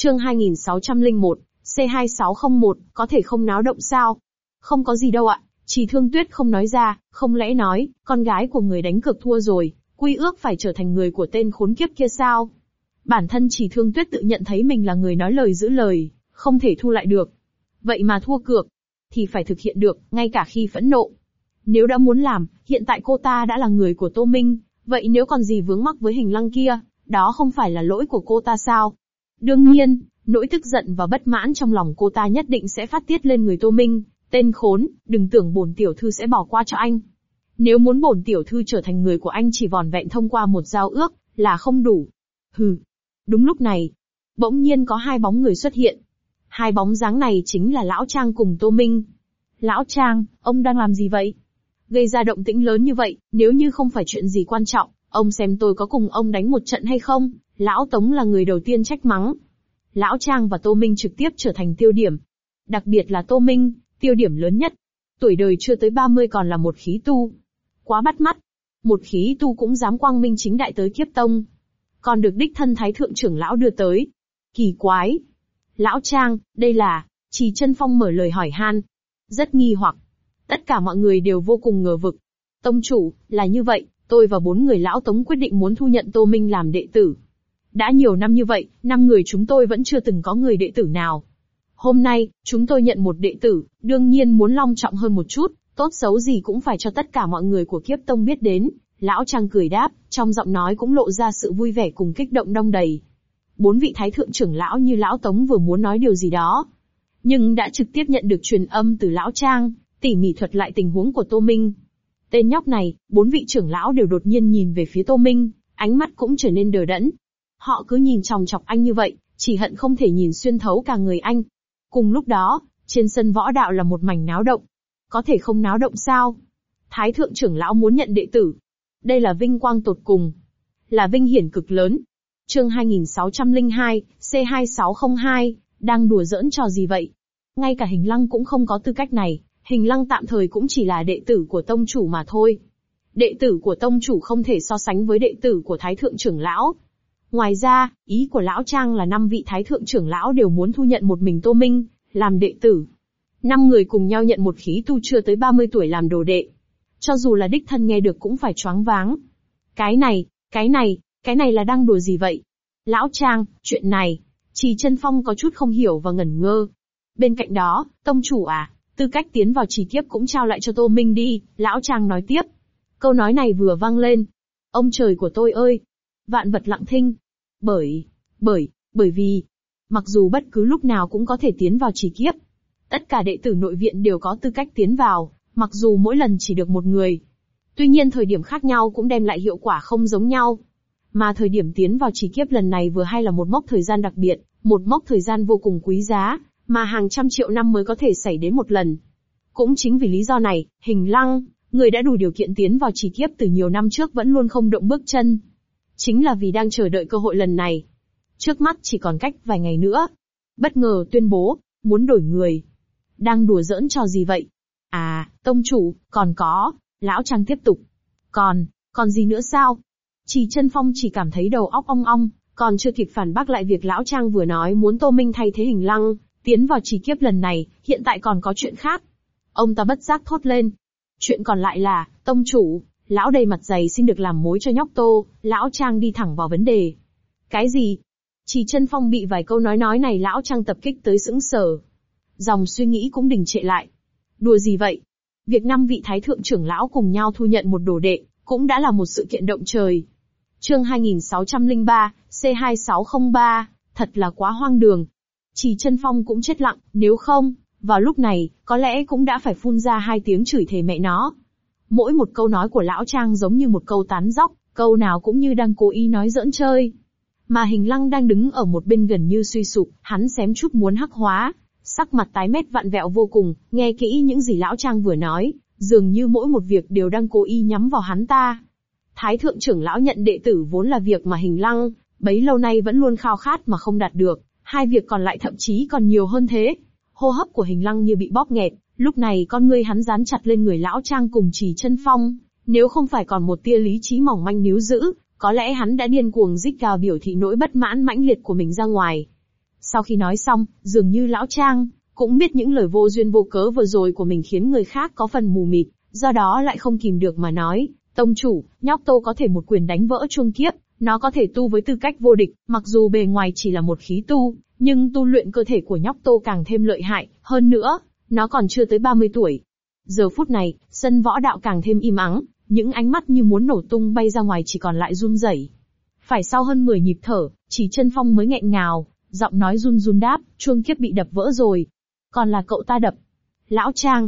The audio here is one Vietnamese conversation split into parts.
Chương 2601, C2601, có thể không náo động sao? Không có gì đâu ạ, Trì Thương Tuyết không nói ra, không lẽ nói, con gái của người đánh cược thua rồi, quy ước phải trở thành người của tên khốn kiếp kia sao? Bản thân Trì Thương Tuyết tự nhận thấy mình là người nói lời giữ lời, không thể thu lại được. Vậy mà thua cược, thì phải thực hiện được, ngay cả khi phẫn nộ. Nếu đã muốn làm, hiện tại cô ta đã là người của Tô Minh, vậy nếu còn gì vướng mắc với Hình Lăng kia, đó không phải là lỗi của cô ta sao? Đương nhiên, nỗi tức giận và bất mãn trong lòng cô ta nhất định sẽ phát tiết lên người Tô Minh. Tên khốn, đừng tưởng bổn tiểu thư sẽ bỏ qua cho anh. Nếu muốn bổn tiểu thư trở thành người của anh chỉ vỏn vẹn thông qua một giao ước, là không đủ. Hừ. Đúng lúc này, bỗng nhiên có hai bóng người xuất hiện. Hai bóng dáng này chính là Lão Trang cùng Tô Minh. Lão Trang, ông đang làm gì vậy? Gây ra động tĩnh lớn như vậy, nếu như không phải chuyện gì quan trọng, ông xem tôi có cùng ông đánh một trận hay không? Lão Tống là người đầu tiên trách mắng. Lão Trang và Tô Minh trực tiếp trở thành tiêu điểm. Đặc biệt là Tô Minh, tiêu điểm lớn nhất. Tuổi đời chưa tới 30 còn là một khí tu. Quá bắt mắt. Một khí tu cũng dám quang minh chính đại tới Kiếp Tông. Còn được đích thân Thái Thượng trưởng lão đưa tới. Kỳ quái. Lão Trang, đây là... Trì Chân Phong mở lời hỏi han. Rất nghi hoặc. Tất cả mọi người đều vô cùng ngờ vực. Tông chủ, là như vậy, tôi và 4 người lão Tống quyết định muốn thu nhận Tô Minh làm đệ tử. Đã nhiều năm như vậy, 5 người chúng tôi vẫn chưa từng có người đệ tử nào. Hôm nay, chúng tôi nhận một đệ tử, đương nhiên muốn long trọng hơn một chút, tốt xấu gì cũng phải cho tất cả mọi người của Kiếp Tông biết đến. Lão Trang cười đáp, trong giọng nói cũng lộ ra sự vui vẻ cùng kích động đong đầy. 4 vị thái thượng trưởng lão như lão Tống vừa muốn nói điều gì đó, nhưng đã trực tiếp nhận được truyền âm từ Lão Trang, tỉ mỉ thuật lại tình huống của Tô Minh. Tên nhóc này, 4 vị trưởng lão đều đột nhiên nhìn về phía Tô Minh, ánh mắt cũng trở nên đờ đẫn. Họ cứ nhìn chòng chọc anh như vậy, chỉ hận không thể nhìn xuyên thấu cả người anh. Cùng lúc đó, trên sân võ đạo là một mảnh náo động. Có thể không náo động sao? Thái thượng trưởng lão muốn nhận đệ tử. Đây là vinh quang tột cùng. Là vinh hiển cực lớn. Chương 2602, C2602, đang đùa giỡn trò gì vậy? Ngay cả Hình Lăng cũng không có tư cách này, Hình Lăng tạm thời cũng chỉ là đệ tử của tông chủ mà thôi. Đệ tử của tông chủ không thể so sánh với đệ tử của Thái thượng trưởng lão. Ngoài ra, ý của Lão Trang là 5 vị Thái thượng trưởng lão đều muốn thu nhận một mình Tô Minh, làm đệ tử. 5 người cùng nhau nhận một khí tu chưa tới 30 tuổi làm đồ đệ. Cho dù là đích thân nghe được cũng phải choáng váng. Cái này là đang đùa gì vậy? Lão Trang, chuyện này, Trì Chân Phong có chút không hiểu và ngẩn ngơ. Bên cạnh đó, tông chủ à, tư cách tiến vào Trì Kiếp cũng trao lại cho Tô Minh đi, Lão Trang nói tiếp. Câu nói này vừa vang lên. Ông trời của tôi ơi! Vạn vật lặng thinh. Bởi vì, mặc dù bất cứ lúc nào cũng có thể tiến vào Trì Kiếp. Tất cả đệ tử nội viện đều có tư cách tiến vào, mặc dù mỗi lần chỉ được một người. Tuy nhiên thời điểm khác nhau cũng đem lại hiệu quả không giống nhau. Mà thời điểm tiến vào Trì Kiếp lần này vừa hay là một mốc thời gian đặc biệt, một mốc thời gian vô cùng quý giá, mà hàng trăm triệu năm mới có thể xảy đến một lần. Cũng chính vì lý do này, Hình Lăng, người đã đủ điều kiện tiến vào Trì Kiếp từ nhiều năm trước vẫn luôn không động bước chân. Chính là vì đang chờ đợi cơ hội lần này. Trước mắt chỉ còn cách vài ngày nữa. Bất ngờ tuyên bố, muốn đổi người. Đang đùa giỡn trò gì vậy? À, tông chủ, còn có, Lão Trang tiếp tục. Còn gì nữa sao? Trì Chân Phong chỉ cảm thấy đầu óc ong ong, còn chưa kịp phản bác lại việc Lão Trang vừa nói muốn Tô Minh thay thế Hình Lăng, tiến vào Trì Kiếp lần này, hiện tại còn có chuyện khác. Ông ta bất giác thốt lên. Chuyện còn lại là, tông chủ, lão đầy mặt dày xin được làm mối cho nhóc Tô. Lão Trang đi thẳng vào vấn đề. Cái gì? Trì Chân Phong bị vài câu nói này Lão Trang tập kích tới sững sờ. Dòng suy nghĩ cũng đình trệ lại. Đùa gì vậy? Việc 5 vị thái thượng trưởng lão cùng nhau thu nhận một đồ đệ, cũng đã là một sự kiện động trời. Chương 2603, C2603, thật là quá hoang đường. Trì Chân Phong cũng chết lặng, nếu không, vào lúc này, có lẽ cũng đã phải phun ra 2 tiếng chửi thề mẹ nó. Mỗi một câu nói của Lão Trang giống như một câu tán dóc, câu nào cũng như đang cố ý nói giỡn chơi. Mà Hình Lăng đang đứng ở một bên gần như suy sụp, hắn xém chút muốn hắc hóa, sắc mặt tái mét vặn vẹo vô cùng, nghe kỹ những gì Lão Trang vừa nói, dường như mỗi một việc đều đang cố ý nhắm vào hắn ta. Thái thượng trưởng lão nhận đệ tử vốn là việc mà Hình Lăng bấy lâu nay vẫn luôn khao khát mà không đạt được, 2 việc còn lại thậm chí còn nhiều hơn thế. Hô hấp của Hình Lăng như bị bóp nghẹt, lúc này con ngươi hắn dán chặt lên người Lão Trang cùng Trì Chân Phong, nếu không phải còn một tia lý trí mỏng manh níu giữ, có lẽ hắn đã điên cuồng rít gào biểu thị nỗi bất mãn mãnh liệt của mình ra ngoài. Sau khi nói xong, dường như lão Trang cũng biết những lời vô duyên vô cớ vừa rồi của mình khiến người khác có phần mù mịt, do đó lại không kìm được mà nói, tông chủ, nhóc Tô có thể một quyền đánh vỡ chuông kiếp, nó có thể tu với tư cách vô địch, mặc dù bề ngoài chỉ là một khí tu, nhưng tu luyện cơ thể của nhóc Tô càng thêm lợi hại, hơn nữa, nó còn chưa tới 30 tuổi. Giờ phút này, sân võ đạo càng thêm im ắng, những ánh mắt như muốn nổ tung bay ra ngoài chỉ còn lại run rẩy. Phải sau hơn 10 nhịp thở, Chỉ Chân Phong mới nghẹn ngào, giọng nói run run đáp, chuông kiếp bị đập vỡ rồi. Còn là cậu ta đập. Lão Trang,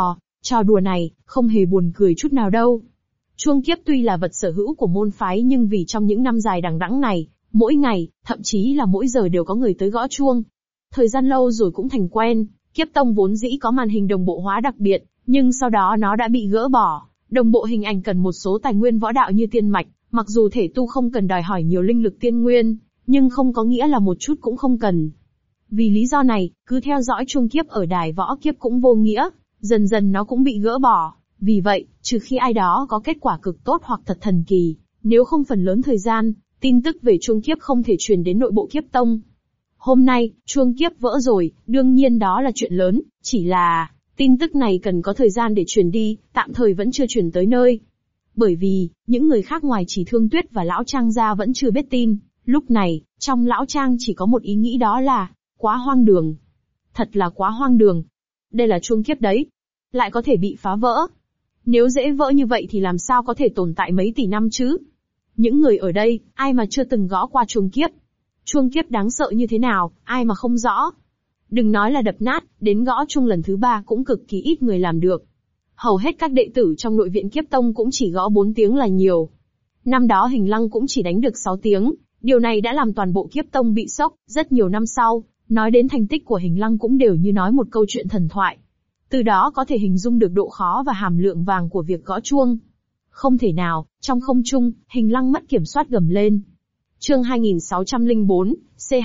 trò đùa này, không hề buồn cười chút nào đâu. Chuông kiếp tuy là vật sở hữu của môn phái nhưng vì trong những năm dài đằng đẵng này, mỗi ngày, thậm chí là mỗi giờ đều có người tới gõ chuông. Thời gian lâu rồi cũng thành quen, Kiếp Tông vốn dĩ có màn hình đồng bộ hóa đặc biệt, nhưng sau đó nó đã bị gỡ bỏ. Đồng bộ hình ảnh cần một số tài nguyên võ đạo như tiên mạch, mặc dù thể tu không cần đòi hỏi nhiều linh lực tiên nguyên, nhưng không có nghĩa là một chút cũng không cần. Vì lý do này, cứ theo dõi chuông kiếp ở đài võ kiếp cũng vô nghĩa, dần dần nó cũng bị gỡ bỏ. Vì vậy, trừ khi ai đó có kết quả cực tốt hoặc thật thần kỳ, nếu không phần lớn thời gian, tin tức về chuông kiếp không thể truyền đến nội bộ Kiếp Tông. Hôm nay, chuông kiếp vỡ rồi, đương nhiên đó là chuyện lớn, chỉ là tin tức này cần có thời gian để truyền đi, tạm thời vẫn chưa truyền tới nơi. Bởi vì, những người khác ngoài Chỉ Thương Tuyết và Lão Trang ra vẫn chưa biết tin, lúc này, trong Lão Trang chỉ có một ý nghĩ đó là, quá hoang đường. Thật là quá hoang đường. Đây là chuông kiếp đấy. Lại có thể bị phá vỡ. Nếu dễ vỡ như vậy thì làm sao có thể tồn tại mấy tỷ năm chứ? Những người ở đây, ai mà chưa từng gõ qua chuông kiếp? Chuông kiếp đáng sợ như thế nào, ai mà không rõ? Đừng nói là đập nát, đến gõ chuông lần thứ 3 cũng cực kỳ ít người làm được. Hầu hết các đệ tử trong nội viện Kiếp Tông cũng chỉ gõ 4 tiếng là nhiều. Năm đó Hình Lăng cũng chỉ đánh được 6 tiếng, điều này đã làm toàn bộ Kiếp Tông bị sốc. Rất nhiều năm sau, nói đến thành tích của Hình Lăng cũng đều như nói một câu chuyện thần thoại. Từ đó có thể hình dung được độ khó và hàm lượng vàng của việc gõ chuông. Không thể nào, trong không trung, Hình Lăng mất kiểm soát gầm lên. Chương 2604,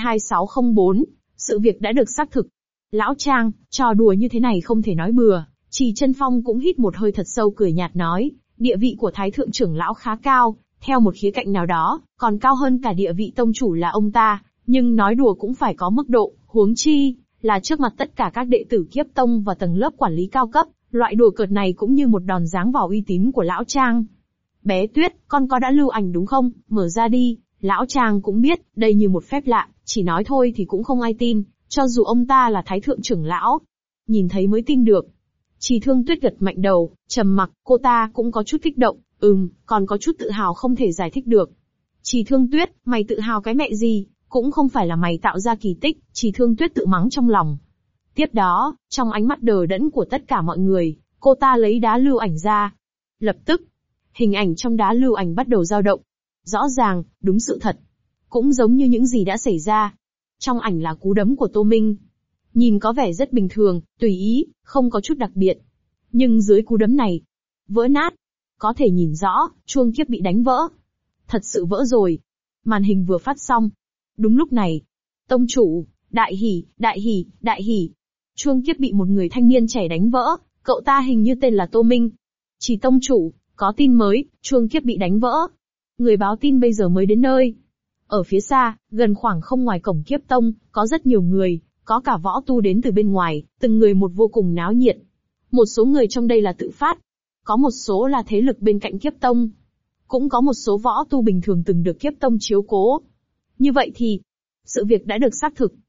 C2604, sự việc đã được xác thực. Lão Trang, trò đùa như thế này không thể nói bừa. Chỉ Chân Phong cũng hít một hơi thật sâu cười nhạt nói, địa vị của Thái Thượng trưởng lão khá cao, theo một khía cạnh nào đó, còn cao hơn cả địa vị tông chủ là ông ta, nhưng nói đùa cũng phải có mức độ, huống chi là trước mặt tất cả các đệ tử Kiếp Tông và tầng lớp quản lý cao cấp, loại đùa cợt này cũng như một đòn giáng vào uy tín của Lão Trang. Bé Tuyết, con có đã lưu ảnh đúng không, mở ra đi. Lão Trang cũng biết, đây như một phép lạ, chỉ nói thôi thì cũng không ai tin, cho dù ông ta là Thái Thượng trưởng lão. Nhìn thấy mới tin được. Chỉ Thương Tuyết gật mạnh đầu, trầm mặc, cô ta cũng có chút kích động, còn có chút tự hào không thể giải thích được. Chỉ Thương Tuyết, mày tự hào cái mẹ gì, cũng không phải là mày tạo ra kỳ tích, Chỉ Thương Tuyết tự mắng trong lòng. Tiếp đó, trong ánh mắt đờ đẫn của tất cả mọi người, cô ta lấy đá lưu ảnh ra. Lập tức, hình ảnh trong đá lưu ảnh bắt đầu dao động. Rõ ràng, đúng sự thật. Cũng giống như những gì đã xảy ra. Trong ảnh là cú đấm của Tô Minh. Nhìn có vẻ rất bình thường, tùy ý, không có chút đặc biệt. Nhưng dưới cú đấm này, vỡ nát. Có thể nhìn rõ, chuông kiếp bị đánh vỡ. Thật sự vỡ rồi. Màn hình vừa phát xong. Đúng lúc này, tông chủ, đại hỉ, đại hỉ, đại hỉ. Chuông kiếp bị một người thanh niên trẻ đánh vỡ, cậu ta hình như tên là Tô Minh. Chỉ tông chủ, có tin mới, chuông kiếp bị đánh vỡ. Người báo tin bây giờ mới đến nơi. Ở phía xa, gần khoảng không ngoài cổng Kiếp Tông, có rất nhiều người, có cả võ tu đến từ bên ngoài, từng người một vô cùng náo nhiệt. Một số người trong đây là tự phát, có một số là thế lực bên cạnh Kiếp Tông. Cũng có một số võ tu bình thường từng được Kiếp Tông chiếu cố. Như vậy thì, sự việc đã được xác thực.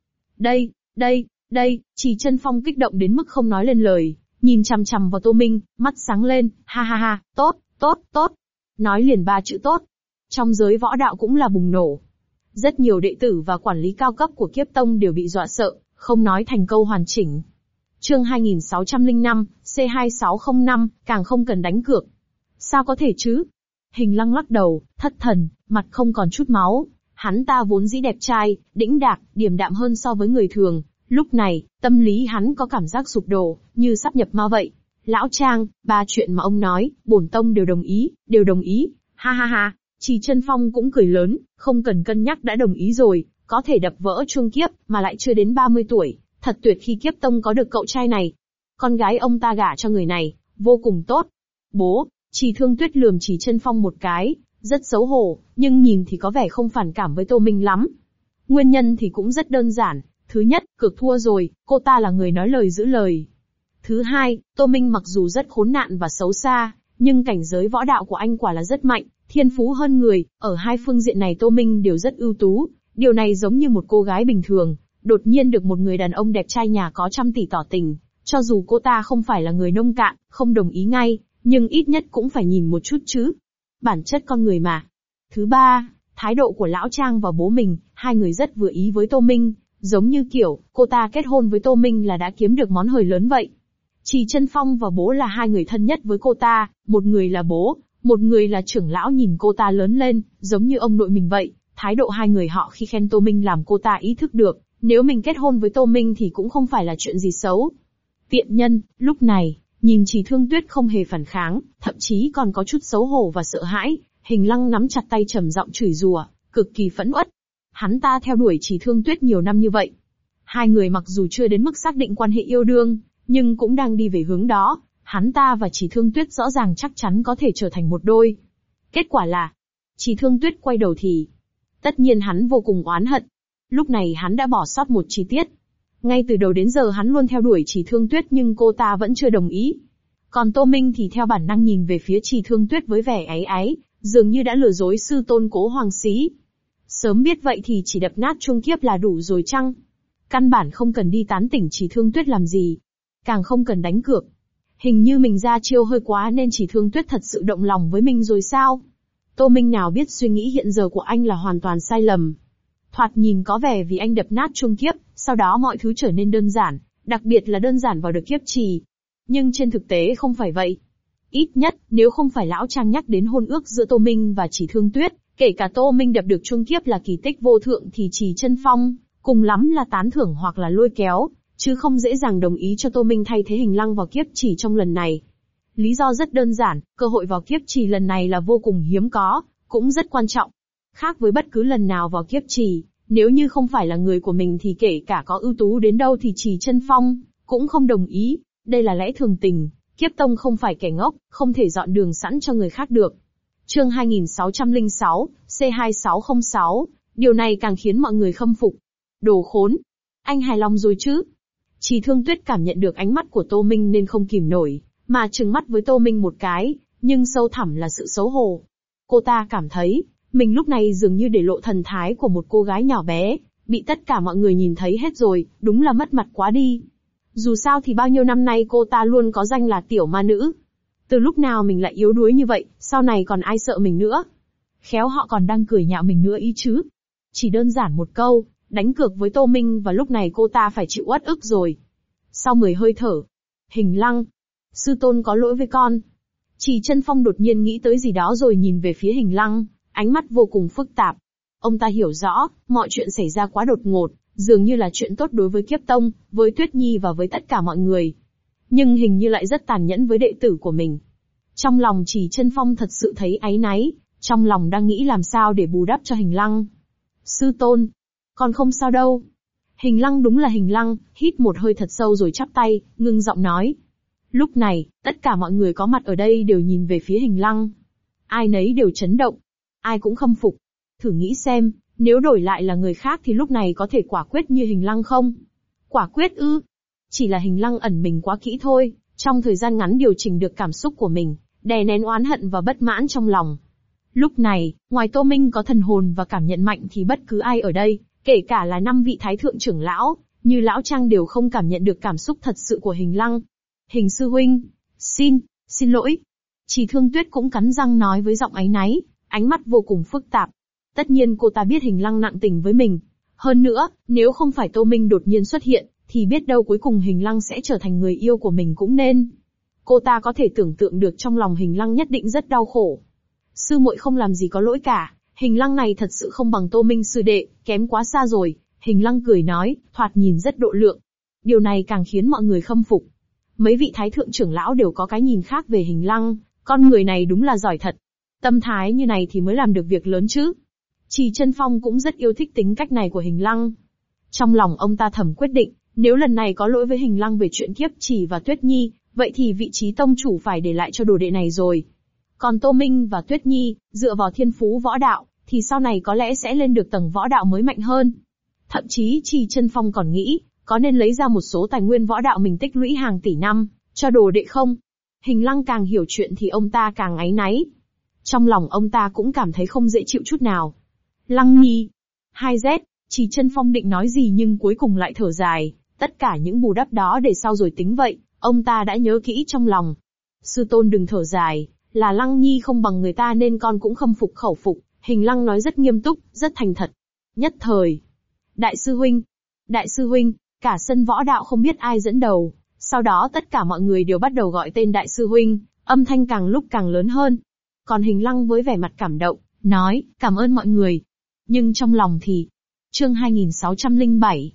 Đây, Chỉ Chân Phong kích động đến mức không nói lên lời, nhìn chằm chằm vào Tô Minh, mắt sáng lên, ha ha ha, tốt. Nói liền 3 chữ tốt. Trong giới võ đạo cũng là bùng nổ. Rất nhiều đệ tử và quản lý cao cấp của Kiếp Tông đều bị dọa sợ, không nói thành câu hoàn chỉnh. Chương 2605, C2605, càng không cần đánh cược. Sao có thể chứ? Hình Lăng lắc đầu, thất thần, mặt không còn chút máu. Hắn ta vốn dĩ đẹp trai, đĩnh đạc, điềm đạm hơn so với người thường. Lúc này, tâm lý hắn có cảm giác sụp đổ, như sắp nhập ma vậy. Lão Trang, 3 chuyện mà ông nói, bổn tông đều đồng ý. Ha ha ha. Chỉ Chân Phong cũng cười lớn, không cần cân nhắc đã đồng ý rồi, có thể đập vỡ chuông kiếp, mà lại chưa đến 30 tuổi, thật tuyệt khi Kiếp Tông có được cậu trai này. Con gái ông ta gả cho người này, vô cùng tốt. Bố, Chỉ Thương Tuyết lườm Chỉ Chân Phong một cái, rất xấu hổ, nhưng nhìn thì có vẻ không phản cảm với Tô Minh lắm. Nguyên nhân thì cũng rất đơn giản, Thứ nhất, cược thua rồi, cô ta là người nói lời giữ lời. Thứ hai, Tô Minh mặc dù rất khốn nạn và xấu xa, nhưng cảnh giới võ đạo của anh quả là rất mạnh, thiên phú hơn người, ở hai phương diện này Tô Minh đều rất ưu tú. Điều này giống như một cô gái bình thường, đột nhiên được một người đàn ông đẹp trai nhà có trăm tỷ tỏ tình, cho dù cô ta không phải là người nông cạn, không đồng ý ngay, nhưng ít nhất cũng phải nhìn một chút chứ. Bản chất con người mà. Thứ ba, thái độ của Lão Trang và bố mình, hai người rất vừa ý với Tô Minh, giống như kiểu, cô ta kết hôn với Tô Minh là đã kiếm được món hời lớn vậy. Trì Chân Phong và bố là hai người thân nhất với cô ta, một người là bố, một người là trưởng lão nhìn cô ta lớn lên, giống như ông nội mình vậy. Thái độ hai người họ khi khen Tô Minh làm cô ta ý thức được, nếu mình kết hôn với Tô Minh thì cũng không phải là chuyện gì xấu. Tiện nhân, lúc này, nhìn Trì Thương Tuyết không hề phản kháng, thậm chí còn có chút xấu hổ và sợ hãi, Hình Lăng nắm chặt tay trầm giọng chửi rủa, cực kỳ phẫn uất. Hắn ta theo đuổi Trì Thương Tuyết nhiều năm như vậy. Hai người mặc dù chưa đến mức xác định quan hệ yêu đương, nhưng cũng đang đi về hướng đó, hắn ta và Trì Thương Tuyết rõ ràng chắc chắn có thể trở thành một đôi. Kết quả là, Trì Thương Tuyết quay đầu thì, tất nhiên hắn vô cùng oán hận. Lúc này hắn đã bỏ sót một chi tiết. Ngay từ đầu đến giờ hắn luôn theo đuổi Trì Thương Tuyết nhưng cô ta vẫn chưa đồng ý. Còn Tô Minh thì theo bản năng nhìn về phía Trì Thương Tuyết với vẻ áy áy, dường như đã lừa dối sư tôn Cố Hoàng Xí. Sớm biết vậy thì chỉ đập nát chuông kiếp là đủ rồi chăng? Căn bản không cần đi tán tỉnh Trì Thương Tuyết làm gì. Càng không cần đánh cược. Hình như mình ra chiêu hơi quá nên Trì Thương Tuyết thật sự động lòng với mình rồi sao? Tô Minh nào biết suy nghĩ hiện giờ của anh là hoàn toàn sai lầm. Thoạt nhìn có vẻ vì anh đập nát chuông kiếp, sau đó mọi thứ trở nên đơn giản, đặc biệt là đơn giản vào được kiếp trì. Nhưng trên thực tế không phải vậy. Ít nhất, nếu không phải Lão Trang nhắc đến hôn ước giữa Tô Minh và Trì Thương Tuyết, kể cả Tô Minh đập được chuông kiếp là kỳ tích vô thượng thì Trì Chân Phong, cùng lắm là tán thưởng hoặc là lôi kéo, chứ không dễ dàng đồng ý cho Tô Minh thay thế Hình Lăng vào kiếp trì trong lần này. Lý do rất đơn giản, cơ hội vào kiếp trì lần này là vô cùng hiếm có, cũng rất quan trọng. Khác với bất cứ lần nào vào kiếp trì, nếu như không phải là người của mình thì kể cả có ưu tú đến đâu thì Trì Chân Phong cũng không đồng ý, đây là lẽ thường tình, Kiếp Tông không phải kẻ ngốc, không thể dọn đường sẵn cho người khác được. Chương 2606, C2606, điều này càng khiến mọi người khâm phục. Đồ khốn! Anh hài lòng rồi chứ? Trì Thương Tuyết cảm nhận được ánh mắt của Tô Minh nên không kìm nổi, mà trừng mắt với Tô Minh một cái, nhưng sâu thẳm là sự xấu hổ. Cô ta cảm thấy, mình lúc này dường như để lộ thần thái của một cô gái nhỏ bé, bị tất cả mọi người nhìn thấy hết rồi, đúng là mất mặt quá đi. Dù sao thì bao nhiêu năm nay cô ta luôn có danh là tiểu ma nữ. Từ lúc nào mình lại yếu đuối như vậy, sau này còn ai sợ mình nữa? Khéo họ còn đang cười nhạo mình nữa ý chứ. Chỉ đơn giản một câu, đánh cược với Tô Minh và lúc này cô ta phải chịu uất ức rồi. Sau 10 hơi thở, Hình Lăng, sư tôn có lỗi với con. Trì Chân Phong đột nhiên nghĩ tới gì đó rồi nhìn về phía Hình Lăng, ánh mắt vô cùng phức tạp. Ông ta hiểu rõ, mọi chuyện xảy ra quá đột ngột, dường như là chuyện tốt đối với Kiếp Tông, với Tuyết Nhi và với tất cả mọi người. Nhưng hình như lại rất tàn nhẫn với đệ tử của mình. Trong lòng Trì Chân Phong thật sự thấy áy náy, trong lòng đang nghĩ làm sao để bù đắp cho Hình Lăng. Sư tôn, con không sao đâu. Hình Lăng đúng là Hình Lăng, hít một hơi thật sâu rồi chắp tay, ngưng giọng nói. Lúc này, tất cả mọi người có mặt ở đây đều nhìn về phía Hình Lăng. Ai nấy đều chấn động, ai cũng khâm phục. Thử nghĩ xem, nếu đổi lại là người khác thì lúc này có thể quả quyết như Hình Lăng không? Quả quyết ư? Chỉ là Hình Lăng ẩn mình quá kỹ thôi, trong thời gian ngắn điều chỉnh được cảm xúc của mình, đè nén oán hận và bất mãn trong lòng. Lúc này, ngoài Tô Minh có thần hồn và cảm nhận mạnh thì bất cứ ai ở đây, kể cả là 5 vị thái thượng trưởng lão, như Lão Trang đều không cảm nhận được cảm xúc thật sự của Hình Lăng. Hình sư huynh, xin lỗi. Trì Thương Tuyết cũng cắn răng nói với giọng áy náy, ánh mắt vô cùng phức tạp. Tất nhiên cô ta biết Hình Lăng nặng tình với mình. Hơn nữa, nếu không phải Tô Minh đột nhiên xuất hiện, thì biết đâu cuối cùng Hình Lăng sẽ trở thành người yêu của mình cũng nên. Cô ta có thể tưởng tượng được trong lòng Hình Lăng nhất định rất đau khổ. Sư muội không làm gì có lỗi cả, Hình Lăng này thật sự không bằng Tô Minh sư đệ, kém quá xa rồi. Hình Lăng cười nói, thoạt nhìn rất độ lượng. Điều này càng khiến mọi người khâm phục. Mấy vị thái thượng trưởng lão đều có cái nhìn khác về Hình Lăng, con người này đúng là giỏi thật. Tâm thái như này thì mới làm được việc lớn chứ. Trì Chân Phong cũng rất yêu thích tính cách này của Hình Lăng. Trong lòng ông ta thầm quyết định, nếu lần này có lỗi với Hình Lăng về chuyện Kiếp Trì và Tuyết Nhi, vậy thì vị trí tông chủ phải để lại cho đồ đệ này rồi. Còn Tô Minh và Tuyết Nhi, dựa vào thiên phú võ đạo, thì sau này có lẽ sẽ lên được tầng võ đạo mới mạnh hơn. Thậm chí Trì Chân Phong còn nghĩ, có nên lấy ra một số tài nguyên võ đạo mình tích lũy hàng tỷ năm, cho đồ đệ không? Hình Lăng càng hiểu chuyện thì ông ta càng áy náy. Trong lòng ông ta cũng cảm thấy không dễ chịu chút nào. Lăng Nhi. 2Z, Trì Chân Phong định nói gì nhưng cuối cùng lại thở dài, tất cả những bù đắp đó để sau rồi tính vậy, ông ta đã nhớ kỹ trong lòng. Sư tôn đừng thở dài, là Lăng Nhi không bằng người ta nên con cũng khâm phục khẩu phục, Hình Lăng nói rất nghiêm túc, rất thành thật. Nhất thời. Đại sư huynh, cả sân võ đạo không biết ai dẫn đầu, sau đó tất cả mọi người đều bắt đầu gọi tên đại sư huynh, âm thanh càng lúc càng lớn hơn. Còn Hình Lăng với vẻ mặt cảm động, nói, cảm ơn mọi người. Nhưng trong lòng thì, chương 2607,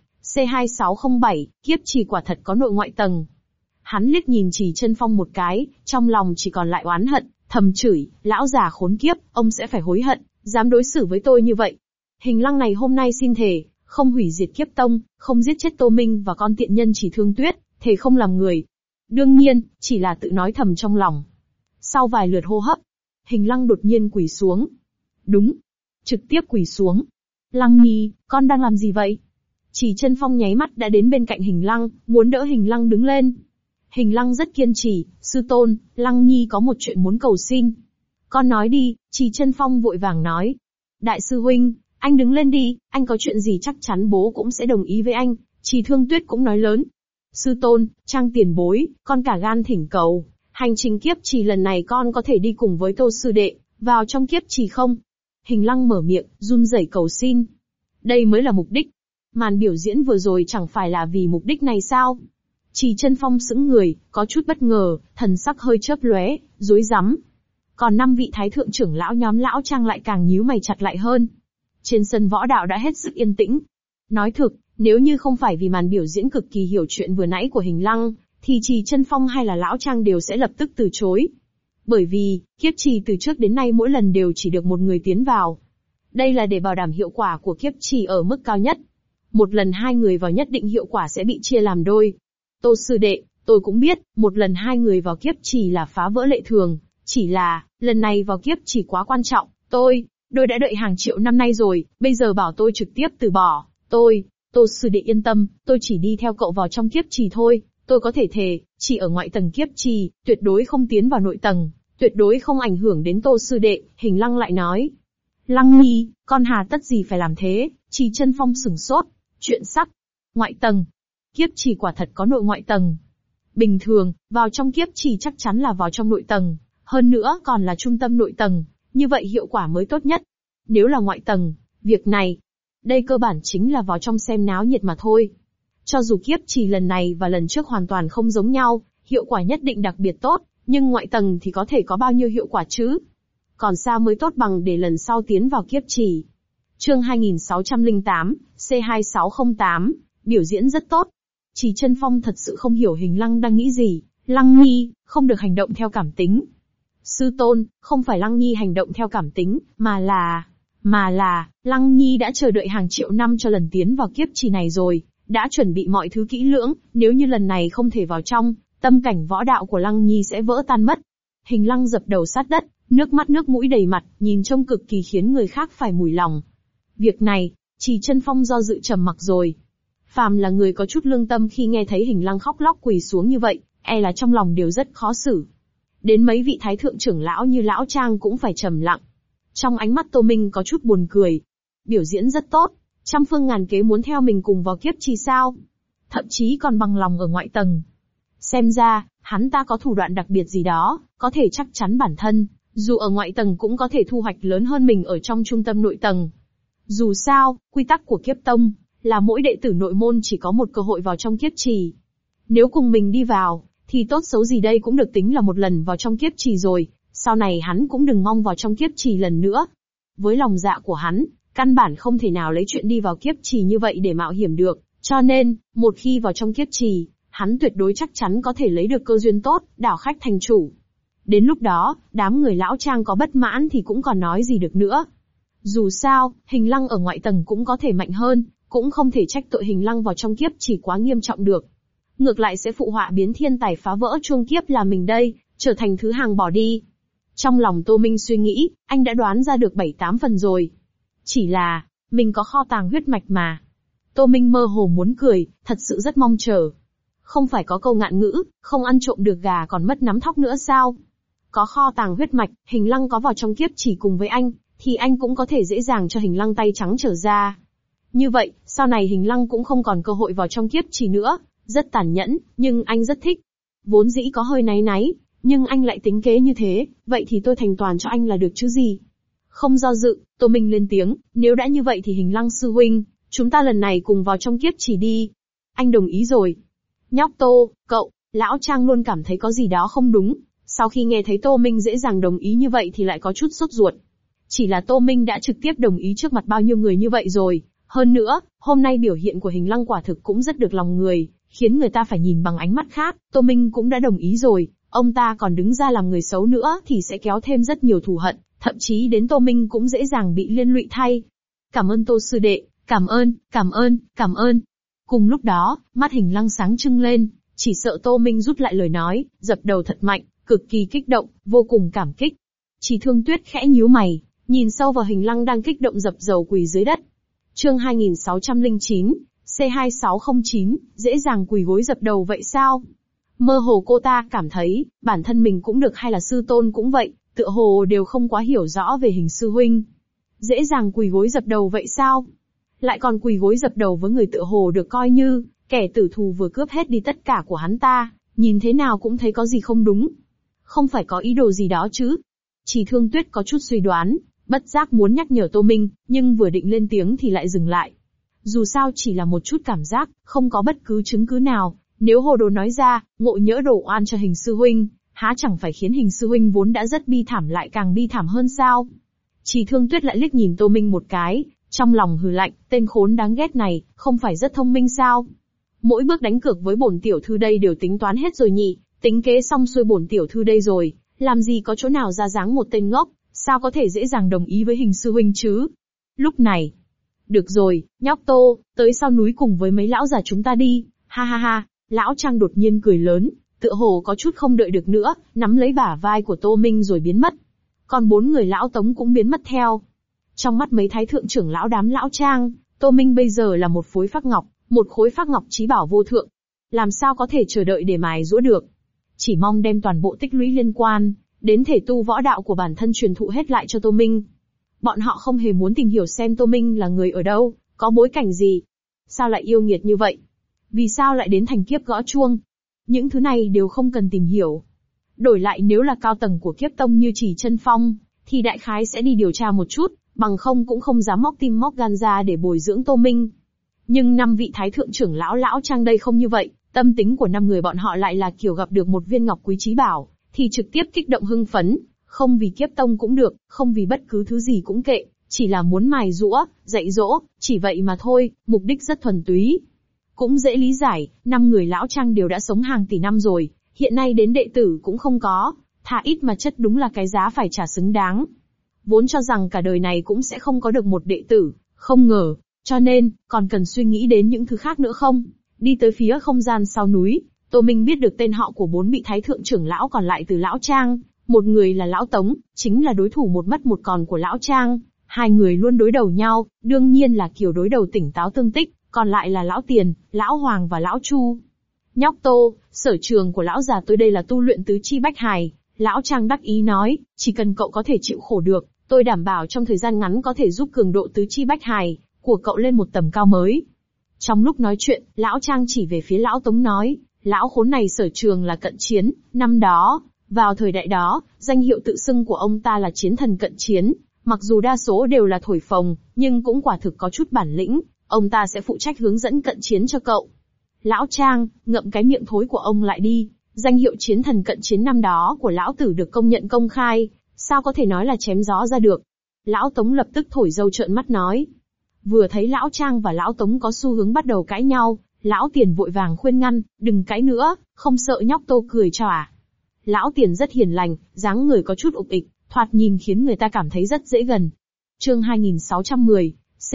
C2607, kiếp trì quả thật có nội ngoại tầng. Hắn liếc nhìn Trì Chân Phong một cái, trong lòng chỉ còn lại oán hận, thầm chửi, lão già khốn kiếp, ông sẽ phải hối hận, dám đối xử với tôi như vậy. Hình Lăng này hôm nay xin thề, không hủy diệt kiếp tông, không giết chết Tô Minh và con tiện nhân Chỉ Thương Tuyết, thề không làm người. Đương nhiên, chỉ là tự nói thầm trong lòng. Sau vài lượt hô hấp, Hình Lăng đột nhiên quỳ xuống. Đúng, trực tiếp quỳ xuống. Lăng Nhi, con đang làm gì vậy? Trì Chân Phong nháy mắt đã đến bên cạnh Hình Lăng, muốn đỡ Hình Lăng đứng lên. Hình Lăng rất kiên trì, sư tôn, Lăng Nhi có một chuyện muốn cầu xin. Con nói đi, Trì Chân Phong vội vàng nói. Đại sư huynh, anh đứng lên đi, anh có chuyện gì chắc chắn bố cũng sẽ đồng ý với anh. Trì Thương Tuyết cũng nói lớn. Sư tôn, Trang tiền bối, con cả gan thỉnh cầu. Hành trình kiếp trì lần này con có thể đi cùng với Tô sư đệ, vào trong kiếp trì không? Hình Lăng mở miệng, run rẩy cầu xin. Đây mới là mục đích. Màn biểu diễn vừa rồi chẳng phải là vì mục đích này sao? Trì Chân Phong sững người, có chút bất ngờ, thần sắc hơi chớp lóe, rối rắm. Còn 5 vị thái thượng trưởng lão nhóm lão Trang lại càng nhíu mày chặt lại hơn. Trên sân võ đạo đã hết sức yên tĩnh. Nói thực, nếu như không phải vì màn biểu diễn cực kỳ hiểu chuyện vừa nãy của Hình Lăng, thì Trì Chân Phong hay là lão Trang đều sẽ lập tức từ chối. Bởi vì, kiếp trì từ trước đến nay mỗi lần đều chỉ được một người tiến vào. Đây là để bảo đảm hiệu quả của kiếp trì ở mức cao nhất. Một lần 2 người vào nhất định hiệu quả sẽ bị chia làm đôi. Tô sư đệ, tôi cũng biết, một lần 2 người vào kiếp trì là phá vỡ lệ thường, chỉ là, lần này vào kiếp trì quá quan trọng, tôi đã đợi hàng triệu năm nay rồi, bây giờ bảo tôi trực tiếp từ bỏ, Tô sư đệ yên tâm, tôi chỉ đi theo cậu vào trong kiếp trì thôi, tôi có thể thề, chỉ ở ngoại tầng kiếp trì, tuyệt đối không tiến vào nội tầng, tuyệt đối không ảnh hưởng đến Tô sư đệ. Hình Lăng lại nói. Lăng Nhi, con hà tất gì phải làm thế? Trì Chân Phong sửng sốt. Chuyện sắc. Ngoại tầng. Kiếp trì quả thật có nội ngoại tầng. Bình thường, vào trong kiếp trì chắc chắn là vào trong nội tầng, hơn nữa còn là trung tâm nội tầng, như vậy hiệu quả mới tốt nhất. Nếu là ngoại tầng, việc này, đây cơ bản chính là vào trong xem náo nhiệt mà thôi. Cho dù kiếp trì lần này và lần trước hoàn toàn không giống nhau, hiệu quả nhất định đặc biệt tốt, nhưng ngoại tầng thì có thể có bao nhiêu hiệu quả chứ? Còn sao mới tốt bằng để lần sau tiến vào kiếp trì. Chương 2608, C2608, biểu diễn rất tốt. Trì Chân Phong thật sự không hiểu Hình Lăng đang nghĩ gì. Lăng Nhi, không được hành động theo cảm tính. Sư tôn, không phải Lăng Nhi hành động theo cảm tính, mà là, Lăng Nhi đã chờ đợi hàng triệu năm cho lần tiến vào kiếp trì này rồi, đã chuẩn bị mọi thứ kỹ lưỡng, nếu như lần này không thể vào trong, tâm cảnh võ đạo của Lăng Nhi sẽ vỡ tan mất. Hình Lăng dập đầu sát đất, nước mắt nước mũi đầy mặt, nhìn trông cực kỳ khiến người khác phải mùi lòng. Việc này, Trì Chân Phong do dự trầm mặc rồi. Phàm là người có chút lương tâm khi nghe thấy Hình Lăng khóc lóc quỳ xuống như vậy, e là trong lòng đều rất khó xử. Đến mấy vị thái thượng trưởng lão như lão Trang cũng phải trầm lặng. Trong ánh mắt Tô Minh có chút buồn cười. Biểu diễn rất tốt, trăm phương ngàn kế muốn theo mình cùng vào kiếp trì sao? Thậm chí còn bằng lòng ở ngoại tầng. Xem ra, hắn ta có thủ đoạn đặc biệt gì đó, có thể chắc chắn bản thân, dù ở ngoại tầng cũng có thể thu hoạch lớn hơn mình ở trong trung tâm nội tầng. Dù sao, quy tắc của kiếp tông, là mỗi đệ tử nội môn chỉ có một cơ hội vào trong kiếp trì. Nếu cùng mình đi vào, thì tốt xấu gì đây cũng được tính là một lần vào trong kiếp trì rồi, sau này hắn cũng đừng mong vào trong kiếp trì lần nữa. Với lòng dạ của hắn, căn bản không thể nào lấy chuyện đi vào kiếp trì như vậy để mạo hiểm được, cho nên, một khi vào trong kiếp trì, hắn tuyệt đối chắc chắn có thể lấy được cơ duyên tốt, đảo khách thành chủ. Đến lúc đó, đám người lão Trang có bất mãn thì cũng còn nói gì được nữa. Dù sao, Hình Lăng ở ngoại tầng cũng có thể mạnh hơn, cũng không thể trách tội Hình Lăng vào trong kiếp chỉ quá nghiêm trọng được. Ngược lại sẽ phụ họa biến thiên tài phá vỡ chuông kiếp là mình đây, trở thành thứ hàng bỏ đi. Trong lòng Tô Minh suy nghĩ, anh đã đoán ra được 7-8 phần rồi. Chỉ là, mình có kho tàng huyết mạch mà. Tô Minh mơ hồ muốn cười, thật sự rất mong chờ. Không phải có câu ngạn ngữ, không ăn trộm được gà còn mất nắm thóc nữa sao? Có kho tàng huyết mạch, Hình Lăng có vào trong kiếp chỉ cùng với anh, thì anh cũng có thể dễ dàng cho Hình Lăng tay trắng trở ra. Như vậy, sau này Hình Lăng cũng không còn cơ hội vào trong kiếp chỉ nữa, rất tàn nhẫn, nhưng anh rất thích. Vốn dĩ có hơi náy náy, nhưng anh lại tính kế như thế, vậy thì tôi thành toàn cho anh là được chứ gì. Không do dự, Tô Minh lên tiếng, nếu đã như vậy thì Hình Lăng sư huynh, chúng ta lần này cùng vào trong kiếp chỉ đi. Anh đồng ý rồi. Nhóc Tô, cậu, Lão Trang luôn cảm thấy có gì đó không đúng, sau khi nghe thấy Tô Minh dễ dàng đồng ý như vậy thì lại có chút sốt ruột. Chỉ là Tô Minh đã trực tiếp đồng ý trước mặt bao nhiêu người như vậy rồi, hơn nữa, hôm nay biểu hiện của Hình Lăng quả thực cũng rất được lòng người, khiến người ta phải nhìn bằng ánh mắt khác. Tô Minh cũng đã đồng ý rồi, ông ta còn đứng ra làm người xấu nữa thì sẽ kéo thêm rất nhiều thù hận, thậm chí đến Tô Minh cũng dễ dàng bị liên lụy thay. Cảm ơn Tô sư đệ, cảm ơn, cảm ơn, cảm ơn. Cùng lúc đó, mắt Hình Lăng sáng trưng lên, chỉ sợ Tô Minh rút lại lời nói, dập đầu thật mạnh, cực kỳ kích động, vô cùng cảm kích. Chỉ Thương Tuyết khẽ nhíu mày, nhìn sâu vào Hình Lăng đang kích động dập dầu quỳ dưới đất. Chương 2609, C2609, dễ dàng quỳ gối dập đầu vậy sao? Mơ hồ cô ta cảm thấy, bản thân mình cũng được hay là sư tôn cũng vậy, tựa hồ đều không quá hiểu rõ về Hình sư huynh. Dễ dàng quỳ gối dập đầu vậy sao? Lại còn quỳ gối dập đầu với người tựa hồ được coi như kẻ tử thù vừa cướp hết đi tất cả của hắn ta, nhìn thế nào cũng thấy có gì không đúng. Không phải có ý đồ gì đó chứ? Chỉ Thương Tuyết có chút suy đoán, bất giác muốn nhắc nhở Tô Minh, nhưng vừa định lên tiếng thì lại dừng lại. Dù sao chỉ là một chút cảm giác, không có bất cứ chứng cứ nào, nếu hồ đồ nói ra, ngộ nhỡ đổ oan cho Hình sư huynh, há chẳng phải khiến Hình sư huynh vốn đã rất bi thảm lại càng bi thảm hơn sao? Chỉ Thương Tuyết lại liếc nhìn Tô Minh một cái, trong lòng hừ lạnh, tên khốn đáng ghét này, không phải rất thông minh sao? Mỗi bước đánh cược với bổn tiểu thư đây đều tính toán hết rồi nhỉ, tính kế xong xuôi bổn tiểu thư đây rồi, làm gì có chỗ nào ra dáng một tên ngốc, sao có thể dễ dàng đồng ý với Hình sư huynh chứ? Lúc này, được rồi, nhóc Tô, tới sau núi cùng với mấy lão già chúng ta đi, ha ha ha, Lão Trang đột nhiên cười lớn, tựa hồ có chút không đợi được nữa, nắm lấy bả vai của Tô Minh rồi biến mất. Còn 4 người lão Tống cũng biến mất theo. Trong mắt mấy thái thượng trưởng lão đám Lão Trang, Tô Minh bây giờ là một khối phác ngọc, một khối phác ngọc chí bảo vô thượng. Làm sao có thể chờ đợi để mài giũa được? Chỉ mong đem toàn bộ tích lũy liên quan đến thể tu võ đạo của bản thân truyền thụ hết lại cho Tô Minh. Bọn họ không hề muốn tìm hiểu xem Tô Minh là người ở đâu, có bối cảnh gì. Sao lại yêu nghiệt như vậy? Vì sao lại đến thành kiếp gõ chuông? Những thứ này đều không cần tìm hiểu. Đổi lại nếu là cao tầng của kiếp tông như Chỉ Chân Phong, thì đại khái sẽ đi điều tra một chút, bằng không cũng không dám móc tim móc gan ra để bồi dưỡng Tô Minh. Nhưng 5 vị thái thượng trưởng lão Lão Trang đây không như vậy, tâm tính của 5 người bọn họ lại là kiểu gặp được một viên ngọc quý chí bảo, thì trực tiếp kích động hưng phấn, không vì kiếp tông cũng được, không vì bất cứ thứ gì cũng kệ, chỉ là muốn mài giũa, dạy dỗ, chỉ vậy mà thôi, mục đích rất thuần túy. Cũng dễ lý giải, 5 người Lão Trang đều đã sống hàng tỷ năm rồi, hiện nay đến đệ tử cũng không có, thà ít mà chất đúng là cái giá phải trả xứng đáng. Vốn cho rằng cả đời này cũng sẽ không có được một đệ tử, không ngờ, cho nên, còn cần suy nghĩ đến những thứ khác nữa không? Đi tới phía không gian sau núi, Tô Minh biết được tên họ của 4 vị thái thượng trưởng lão còn lại từ Lão Trang, một người là Lão Tống, chính là đối thủ một mất một còn của Lão Trang, 2 người luôn đối đầu nhau, đương nhiên là kiểu đối đầu tỉnh táo tương tích, còn lại là Lão Tiền, Lão Hoàng và Lão Chu. Nhóc Tô, sở trường của lão già tôi đây là tu luyện tứ chi bách hài, Lão Trang đắc ý nói, chỉ cần cậu có thể chịu khổ được, tôi đảm bảo trong thời gian ngắn có thể giúp cường độ tứ chi bách hài của cậu lên một tầm cao mới. Trong lúc nói chuyện, Lão Trang chỉ về phía Lão Tống nói, lão khốn này sở trường là cận chiến, năm đó, vào thời đại đó, danh hiệu tự xưng của ông ta là chiến thần cận chiến, mặc dù đa số đều là thổi phồng, nhưng cũng quả thực có chút bản lĩnh, ông ta sẽ phụ trách hướng dẫn cận chiến cho cậu. Lão Trang, ngậm cái miệng thối của ông lại đi, danh hiệu chiến thần cận chiến năm đó của lão tử được công nhận công khai, sao có thể nói là chém gió ra được. Lão Tống lập tức thổi dâu trợn mắt nói. Vừa thấy Lão Trang và Lão Tống có xu hướng bắt đầu cãi nhau, Lão Tiền vội vàng khuyên ngăn, đừng cãi nữa, không sợ nhóc Tô cười cho à. Lão Tiền rất hiền lành, dáng người có chút ục ịch, thoạt nhìn khiến người ta cảm thấy rất dễ gần. Chương 2610,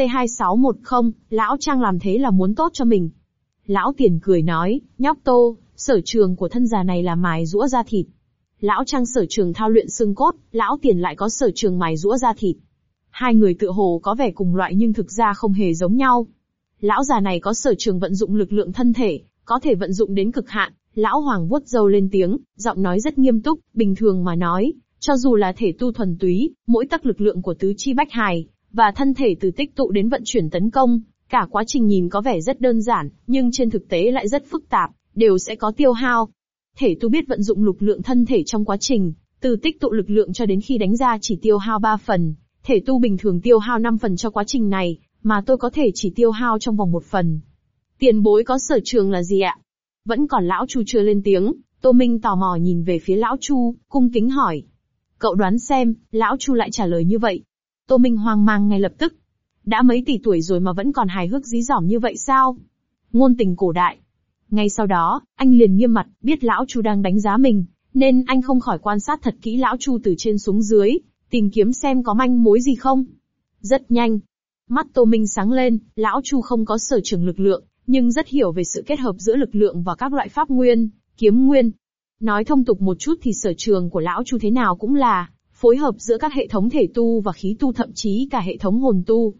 C2610, Lão Trang làm thế là muốn tốt cho mình. Lão Tiền cười nói, nhóc Tô, sở trường của thân già này là mài giũa da thịt. Lão Trang sở trường thao luyện xương cốt, Lão Tiền lại có sở trường mài giũa da thịt. 2 người tựa hồ có vẻ cùng loại nhưng thực ra không hề giống nhau. Lão già này có sở trường vận dụng lực lượng thân thể, có thể vận dụng đến cực hạn. Lão Hoàng vuốt râu lên tiếng, giọng nói rất nghiêm túc, bình thường mà nói, cho dù là thể tu thuần túy, mỗi tấc lực lượng của tứ chi bách hài, và thân thể từ tích tụ đến vận chuyển tấn công, cả quá trình nhìn có vẻ rất đơn giản, nhưng trên thực tế lại rất phức tạp, đều sẽ có tiêu hao. Thể tu biết vận dụng lực lượng thân thể trong quá trình, từ tích tụ lực lượng cho đến khi đánh ra chỉ tiêu hao 3 phần, thể tu bình thường tiêu hao 5 phần cho quá trình này, mà tôi có thể chỉ tiêu hao trong vòng 1 phần. Tiền bối có sở trường là gì ạ? Vẫn còn lão Chu chưa lên tiếng, Tô Minh tò mò nhìn về phía lão Chu, cung kính hỏi. Cậu đoán xem, lão Chu lại trả lời như vậy. Tô Minh hoang mang ngay lập tức. Đã mấy tỷ tuổi rồi mà vẫn còn hài hước dí dỏm như vậy sao? Ngôn tình cổ đại. Ngay sau đó, anh liền nghiêm mặt, biết lão Chu đang đánh giá mình, nên anh không khỏi quan sát thật kỹ lão Chu từ trên xuống dưới, tìm kiếm xem có manh mối gì không. Rất nhanh. Mắt Tô Minh sáng lên, lão Chu không có sở trường lực lượng, nhưng rất hiểu về sự kết hợp giữa lực lượng và các loại pháp nguyên, kiếm nguyên. Nói thông tục một chút thì sở trường của lão Chu thế nào cũng là phối hợp giữa các hệ thống thể tu và khí tu, thậm chí cả hệ thống hồn tu.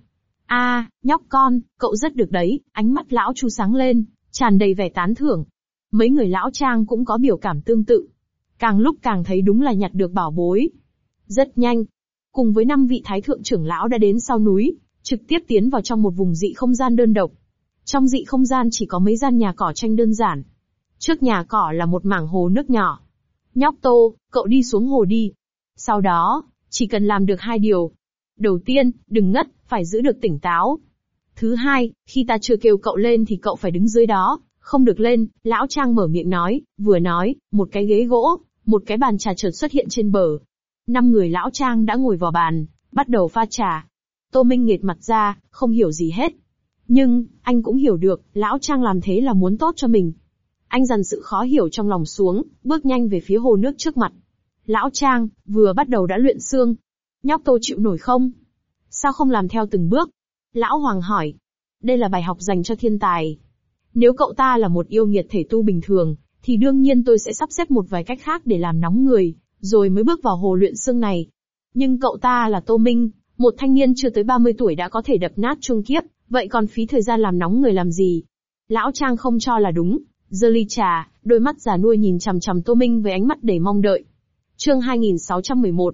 Nhóc con, cậu rất được đấy, ánh mắt lão Chu sáng lên, tràn đầy vẻ tán thưởng. Mấy người lão Trang cũng có biểu cảm tương tự. Càng lúc càng thấy đúng là nhặt được bảo bối. Rất nhanh, cùng với 5 vị thái thượng trưởng lão đã đến sau núi, trực tiếp tiến vào trong một vùng dị không gian đơn độc. Trong dị không gian chỉ có mấy gian nhà cỏ tranh đơn giản. Trước nhà cỏ là một mảng hồ nước nhỏ. Nhóc Tô, cậu đi xuống hồ đi. Sau đó, chỉ cần làm được 2 điều. Đầu tiên, đừng ngất, phải giữ được tỉnh táo. Thứ hai, khi ta chưa kêu cậu lên thì cậu phải đứng dưới đó, không được lên. Lão Trang mở miệng nói, vừa nói, một cái ghế gỗ, một cái bàn trà chợt xuất hiện trên bờ. 5 người lão Trang đã ngồi vào bàn, bắt đầu pha trà. Tô Minh nghệt mặt ra, không hiểu gì hết. Nhưng, anh cũng hiểu được, lão Trang làm thế là muốn tốt cho mình. Anh dằn sự khó hiểu trong lòng xuống, bước nhanh về phía hồ nước trước mặt. Lão Trang, vừa bắt đầu đã luyện xương. Nhóc Tô chịu nổi không? Sao không làm theo từng bước? Lão Hoàng hỏi. Đây là bài học dành cho thiên tài. Nếu cậu ta là một yêu nghiệt thể tu bình thường, thì đương nhiên tôi sẽ sắp xếp một vài cách khác để làm nóng người, rồi mới bước vào hồ luyện xương này. Nhưng cậu ta là Tô Minh, một thanh niên chưa tới 30 tuổi đã có thể đập nát chuông kiếp, vậy còn phí thời gian làm nóng người làm gì? Lão Trang không cho là đúng, giơ ly trà, đôi mắt già nua nhìn chằm chằm Tô Minh với ánh mắt đầy mong đợi. Chương 2611,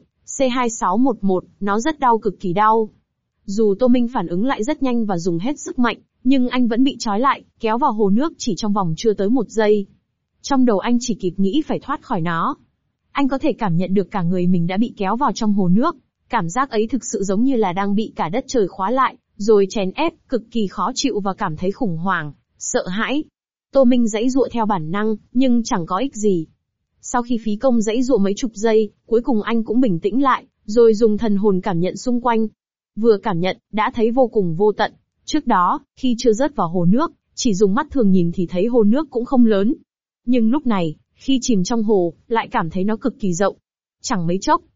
C2611, nó rất đau, cực kỳ đau. Dù Tô Minh phản ứng lại rất nhanh và dùng hết sức mạnh, nhưng anh vẫn bị trói lại, kéo vào hồ nước chỉ trong vòng chưa tới 1 giây. Trong đầu anh chỉ kịp nghĩ phải thoát khỏi nó. Anh có thể cảm nhận được cả người mình đã bị kéo vào trong hồ nước. Cảm giác ấy thực sự giống như là đang bị cả đất trời khóa lại, rồi chèn ép, cực kỳ khó chịu và cảm thấy khủng hoảng, sợ hãi. Tô Minh giãy giụa theo bản năng, nhưng chẳng có ích gì. Sau khi phí công giãy giụa mấy chục giây, cuối cùng anh cũng bình tĩnh lại, rồi dùng thần hồn cảm nhận xung quanh. Vừa cảm nhận, đã thấy vô cùng vô tận. Trước đó, khi chưa rớt vào hồ nước, chỉ dùng mắt thường nhìn thì thấy hồ nước cũng không lớn. Nhưng lúc này, khi chìm trong hồ, lại cảm thấy nó cực kỳ rộng. Chẳng mấy chốc.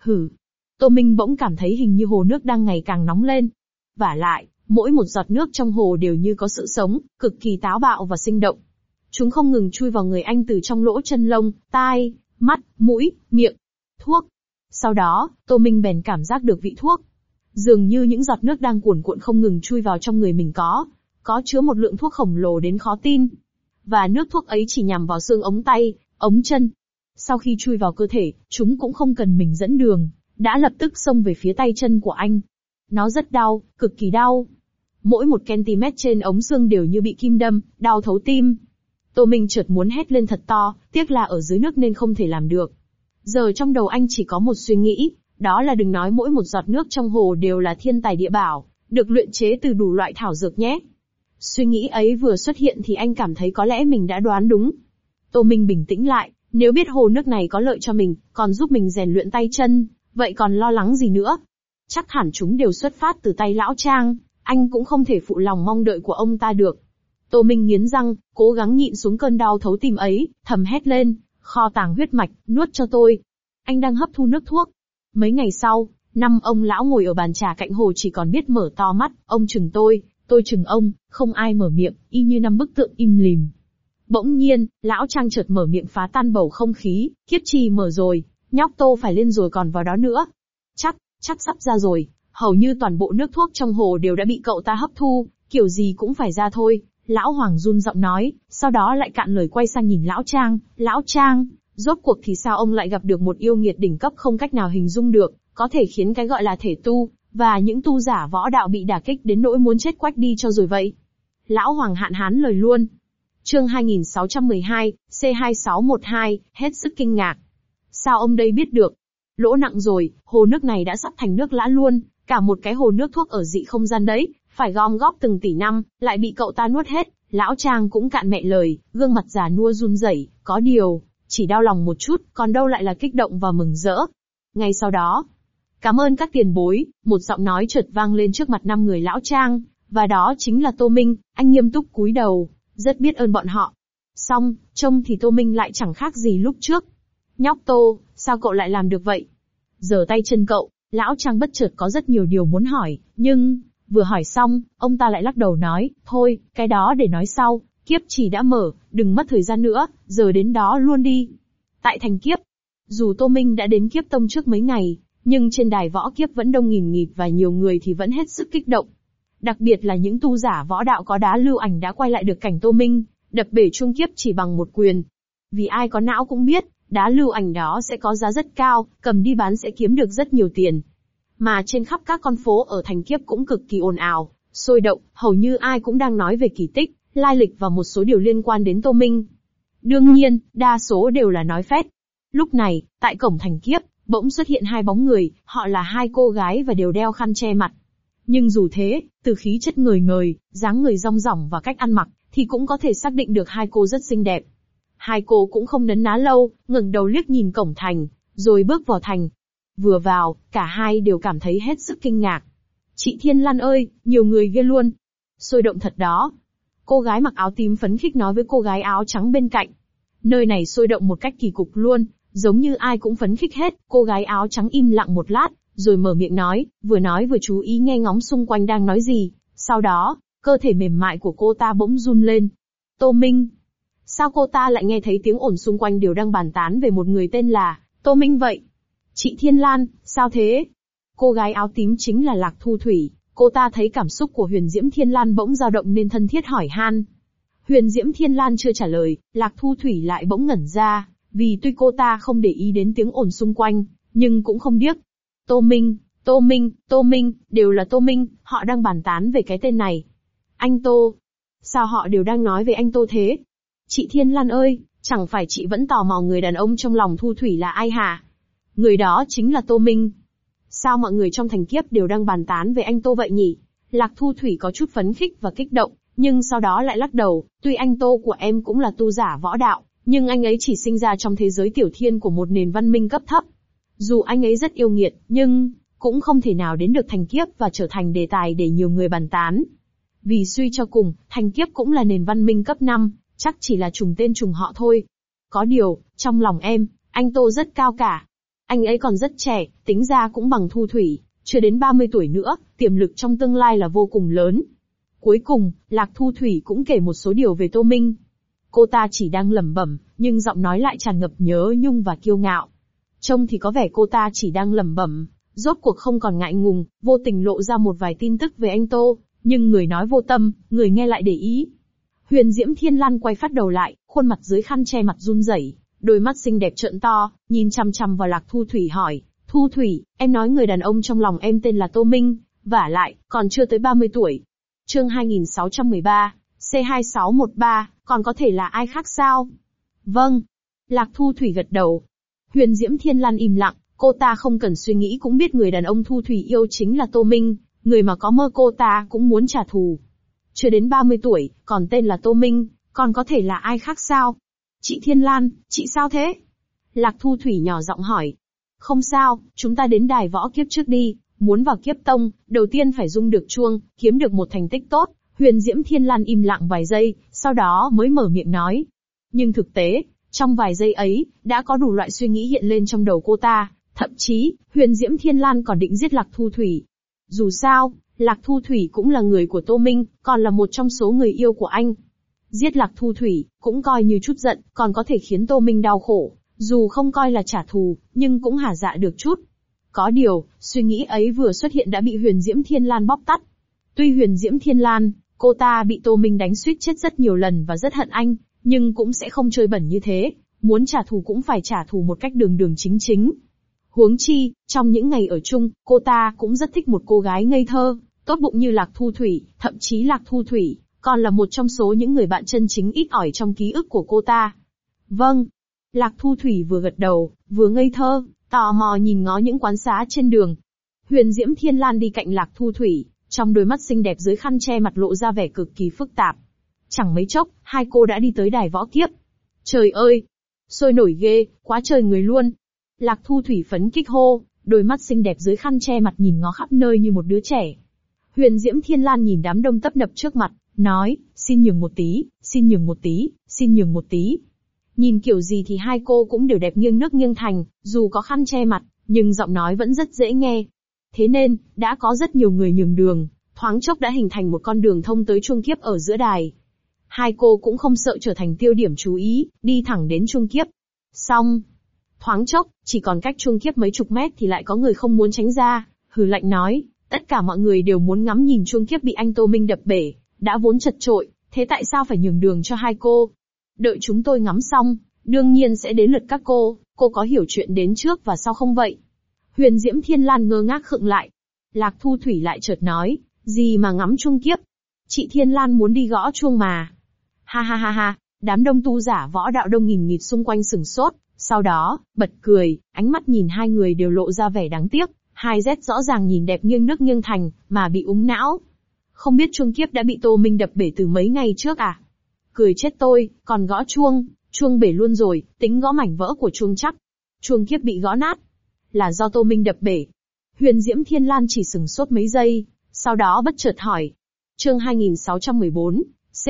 Tô Minh bỗng cảm thấy hình như hồ nước đang ngày càng nóng lên. Vả lại, mỗi một giọt nước trong hồ đều như có sự sống, cực kỳ táo bạo và sinh động. Chúng không ngừng chui vào người anh từ trong lỗ chân lông, tai, mắt, mũi, miệng. Thuốc. Sau đó, Tô Minh bèn cảm giác được vị thuốc. Dường như những giọt nước đang cuồn cuộn không ngừng chui vào trong người mình có chứa một lượng thuốc khổng lồ đến khó tin. Và nước thuốc ấy chỉ nhằm vào xương ống tay, ống chân. Sau khi chui vào cơ thể, chúng cũng không cần mình dẫn đường, đã lập tức xông về phía tay chân của anh. Nó rất đau, cực kỳ đau. Mỗi 1 cm trên ống xương đều như bị kim đâm, đau thấu tim. Tô Minh chợt muốn hét lên thật to, tiếc là ở dưới nước nên không thể làm được. Giờ trong đầu anh chỉ có một suy nghĩ, đó là đừng nói mỗi một giọt nước trong hồ đều là thiên tài địa bảo, được luyện chế từ đủ loại thảo dược nhé. Suy nghĩ ấy vừa xuất hiện thì anh cảm thấy có lẽ mình đã đoán đúng. Tô Minh bình tĩnh lại, nếu biết hồ nước này có lợi cho mình, còn giúp mình rèn luyện tay chân, vậy còn lo lắng gì nữa? Chắc hẳn chúng đều xuất phát từ tay lão Trang, anh cũng không thể phụ lòng mong đợi của ông ta được. Tô Minh nghiến răng, cố gắng nhịn xuống cơn đau thấu tim ấy, thầm hét lên, kho tàng huyết mạch, nuốt cho tôi. Anh đang hấp thu nước thuốc. Mấy ngày sau, 5 ông lão ngồi ở bàn trà cạnh hồ chỉ còn biết mở to mắt, ông chừng tôi chừng ông, không ai mở miệng, y như 5 bức tượng im lìm. Bỗng nhiên, lão Trang chợt mở miệng phá tan bầu không khí, kiếp trì mở rồi, nhóc Tô phải lên rồi còn vào đó nữa. Chắc sắp ra rồi, hầu như toàn bộ nước thuốc trong hồ đều đã bị cậu ta hấp thu, kiểu gì cũng phải ra thôi, Lão Hoàng run giọng nói, sau đó lại cạn lời quay sang nhìn Lão Trang, rốt cuộc thì sao ông lại gặp được một yêu nghiệt đỉnh cấp không cách nào hình dung được, có thể khiến cái gọi là thể tu, và những tu giả võ đạo bị đả kích đến nỗi muốn chết quách đi cho rồi vậy. Lão Hoàng hạn hán lời luôn. Chương 2612, C2612, hết sức kinh ngạc. Sao ông đây biết được? Lỗ nặng rồi, hồ nước này đã sắp thành nước lã luôn, cả một cái hồ nước thuốc ở dị không gian đấy, phải gom góp từng tỷ năm, lại bị cậu ta nuốt hết. Lão Trang cũng cạn mẹ lời, gương mặt già nua run rẩy, có điều, chỉ đau lòng một chút, còn đâu lại là kích động và mừng rỡ. Ngay sau đó, cảm ơn các tiền bối, một giọng nói chợt vang lên trước mặt 5 người Lão Trang, và đó chính là Tô Minh. Anh nghiêm túc cúi đầu, rất biết ơn bọn họ. Xong, trông thì Tô Minh lại chẳng khác gì lúc trước. Nhóc Tô, sao cậu lại làm được vậy? Giở tay chân cậu, Lão Trang bất chợt có rất nhiều điều muốn hỏi, nhưng, vừa hỏi xong, ông ta lại lắc đầu nói, thôi, cái đó để nói sau, kiếp chỉ đã mở, đừng mất thời gian nữa, giờ đến đó luôn đi. Tại thành kiếp, dù Tô Minh đã đến kiếp tông trước mấy ngày, nhưng trên đài võ kiếp vẫn đông nghìn nghịt và nhiều người thì vẫn hết sức kích động. Đặc biệt là những tu giả võ đạo có đá lưu ảnh đã quay lại được cảnh Tô Minh, đập bể chuông kiếp chỉ bằng một quyền. Vì ai có não cũng biết, đá lưu ảnh đó sẽ có giá rất cao, cầm đi bán sẽ kiếm được rất nhiều tiền. Mà trên khắp các con phố ở thành kiếp cũng cực kỳ ồn ào, sôi động, hầu như ai cũng đang nói về kỳ tích, lai lịch và một số điều liên quan đến Tô Minh. Đương nhiên, đa số đều là nói phét. Lúc này, tại cổng thành kiếp, bỗng xuất hiện 2 bóng người, họ là 2 cô gái và đều đeo khăn che mặt. Nhưng dù thế, từ khí chất ngời ngời, dáng người rong rỏng và cách ăn mặc, thì cũng có thể xác định được 2 cô rất xinh đẹp. 2 cô cũng không nấn ná lâu, ngẩng đầu liếc nhìn cổng thành, rồi bước vào thành. Vừa vào, cả hai đều cảm thấy hết sức kinh ngạc. Chị Thiên Lan ơi, nhiều người ghê luôn. Sôi động thật đó. Cô gái mặc áo tím phấn khích nói với cô gái áo trắng bên cạnh. Nơi này sôi động một cách kỳ cục luôn, giống như ai cũng phấn khích hết. Cô gái áo trắng im lặng một lát, rồi mở miệng nói vừa chú ý nghe ngóng xung quanh đang nói gì. Sau đó, cơ thể mềm mại của cô ta bỗng run lên. Tô Minh. Sao cô ta lại nghe thấy tiếng ồn xung quanh đều đang bàn tán về một người tên là Tô Minh vậy? Chị Thiên Lan, sao thế? Cô gái áo tím chính là Lạc Thu Thủy, cô ta thấy cảm xúc của Huyền Diễm Thiên Lan bỗng dao động nên thân thiết hỏi han. Huyền Diễm Thiên Lan chưa trả lời, Lạc Thu Thủy lại bỗng ngẩn ra, vì tuy cô ta không để ý đến tiếng ồn xung quanh, nhưng cũng không điếc. Tô Minh, Tô Minh, Tô Minh, đều là Tô Minh, họ đang bàn tán về cái tên này. Anh Tô. Sao họ đều đang nói về anh Tô thế? Chị Thiên Lan ơi, chẳng phải chị vẫn tò mò người đàn ông trong lòng Thu Thủy là ai hả? Người đó chính là Tô Minh. Sao mọi người trong thành kiếp đều đang bàn tán về anh Tô vậy nhỉ? Lạc Thu Thủy có chút phấn khích và kích động, nhưng sau đó lại lắc đầu, tuy anh Tô của em cũng là tu giả võ đạo, nhưng anh ấy chỉ sinh ra trong thế giới tiểu thiên của một nền văn minh cấp thấp. Dù anh ấy rất yêu nghiệt, nhưng cũng không thể nào đến được thành kiếp và trở thành đề tài để nhiều người bàn tán. Vì suy cho cùng, thành kiếp cũng là nền văn minh cấp 5, chắc chỉ là trùng tên trùng họ thôi. Có điều, trong lòng em, anh Tô rất cao cả. Anh ấy còn rất trẻ, tính ra cũng bằng Thu Thủy, chưa đến 30 tuổi nữa, tiềm lực trong tương lai là vô cùng lớn. Cuối cùng, Lạc Thu Thủy cũng kể một số điều về Tô Minh. Cô ta chỉ đang lẩm bẩm, nhưng giọng nói lại tràn ngập nhớ nhung và kiêu ngạo. Trông thì có vẻ cô ta chỉ đang lẩm bẩm, rốt cuộc không còn ngại ngùng, vô tình lộ ra một vài tin tức về anh Tô, nhưng người nói vô tâm, người nghe lại để ý. Huyền Diễm Thiên Lan quay phát đầu lại, khuôn mặt dưới khăn che mặt run rẩy, đôi mắt xinh đẹp trợn to, nhìn chằm chằm vào Lạc Thu Thủy hỏi, Thu Thủy, em nói người đàn ông trong lòng em tên là Tô Minh, vả lại, còn chưa tới 30 tuổi. Chương 2613, C2613, còn có thể là ai khác sao? Vâng. Lạc Thu Thủy gật đầu. Huyền Diễm Thiên Lan im lặng, cô ta không cần suy nghĩ cũng biết người đàn ông Thu Thủy yêu chính là Tô Minh, người mà có mơ cô ta cũng muốn trả thù. Chưa đến 30 tuổi, còn tên là Tô Minh, còn có thể là ai khác sao? Chị Thiên Lan, chị sao thế? Lạc Thu Thủy nhỏ giọng hỏi. Không sao, chúng ta đến đài võ kiếp trước đi, muốn vào kiếp tông, đầu tiên phải rung được chuông, kiếm được một thành tích tốt. Huyền Diễm Thiên Lan im lặng vài giây, sau đó mới mở miệng nói. Nhưng thực tế, trong vài giây ấy, đã có đủ loại suy nghĩ hiện lên trong đầu cô ta, thậm chí, Huyền Diễm Thiên Lan còn định giết Lạc Thu Thủy. Dù sao, Lạc Thu Thủy cũng là người của Tô Minh, còn là một trong số người yêu của anh. Giết Lạc Thu Thủy, cũng coi như chút giận, còn có thể khiến Tô Minh đau khổ, dù không coi là trả thù, nhưng cũng hả dạ được chút. Có điều, suy nghĩ ấy vừa xuất hiện đã bị Huyền Diễm Thiên Lan bóp tắt. Tuy Huyền Diễm Thiên Lan Cô ta bị Tô Minh đánh suýt chết rất nhiều lần và rất hận anh, nhưng cũng sẽ không chơi bẩn như thế, muốn trả thù cũng phải trả thù một cách đường đường chính chính. Huống chi, trong những ngày ở chung, cô ta cũng rất thích một cô gái ngây thơ, tốt bụng như Lạc Thu Thủy, thậm chí Lạc Thu Thủy còn là một trong số những người bạn chân chính ít ỏi trong ký ức của cô ta. Vâng. Lạc Thu Thủy vừa gật đầu, vừa ngây thơ, tò mò nhìn ngó những quán xá trên đường. Huyền Diễm Thiên Lan đi cạnh Lạc Thu Thủy, trong đôi mắt xinh đẹp dưới khăn che mặt lộ ra vẻ cực kỳ phức tạp. Chẳng mấy chốc, hai cô đã đi tới đài võ kiếp. Trời ơi! Sôi nổi ghê, quá trời người luôn. Lạc Thu Thủy phấn kích hô, đôi mắt xinh đẹp dưới khăn che mặt nhìn ngó khắp nơi như một đứa trẻ. Huyền Diễm Thiên Lan nhìn đám đông tấp nập trước mặt, nói, xin nhường một tí, xin nhường một tí, xin nhường một tí. Nhìn kiểu gì thì hai cô cũng đều đẹp nghiêng nước nghiêng thành, dù có khăn che mặt, nhưng giọng nói vẫn rất dễ nghe. Thế nên, đã có rất nhiều người nhường đường, thoáng chốc đã hình thành một con đường thông tới chuông kiếp ở giữa đài. Hai cô cũng không sợ trở thành tiêu điểm chú ý, đi thẳng đến chuông kiếp. Xong. Thoáng chốc, chỉ còn cách chuông kiếp mấy chục mét thì lại có người không muốn tránh ra, hừ lạnh nói, tất cả mọi người đều muốn ngắm nhìn chuông kiếp bị anh Tô Minh đập bể, đã vốn chật chội, thế tại sao phải nhường đường cho hai cô? Đợi chúng tôi ngắm xong, đương nhiên sẽ đến lượt các cô có hiểu chuyện đến trước và sau không vậy? Huyền Diễm Thiên Lan ngơ ngác khựng lại. Lạc Thu Thủy lại chợt nói, gì mà ngắm chuông kiếp? Chị Thiên Lan muốn đi gõ chuông mà. Ha ha ha ha, đám đông tu giả võ đạo đông nghìn nghịt xung quanh sửng sốt, sau đó, bật cười, ánh mắt nhìn hai người đều lộ ra vẻ đáng tiếc, hai Z rõ ràng nhìn đẹp nghiêng nước nghiêng thành, mà bị úng não. Không biết chuông kiếp đã bị Tô Minh đập bể từ mấy ngày trước à? Cười chết tôi, còn gõ chuông bể luôn rồi, tính gõ mảnh vỡ của chuông chắc. Chuông kiếp bị gõ nát, là do Tô Minh đập bể. Huyền Diễm Thiên Lan chỉ sửng sốt mấy giây, sau đó bất chợt hỏi. Chương 2614,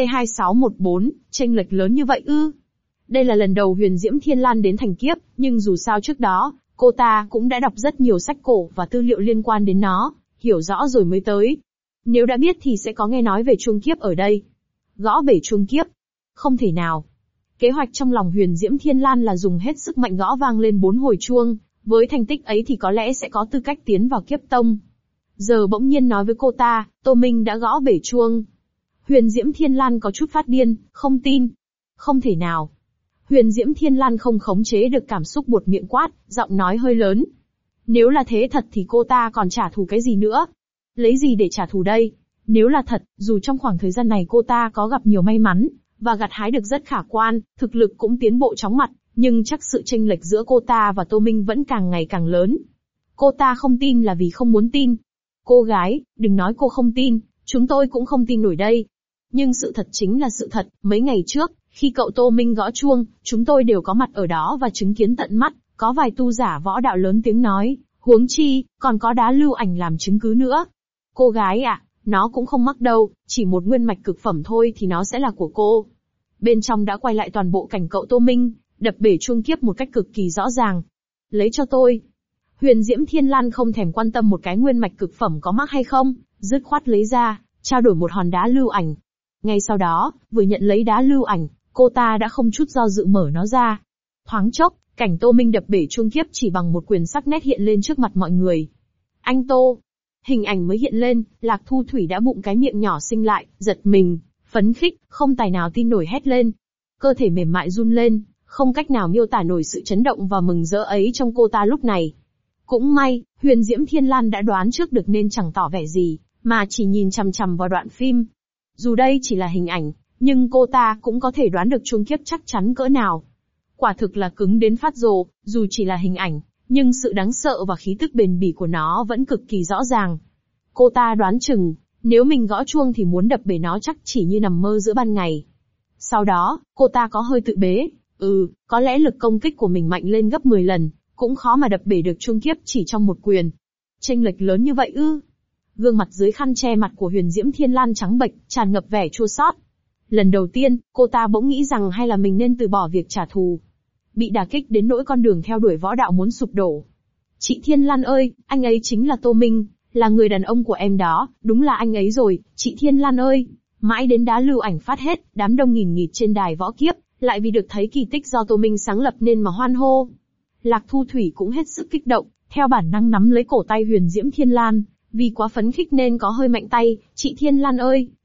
C2614, chênh lệch lớn như vậy ư? Đây là lần đầu Huyền Diễm Thiên Lan đến thành kiếp, nhưng dù sao trước đó, cô ta cũng đã đọc rất nhiều sách cổ và tư liệu liên quan đến nó, hiểu rõ rồi mới tới. Nếu đã biết thì sẽ có nghe nói về chuông kiếp ở đây. Gõ bể chuông kiếp? Không thể nào. Kế hoạch trong lòng Huyền Diễm Thiên Lan là dùng hết sức mạnh gõ vang lên 4 hồi chuông, với thành tích ấy thì có lẽ sẽ có tư cách tiến vào kiếp tông. Giờ bỗng nhiên nói với cô ta, Tô Minh đã gõ bể chuông. Huyền Diễm Thiên Lan có chút phát điên, không tin. Không thể nào. Huyền Diễm Thiên Lan không khống chế được cảm xúc buột miệng quát, giọng nói hơi lớn. Nếu là thế thật thì cô ta còn trả thù cái gì nữa? Lấy gì để trả thù đây? Nếu là thật, dù trong khoảng thời gian này cô ta có gặp nhiều may mắn, và gặt hái được rất khả quan, thực lực cũng tiến bộ chóng mặt, nhưng chắc sự chênh lệch giữa cô ta và Tô Minh vẫn càng ngày càng lớn. Cô ta không tin là vì không muốn tin. Cô gái, đừng nói cô không tin, chúng tôi cũng không tin nổi đây. Nhưng sự thật chính là sự thật, mấy ngày trước, khi cậu Tô Minh gõ chuông, chúng tôi đều có mặt ở đó và chứng kiến tận mắt, có vài tu giả võ đạo lớn tiếng nói, huống chi, còn có đá lưu ảnh làm chứng cứ nữa. Cô gái ạ, nó cũng không mắc đâu, chỉ một nguyên mạch cực phẩm thôi thì nó sẽ là của cô. Bên trong đã quay lại toàn bộ cảnh cậu Tô Minh, đập bể chuông kiếp một cách cực kỳ rõ ràng. Lấy cho tôi. Huyền Diễm Thiên Lan không thèm quan tâm một cái nguyên mạch cực phẩm có mắc hay không, dứt khoát lấy ra, trao đổi một hòn đá lưu ảnh. Ngay sau đó, vừa nhận lấy đá lưu ảnh, cô ta đã không chút do dự mở nó ra. Thoáng chốc, cảnh Tô Minh đập bể chuông kiếp chỉ bằng một quyền sắc nét hiện lên trước mặt mọi người. Anh Tô! Hình ảnh mới hiện lên, Lạc Thu Thủy đã bụng cái miệng nhỏ xinh lại, giật mình, phấn khích, không tài nào tin nổi hét lên. Cơ thể mềm mại run lên, không cách nào miêu tả nổi sự chấn động và mừng rỡ ấy trong cô ta lúc này. Cũng may, Huyền Diễm Thiên Lan đã đoán trước được nên chẳng tỏ vẻ gì, mà chỉ nhìn chằm chằm vào đoạn phim. Dù đây chỉ là hình ảnh, nhưng cô ta cũng có thể đoán được chuông kiếp chắc chắn cỡ nào. Quả thực là cứng đến phát rồ, dù chỉ là hình ảnh, nhưng sự đáng sợ và khí tức bền bỉ của nó vẫn cực kỳ rõ ràng. Cô ta đoán chừng, nếu mình gõ chuông thì muốn đập bể nó chắc chỉ như nằm mơ giữa ban ngày. Sau đó, cô ta có hơi tự bế, có lẽ lực công kích của mình mạnh lên gấp 10 lần, cũng khó mà đập bể được chuông kiếp chỉ trong một quyền. Chênh lệch lớn như vậy ư? Gương mặt dưới khăn che mặt của Huyền Diễm Thiên Lan trắng bệch, tràn ngập vẻ chua xót. Lần đầu tiên, cô ta bỗng nghĩ rằng hay là mình nên từ bỏ việc trả thù. Bị đả kích đến nỗi con đường theo đuổi võ đạo muốn sụp đổ. Chị Thiên Lan ơi, anh ấy chính là Tô Minh, là người đàn ông của em đó, đúng là anh ấy rồi, chị Thiên Lan ơi. Mãi đến đá lưu ảnh phát hết, đám đông nghìn nghịt trên đài võ kiếp, lại vì được thấy kỳ tích do Tô Minh sáng lập nên mà hoan hô. Lạc Thu Thủy cũng hết sức kích động, theo bản năng nắm lấy cổ tay Huyền Diễm Thiên Lan, vì quá phấn khích nên có hơi mạnh tay, chị Thiên Lan ơi,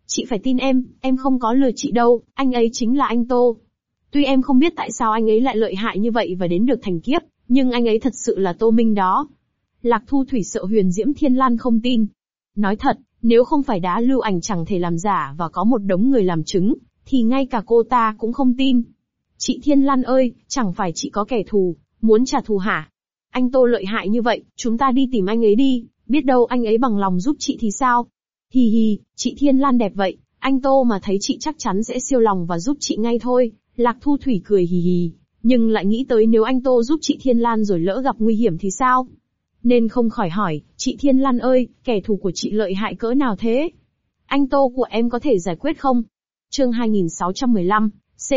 Chị phải tin em không có lừa chị đâu, anh ấy chính là anh Tô. Tuy em không biết tại sao anh ấy lại lợi hại như vậy và đến được thành kiếp, nhưng anh ấy thật sự là Tô Minh đó. Lạc Thu Thủy sợ Huyền Diễm Thiên Lan không tin. Nói thật, nếu không phải đá lưu ảnh chẳng thể làm giả và có một đống người làm chứng, thì ngay cả cô ta cũng không tin. Chị Thiên Lan ơi, chẳng phải chị có kẻ thù, muốn trả thù hả? Anh Tô lợi hại như vậy, chúng ta đi tìm anh ấy đi, biết đâu anh ấy bằng lòng giúp chị thì sao? Hì hì, chị Thiên Lan đẹp vậy, anh Tô mà thấy chị chắc chắn sẽ siêu lòng và giúp chị ngay thôi. Lạc Thu Thủy cười hì hì, nhưng lại nghĩ tới nếu anh Tô giúp chị Thiên Lan rồi lỡ gặp nguy hiểm thì sao? Nên không khỏi hỏi, chị Thiên Lan ơi, kẻ thù của chị lợi hại cỡ nào thế? Anh Tô của em có thể giải quyết không? Chương 2615,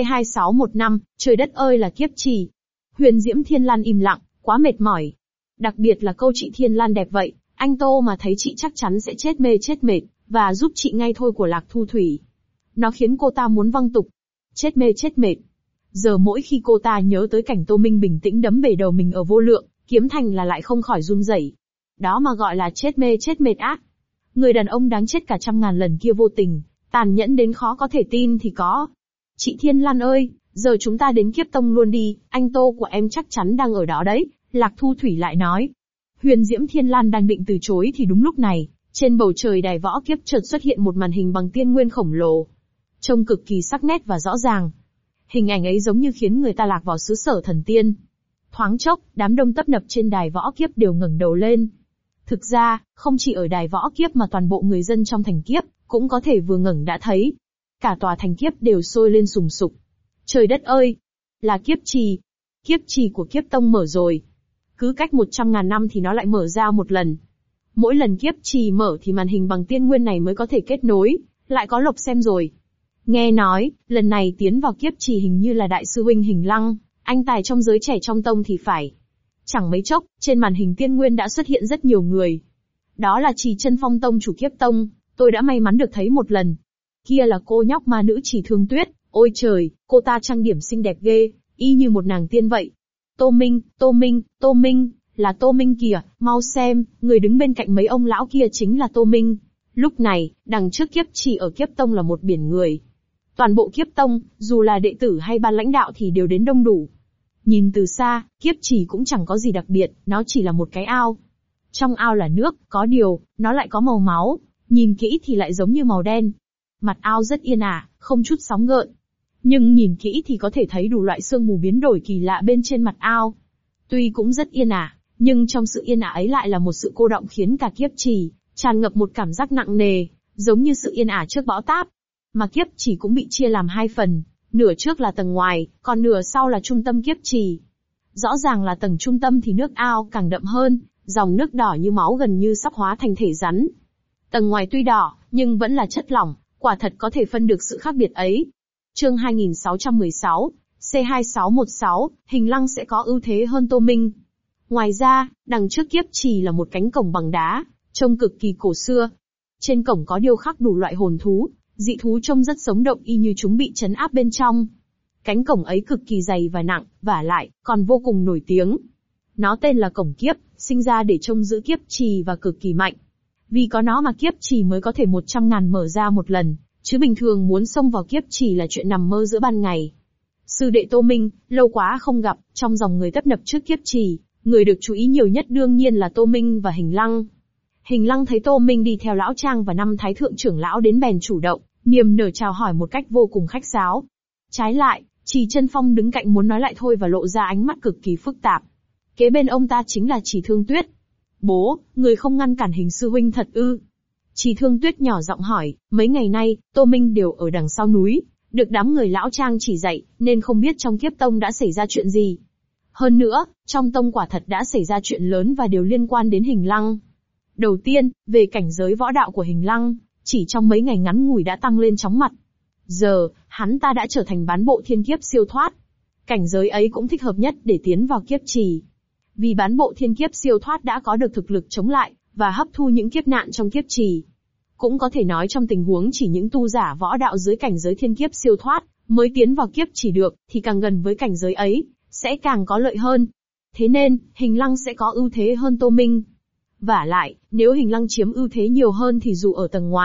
C2615, trời đất ơi là kiếp trì. Huyền Diễm Thiên Lan im lặng, quá mệt mỏi. Đặc biệt là câu chị Thiên Lan đẹp vậy, anh Tô mà thấy chị chắc chắn sẽ chết mê chết mệt, và giúp chị ngay thôi của Lạc Thu Thủy. Nó khiến cô ta muốn văng tục. Chết mê chết mệt. Giờ mỗi khi cô ta nhớ tới cảnh Tô Minh bình tĩnh đấm bể đầu mình ở Vô Lượng, Kiếm Thành là lại không khỏi run rẩy. Đó mà gọi là chết mê chết mệt á. Người đàn ông đáng chết cả trăm ngàn lần kia vô tình, tàn nhẫn đến khó có thể tin thì có. Chị Thiên Lan ơi, giờ chúng ta đến Kiếp Tông luôn đi, anh Tô của em chắc chắn đang ở đó đấy, Lạc Thu Thủy lại nói. Huyền Diễm Thiên Lan đang định từ chối thì đúng lúc này, trên bầu trời đài võ kiếp chợt xuất hiện một màn hình bằng tiên nguyên khổng lồ. Trông cực kỳ sắc nét và rõ ràng. Hình ảnh ấy giống như khiến người ta lạc vào xứ sở thần tiên. Thoáng chốc, đám đông tấp nập trên đài võ kiếp đều ngẩng đầu lên. Thực ra, không chỉ ở đài võ kiếp mà toàn bộ người dân trong thành kiếp, cũng có thể vừa ngẩng đã thấy. Cả tòa thành kiếp đều sôi lên sùng sục. Trời đất ơi! Là kiếp trì. Kiếp trì của Kiếp Tông mở rồi. Cứ cách 100.000 năm thì nó lại mở ra một lần. Mỗi lần kiếp trì mở thì màn hình bằng tiên nguyên này mới có thể kết nối, lại có lộc xem rồi. Nghe nói, lần này tiến vào kiếp trì hình như là đại sư huynh Hình Lăng, anh tài trong giới trẻ trong tông thì phải. Chẳng mấy chốc, trên màn hình tiên nguyên đã xuất hiện rất nhiều người. Đó là Trì Chân Phong tông chủ Kiếp Tông, tôi đã may mắn được thấy một lần. Kia là cô nhóc ma nữ Trì Thương Tuyết, ôi trời, cô ta trang điểm xinh đẹp ghê, y như một nàng tiên vậy. Tô Minh, Tô Minh, Tô Minh, là Tô Minh kìa, mau xem, người đứng bên cạnh mấy ông lão kia chính là Tô Minh. Lúc này, đằng trước kiếp trì ở Kiếp Tông là một biển người. Toàn bộ Kiếp Tông, dù là đệ tử hay ban lãnh đạo thì đều đến đông đủ. Nhìn từ xa, kiếp trì cũng chẳng có gì đặc biệt, nó chỉ là một cái ao. Trong ao là nước, có điều, nó lại có màu máu, nhìn kỹ thì lại giống như màu đen. Mặt ao rất yên ả, không chút sóng gợn. Nhưng nhìn kỹ thì có thể thấy đủ loại sương mù biến đổi kỳ lạ bên trên mặt ao. Tuy cũng rất yên ả, nhưng trong sự yên ả ấy lại là một sự cô đọng khiến cả kiếp trì tràn ngập một cảm giác nặng nề, giống như sự yên ả trước bão táp. Mà kiếp trì cũng bị chia làm hai phần, nửa trước là tầng ngoài, còn nửa sau là trung tâm kiếp trì. Rõ ràng là tầng trung tâm thì nước ao càng đậm hơn, dòng nước đỏ như máu gần như sắp hóa thành thể rắn. Tầng ngoài tuy đỏ, nhưng vẫn là chất lỏng, quả thật có thể phân được sự khác biệt ấy. Chương 2616, C2616, Hình Lăng sẽ có ưu thế hơn Tô Minh. Ngoài ra, đằng trước kiếp trì là một cánh cổng bằng đá, trông cực kỳ cổ xưa. Trên cổng có điêu khắc đủ loại hồn thú, dị thú trông rất sống động y như chúng bị trấn áp bên trong. Cánh cổng ấy cực kỳ dày và nặng, vả lại, còn vô cùng nổi tiếng. Nó tên là cổng kiếp, sinh ra để trông giữ kiếp trì và cực kỳ mạnh. Vì có nó mà kiếp trì mới có thể 100.000 mở ra một lần, chứ bình thường muốn xông vào kiếp trì là chuyện nằm mơ giữa ban ngày. Sư đệ Tô Minh, lâu quá không gặp, trong dòng người tấp nập trước kiếp trì, người được chú ý nhiều nhất đương nhiên là Tô Minh và Hình Lăng. Hình Lăng thấy Tô Minh đi theo lão trang và 5 thái thượng trưởng lão đến bèn chủ động, niềm nở chào hỏi một cách vô cùng khách sáo. Trái lại, Trì Chân Phong đứng cạnh muốn nói lại thôi và lộ ra ánh mắt cực kỳ phức tạp. Kế bên ông ta chính là Trì Thương Tuyết. Bố, người không ngăn cản Hình sư huynh thật ư? Trì Thương Tuyết nhỏ giọng hỏi, mấy ngày nay, Tô Minh đều ở đằng sau núi, được đám người lão trang chỉ dạy, nên không biết trong Kiếp Tông đã xảy ra chuyện gì. Hơn nữa, trong tông quả thật đã xảy ra chuyện lớn và đều liên quan đến Hình Lăng. Đầu tiên, về cảnh giới võ đạo của Hình Lăng, chỉ trong mấy ngày ngắn ngủi đã tăng lên chóng mặt. Giờ, hắn ta đã trở thành bán bộ thiên kiếp siêu thoát. Cảnh giới ấy cũng thích hợp nhất để tiến vào kiếp trì. Vì bán bộ thiên kiếp siêu thoát đã có được thực lực chống lại, và hấp thu những kiếp nạn trong kiếp trì. Cũng có thể nói trong tình huống chỉ những tu giả võ đạo dưới cảnh giới thiên kiếp siêu thoát, mới tiến vào kiếp trì được, thì càng gần với cảnh giới ấy, sẽ càng có lợi hơn. Thế nên, Hình Lăng sẽ có ưu thế hơn Tô Minh. Vả lại, nếu Hình Lăng chiếm ưu thế nhiều hơn thì dù ở tầng ngoài,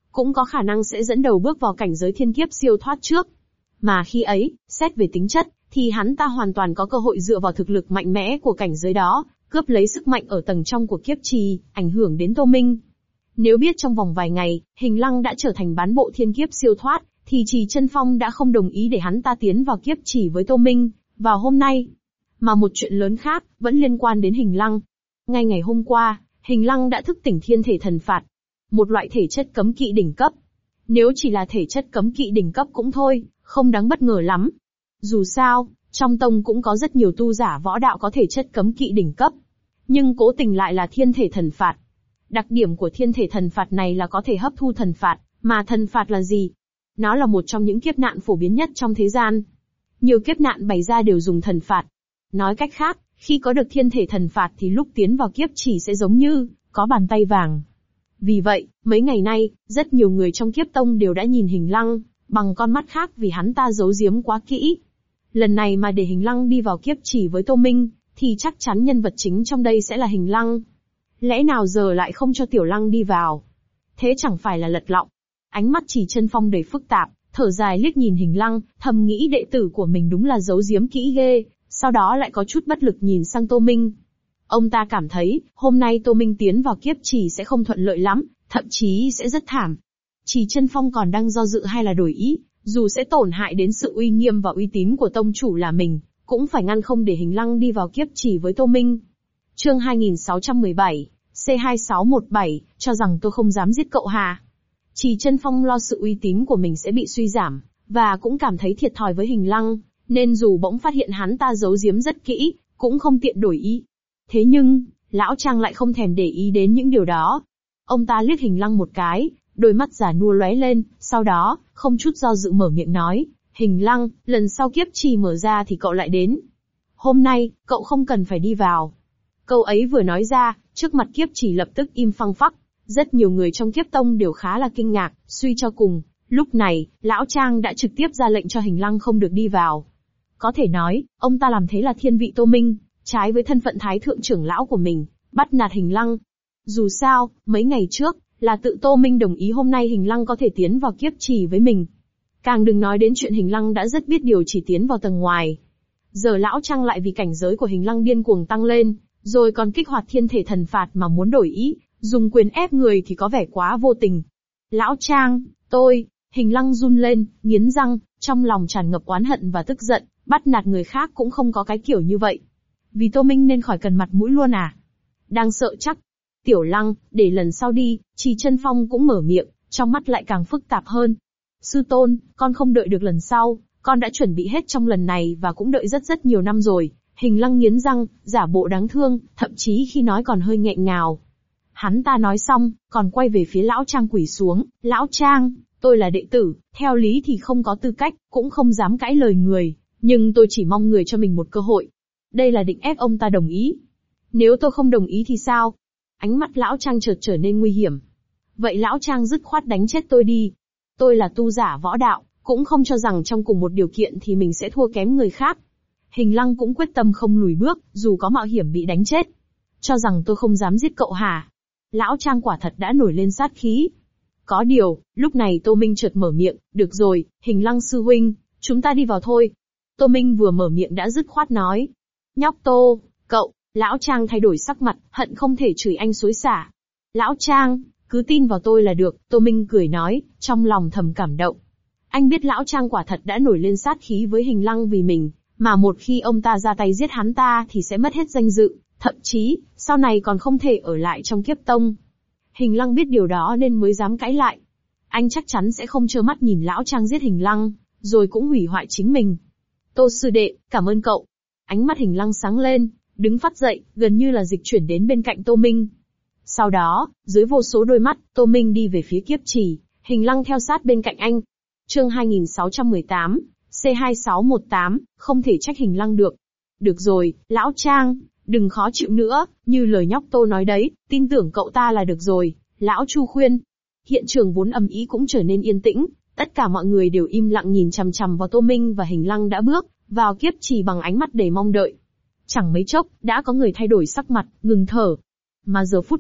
cũng có khả năng sẽ dẫn đầu bước vào cảnh giới thiên kiếp siêu thoát trước. Mà khi ấy, xét về tính chất, thì hắn ta hoàn toàn có cơ hội dựa vào thực lực mạnh mẽ của cảnh giới đó, cướp lấy sức mạnh ở tầng trong của kiếp trì, ảnh hưởng đến Tô Minh. Nếu biết trong vòng vài ngày, Hình Lăng đã trở thành bán bộ thiên kiếp siêu thoát, thì Trì Chân Phong đã không đồng ý để hắn ta tiến vào kiếp trì với Tô Minh, vào hôm nay. Mà một chuyện lớn khác, vẫn liên quan đến Hình Lăng. Ngay ngày hôm qua, Hình Lăng đã thức tỉnh thiên thể thần phạt. Một loại thể chất cấm kỵ đỉnh cấp. Nếu chỉ là thể chất cấm kỵ đỉnh cấp cũng thôi, không đáng bất ngờ lắm. Dù sao, trong tông cũng có rất nhiều tu giả võ đạo có thể chất cấm kỵ đỉnh cấp. Nhưng cố tình lại là thiên thể thần phạt. Đặc điểm của thiên thể thần phạt này là có thể hấp thu thần phạt, mà thần phạt là gì? Nó là một trong những kiếp nạn phổ biến nhất trong thế gian. Nhiều kiếp nạn bày ra đều dùng thần phạt. Nói cách khác, khi có được thiên thể thần phạt thì lúc tiến vào kiếp chỉ sẽ giống như có bàn tay vàng. Vì vậy, mấy ngày nay, rất nhiều người trong kiếp tông đều đã nhìn Hình Lăng bằng con mắt khác vì hắn ta giấu giếm quá kỹ. Lần này mà để Hình Lăng đi vào kiếp chỉ với Tô Minh, thì chắc chắn nhân vật chính trong đây sẽ là Hình Lăng. Lẽ nào giờ lại không cho Tiểu Lăng đi vào? Thế chẳng phải là lật lọng. Ánh mắt Trì Chân Phong đầy phức tạp, thở dài liếc nhìn Hình Lăng, thầm nghĩ đệ tử của mình đúng là giấu giếm kỹ ghê, sau đó lại có chút bất lực nhìn sang Tô Minh. Ông ta cảm thấy, hôm nay Tô Minh tiến vào kiếp chỉ sẽ không thuận lợi lắm, thậm chí sẽ rất thảm. Trì Chân Phong còn đang do dự hay là đổi ý, dù sẽ tổn hại đến sự uy nghiêm và uy tín của tông chủ là mình, cũng phải ngăn không để Hình Lăng đi vào kiếp chỉ với Tô Minh. Chương 2617, C2617, cho rằng tôi không dám giết cậu hà. Trì Chân Phong lo sự uy tín của mình sẽ bị suy giảm, và cũng cảm thấy thiệt thòi với Hình Lăng, nên dù bỗng phát hiện hắn ta giấu giếm rất kỹ, cũng không tiện đổi ý. Thế nhưng, Lão Trang lại không thèm để ý đến những điều đó. Ông ta liếc Hình Lăng một cái, đôi mắt già nua lóe lên, sau đó, không chút do dự mở miệng nói, Hình Lăng, lần sau kiếp trì mở ra thì cậu lại đến. Hôm nay, cậu không cần phải đi vào. Câu ấy vừa nói ra, trước mặt kiếp trì lập tức im phăng phắc. Rất nhiều người trong kiếp tông đều khá là kinh ngạc, suy cho cùng. Lúc này, Lão Trang đã trực tiếp ra lệnh cho Hình Lăng không được đi vào. Có thể nói, ông ta làm thế là thiên vị Tô Minh, trái với thân phận thái thượng trưởng lão của mình, bắt nạt Hình Lăng. Dù sao, mấy ngày trước, là tự Tô Minh đồng ý hôm nay Hình Lăng có thể tiến vào kiếp trì với mình. Càng đừng nói đến chuyện Hình Lăng đã rất biết điều chỉ tiến vào tầng ngoài. Giờ Lão Trang lại vì cảnh giới của Hình Lăng điên cuồng tăng lên, rồi còn kích hoạt thiên thể thần phạt mà muốn đổi ý, dùng quyền ép người thì có vẻ quá vô tình. Lão Trang, Hình Lăng run lên, nghiến răng, trong lòng tràn ngập oán hận và tức giận, bắt nạt người khác cũng không có cái kiểu như vậy. Vì Tô Minh nên khỏi cần mặt mũi luôn à? Đang sợ chắc. Tiểu Lăng, để lần sau đi, Trì Chân Phong cũng mở miệng, trong mắt lại càng phức tạp hơn. Sư tôn, con không đợi được lần sau, con đã chuẩn bị hết trong lần này và cũng đợi rất nhiều năm rồi. Hình Lăng nghiến răng, giả bộ đáng thương, thậm chí khi nói còn hơi nghẹn ngào. Hắn ta nói xong, còn quay về phía Lão Trang quỳ xuống, Lão Trang, tôi là đệ tử, theo lý thì không có tư cách, cũng không dám cãi lời người, nhưng tôi chỉ mong người cho mình một cơ hội. Đây là định ép ông ta đồng ý. Nếu tôi không đồng ý thì sao? Ánh mắt Lão Trang chợt trở nên nguy hiểm. Vậy Lão Trang dứt khoát đánh chết tôi đi. Tôi là tu giả võ đạo, cũng không cho rằng trong cùng một điều kiện thì mình sẽ thua kém người khác. Hình Lăng cũng quyết tâm không lùi bước, dù có mạo hiểm bị đánh chết. Cho rằng tôi không dám giết cậu hả? Lão Trang quả thật đã nổi lên sát khí. Có điều, lúc này Tô Minh chợt mở miệng, được rồi, Hình Lăng sư huynh, chúng ta đi vào thôi. Tô Minh vừa mở miệng đã dứt khoát nói. Nhóc Tô, cậu, Lão Trang thay đổi sắc mặt, hận không thể chửi anh xối xả. Lão Trang, cứ tin vào tôi là được, Tô Minh cười nói, trong lòng thầm cảm động. Anh biết Lão Trang quả thật đã nổi lên sát khí với Hình Lăng vì mình, mà một khi ông ta ra tay giết hắn ta thì sẽ mất hết danh dự, thậm chí, sau này còn không thể ở lại trong kiếp tông. Hình Lăng biết điều đó nên mới dám cãi lại. Anh chắc chắn sẽ không trơ mắt nhìn Lão Trang giết Hình Lăng, rồi cũng hủy hoại chính mình. Tô sư đệ, cảm ơn cậu. Ánh mắt Hình Lăng sáng lên, đứng phắt dậy, gần như là dịch chuyển đến bên cạnh Tô Minh. Sau đó, dưới vô số đôi mắt, Tô Minh đi về phía kiếp trì, Hình Lăng theo sát bên cạnh anh. Chương 2618, C2618, không thể trách Hình Lăng được. Được rồi, Lão Trang, đừng khó chịu nữa, như lời nhóc Tô nói đấy, tin tưởng cậu ta là được rồi, Lão Chu khuyên. Hiện trường vốn ầm ĩ cũng trở nên yên tĩnh, tất cả mọi người đều im lặng nhìn chằm chằm vào Tô Minh và Hình Lăng đã bước vào kiếp trì bằng ánh mắt đầy mong đợi. Chẳng mấy chốc, đã có người thay đổi sắc mặt, ngừng thở. Mà giờ phút này,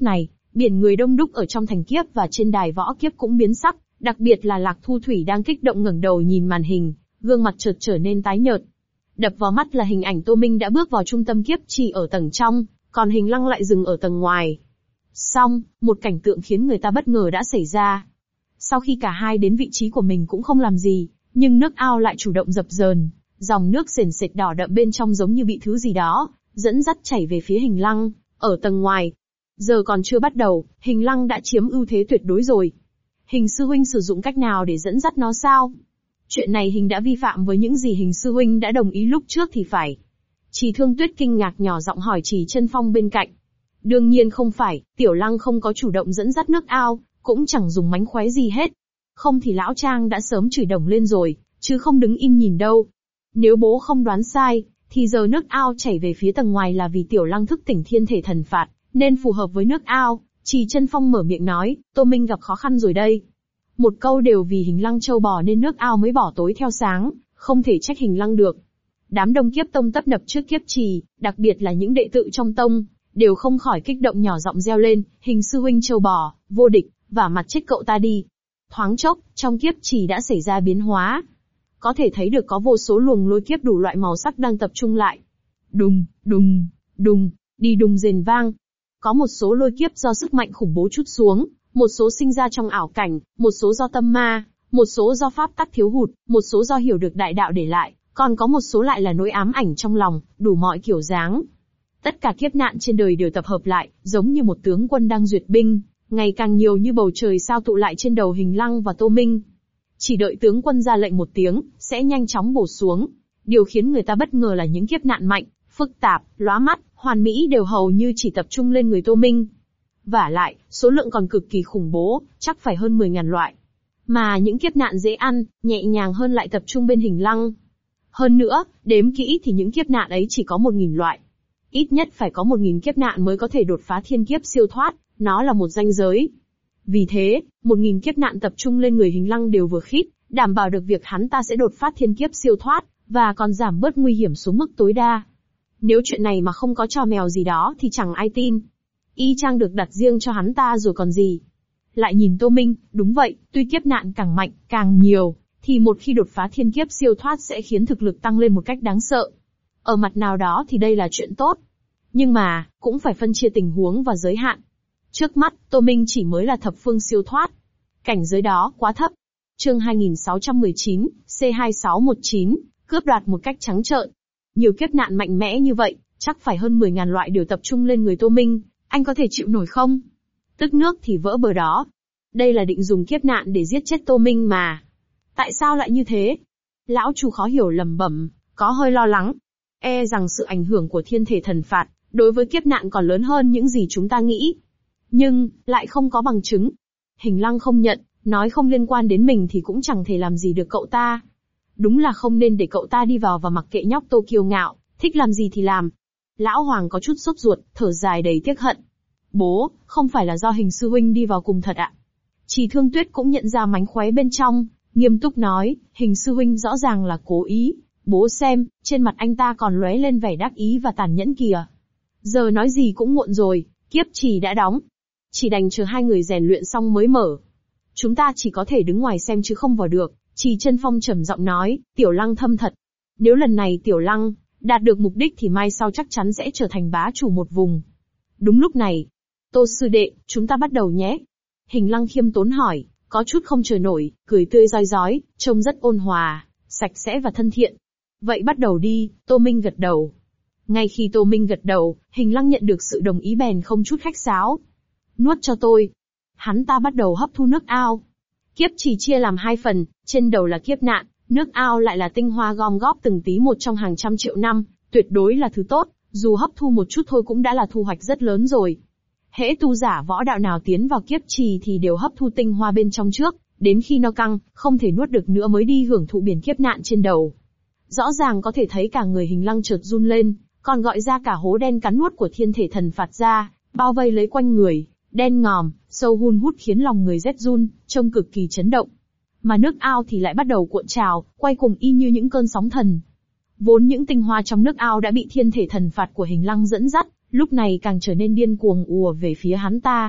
Biển người đông đúc ở trong thành kiếp và trên đài võ kiếp cũng biến sắc, đặc biệt là Lạc Thu Thủy đang kích động ngẩng đầu nhìn màn hình, gương mặt chợt trở nên tái nhợt. Đập vào mắt là hình ảnh Tô Minh đã bước vào trung tâm kiếp trì ở tầng trong, còn Hình Lăng lại dừng ở tầng ngoài. Xong, một cảnh tượng khiến người ta bất ngờ đã xảy ra. Sau khi cả hai đến vị trí của mình cũng không làm gì, nhưng nước ao lại chủ động dập dờn, dòng nước sền sệt đỏ đậm bên trong giống như bị thứ gì đó dẫn dắt chảy về phía Hình Lăng, ở tầng ngoài. Giờ còn chưa bắt đầu, Hình Lăng đã chiếm ưu thế tuyệt đối rồi. Hình sư huynh sử dụng cách nào để dẫn dắt nó sao? Chuyện này Hình đã vi phạm với những gì Hình sư huynh đã đồng ý lúc trước thì phải. Trì Thương Tuyết kinh ngạc nhỏ giọng hỏi Trì Chân Phong bên cạnh. Đương nhiên không phải, Tiểu Lăng không có chủ động dẫn dắt nước ao, cũng chẳng dùng mánh khóe gì hết. Không thì lão Trang đã sớm chửi đồng lên rồi, chứ không đứng im nhìn đâu. Nếu bố không đoán sai, thì giờ nước ao chảy về phía tầng ngoài là vì Tiểu Lăng thức tỉnh thiên thể thần phạt, nên phù hợp với nước ao. Trì Chân Phong mở miệng nói, Tô Minh gặp khó khăn rồi đây. Một câu đều vì Hình Lăng trâu bò nên nước ao mới bỏ tối theo sáng, không thể trách Hình Lăng được. Đám đông kiếp tông tấp nập trước kiếp trì, đặc biệt là những đệ tử trong tông, đều không khỏi kích động nhỏ giọng reo lên, Hình sư huynh trâu bò, vô địch, vả mặt chết cậu ta đi. Thoáng chốc, trong kiếp trì đã xảy ra biến hóa. Có thể thấy được có vô số luồng lôi kiếp đủ loại màu sắc đang tập trung lại. Đùng, đùng, đùng, đi đùng rền vang. Có một số lôi kiếp do sức mạnh khủng bố trút xuống, một số sinh ra trong ảo cảnh, một số do tâm ma, một số do pháp tắc thiếu hụt, một số do hiểu được đại đạo để lại, còn có một số lại là nỗi ám ảnh trong lòng, đủ mọi kiểu dáng. Tất cả kiếp nạn trên đời đều tập hợp lại, giống như một tướng quân đang duyệt binh, ngày càng nhiều như bầu trời sao tụ lại trên đầu Hình Lăng và Tô Minh. Chỉ đợi tướng quân ra lệnh một tiếng, sẽ nhanh chóng bổ xuống. Điều khiến người ta bất ngờ là những kiếp nạn mạnh, phức tạp, lóa mắt, hoàn mỹ đều hầu như chỉ tập trung lên người Tô Minh. Vả lại, số lượng còn cực kỳ khủng bố, chắc phải hơn 10.000 loại. Mà những kiếp nạn dễ ăn, nhẹ nhàng hơn lại tập trung bên Hình Lăng. Hơn nữa, đếm kỹ thì những kiếp nạn ấy chỉ có 1.000 loại. Ít nhất phải có 1.000 kiếp nạn mới có thể đột phá thiên kiếp siêu thoát, nó là một ranh giới. Vì thế, 1.000 kiếp nạn tập trung lên người Hình Lăng đều vừa khít, đảm bảo được việc hắn ta sẽ đột phát thiên kiếp siêu thoát, và còn giảm bớt nguy hiểm xuống mức tối đa. Nếu chuyện này mà không có trò mèo gì đó thì chẳng ai tin. Y chang được đặt riêng cho hắn ta rồi còn gì. Lại nhìn Tô Minh, đúng vậy, tuy kiếp nạn càng mạnh, càng nhiều, thì một khi đột phá thiên kiếp siêu thoát sẽ khiến thực lực tăng lên một cách đáng sợ. Ở mặt nào đó thì đây là chuyện tốt. Nhưng mà, cũng phải phân chia tình huống và giới hạn. Trước mắt, Tô Minh chỉ mới là thập phương siêu thoát. Cảnh giới đó, quá thấp. Chương 2619, C2619, cướp đoạt một cách trắng trợn. Nhiều kiếp nạn mạnh mẽ như vậy, chắc phải hơn 10.000 loại đều tập trung lên người Tô Minh, anh có thể chịu nổi không? Tức nước thì vỡ bờ đó. Đây là định dùng kiếp nạn để giết chết Tô Minh mà. Tại sao lại như thế? Lão Chu khó hiểu lẩm bẩm, có hơi lo lắng. E rằng sự ảnh hưởng của thiên thể thần phạt, đối với kiếp nạn còn lớn hơn những gì chúng ta nghĩ. Nhưng, lại không có bằng chứng. Hình Lăng không nhận, nói không liên quan đến mình thì cũng chẳng thể làm gì được cậu ta. Đúng là không nên để cậu ta đi vào và mặc kệ nhóc Tô kiêu ngạo, thích làm gì thì làm. Lão Hoàng có chút sốt ruột, thở dài đầy tiếc hận. Bố, không phải là do Hình sư huynh đi vào cùng thật ạ? Trì Thương Tuyết cũng nhận ra mánh khóe bên trong, nghiêm túc nói, Hình sư huynh rõ ràng là cố ý. Bố xem, trên mặt anh ta còn lóe lên vẻ đắc ý và tàn nhẫn kìa. Giờ nói gì cũng muộn rồi, kiếp trì đã đóng. Chỉ đành chờ hai người rèn luyện xong mới mở. Chúng ta chỉ có thể đứng ngoài xem chứ không vào được. Trì Chân Phong trầm giọng nói, Tiểu Lăng thâm thật. Nếu lần này Tiểu Lăng đạt được mục đích thì mai sau chắc chắn sẽ trở thành bá chủ một vùng. Đúng lúc này, Tô sư đệ, chúng ta bắt đầu nhé. Hình Lăng khiêm tốn hỏi, có chút không chờ nổi, cười tươi rói rói, trông rất ôn hòa, sạch sẽ và thân thiện. Vậy bắt đầu đi, Tô Minh gật đầu. Ngay khi Tô Minh gật đầu, Hình Lăng nhận được sự đồng ý bèn không chút khách sáo. Nuốt cho tôi. Hắn ta bắt đầu hấp thu nước ao. Kiếp chỉ chia làm hai phần, trên đầu là kiếp nạn, nước ao lại là tinh hoa gom góp từng tí một trong hàng trăm triệu năm, tuyệt đối là thứ tốt, dù hấp thu một chút thôi cũng đã là thu hoạch rất lớn rồi. Hễ tu giả võ đạo nào tiến vào kiếp trì thì đều hấp thu tinh hoa bên trong trước, đến khi no căng, không thể nuốt được nữa mới đi hưởng thụ biển kiếp nạn trên đầu. Rõ ràng có thể thấy cả người Hình Lăng chợt run lên, còn gọi ra cả hố đen cắn nuốt của thiên thể thần phạt ra, bao vây lấy quanh người, đen ngòm, sâu hun hút khiến lòng người rét run, trông cực kỳ chấn động. Mà nước ao thì lại bắt đầu cuộn trào, quay cùng y như những cơn sóng thần. Vốn những tinh hoa trong nước ao đã bị thiên thể thần phạt của Hình Lăng dẫn dắt, lúc này càng trở nên điên cuồng ùa về phía hắn ta.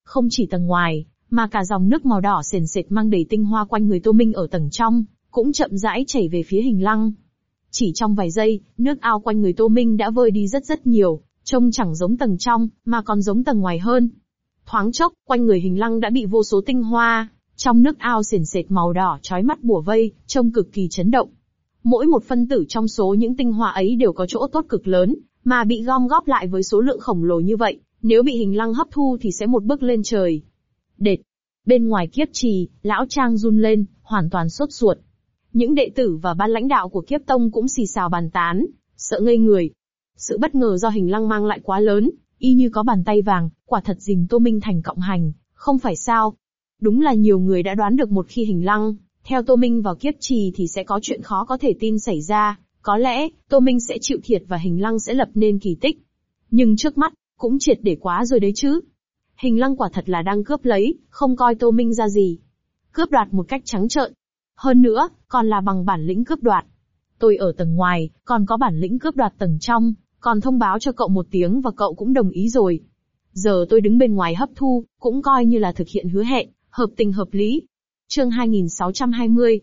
Không chỉ tầng ngoài, mà cả dòng nước màu đỏ sền sệt mang đầy tinh hoa quanh người Tô Minh ở tầng trong, cũng chậm rãi chảy về phía Hình Lăng. Chỉ trong vài giây, nước ao quanh người Tô Minh đã vơi đi rất nhiều, trông chẳng giống tầng trong, mà còn giống tầng ngoài hơn. Thoáng chốc, quanh người Hình Lăng đã bị vô số tinh hoa, trong nước ao sền sệt màu đỏ chói mắt bủa vây, trông cực kỳ chấn động. Mỗi một phân tử trong số những tinh hoa ấy đều có chỗ tốt cực lớn, mà bị gom góp lại với số lượng khổng lồ như vậy, nếu bị Hình Lăng hấp thu thì sẽ một bước lên trời. Đệt! Bên ngoài kiếp trì, lão Trang run lên, hoàn toàn sốt ruột. Những đệ tử và ban lãnh đạo của Kiếp Tông cũng xì xào bàn tán, sợ ngây người. Sự bất ngờ do Hình Lăng mang lại quá lớn, y như có bàn tay vàng, quả thật dìm Tô Minh thành cộng hành, không phải sao? Đúng là nhiều người đã đoán được một khi Hình Lăng theo Tô Minh vào kiếp trì thì sẽ có chuyện khó có thể tin xảy ra, có lẽ Tô Minh sẽ chịu thiệt và Hình Lăng sẽ lập nên kỳ tích. Nhưng trước mắt, cũng triệt để quá rồi đấy chứ. Hình Lăng quả thật là đang cướp lấy, không coi Tô Minh ra gì. Cướp đoạt một cách trắng trợn. Hơn nữa, còn là bằng bản lĩnh cướp đoạt. Tôi ở tầng ngoài, còn có bản lĩnh cướp đoạt tầng trong, còn thông báo cho cậu một tiếng và cậu cũng đồng ý rồi. Giờ tôi đứng bên ngoài hấp thu, cũng coi như là thực hiện hứa hẹn, hợp tình hợp lý. Chương 2620,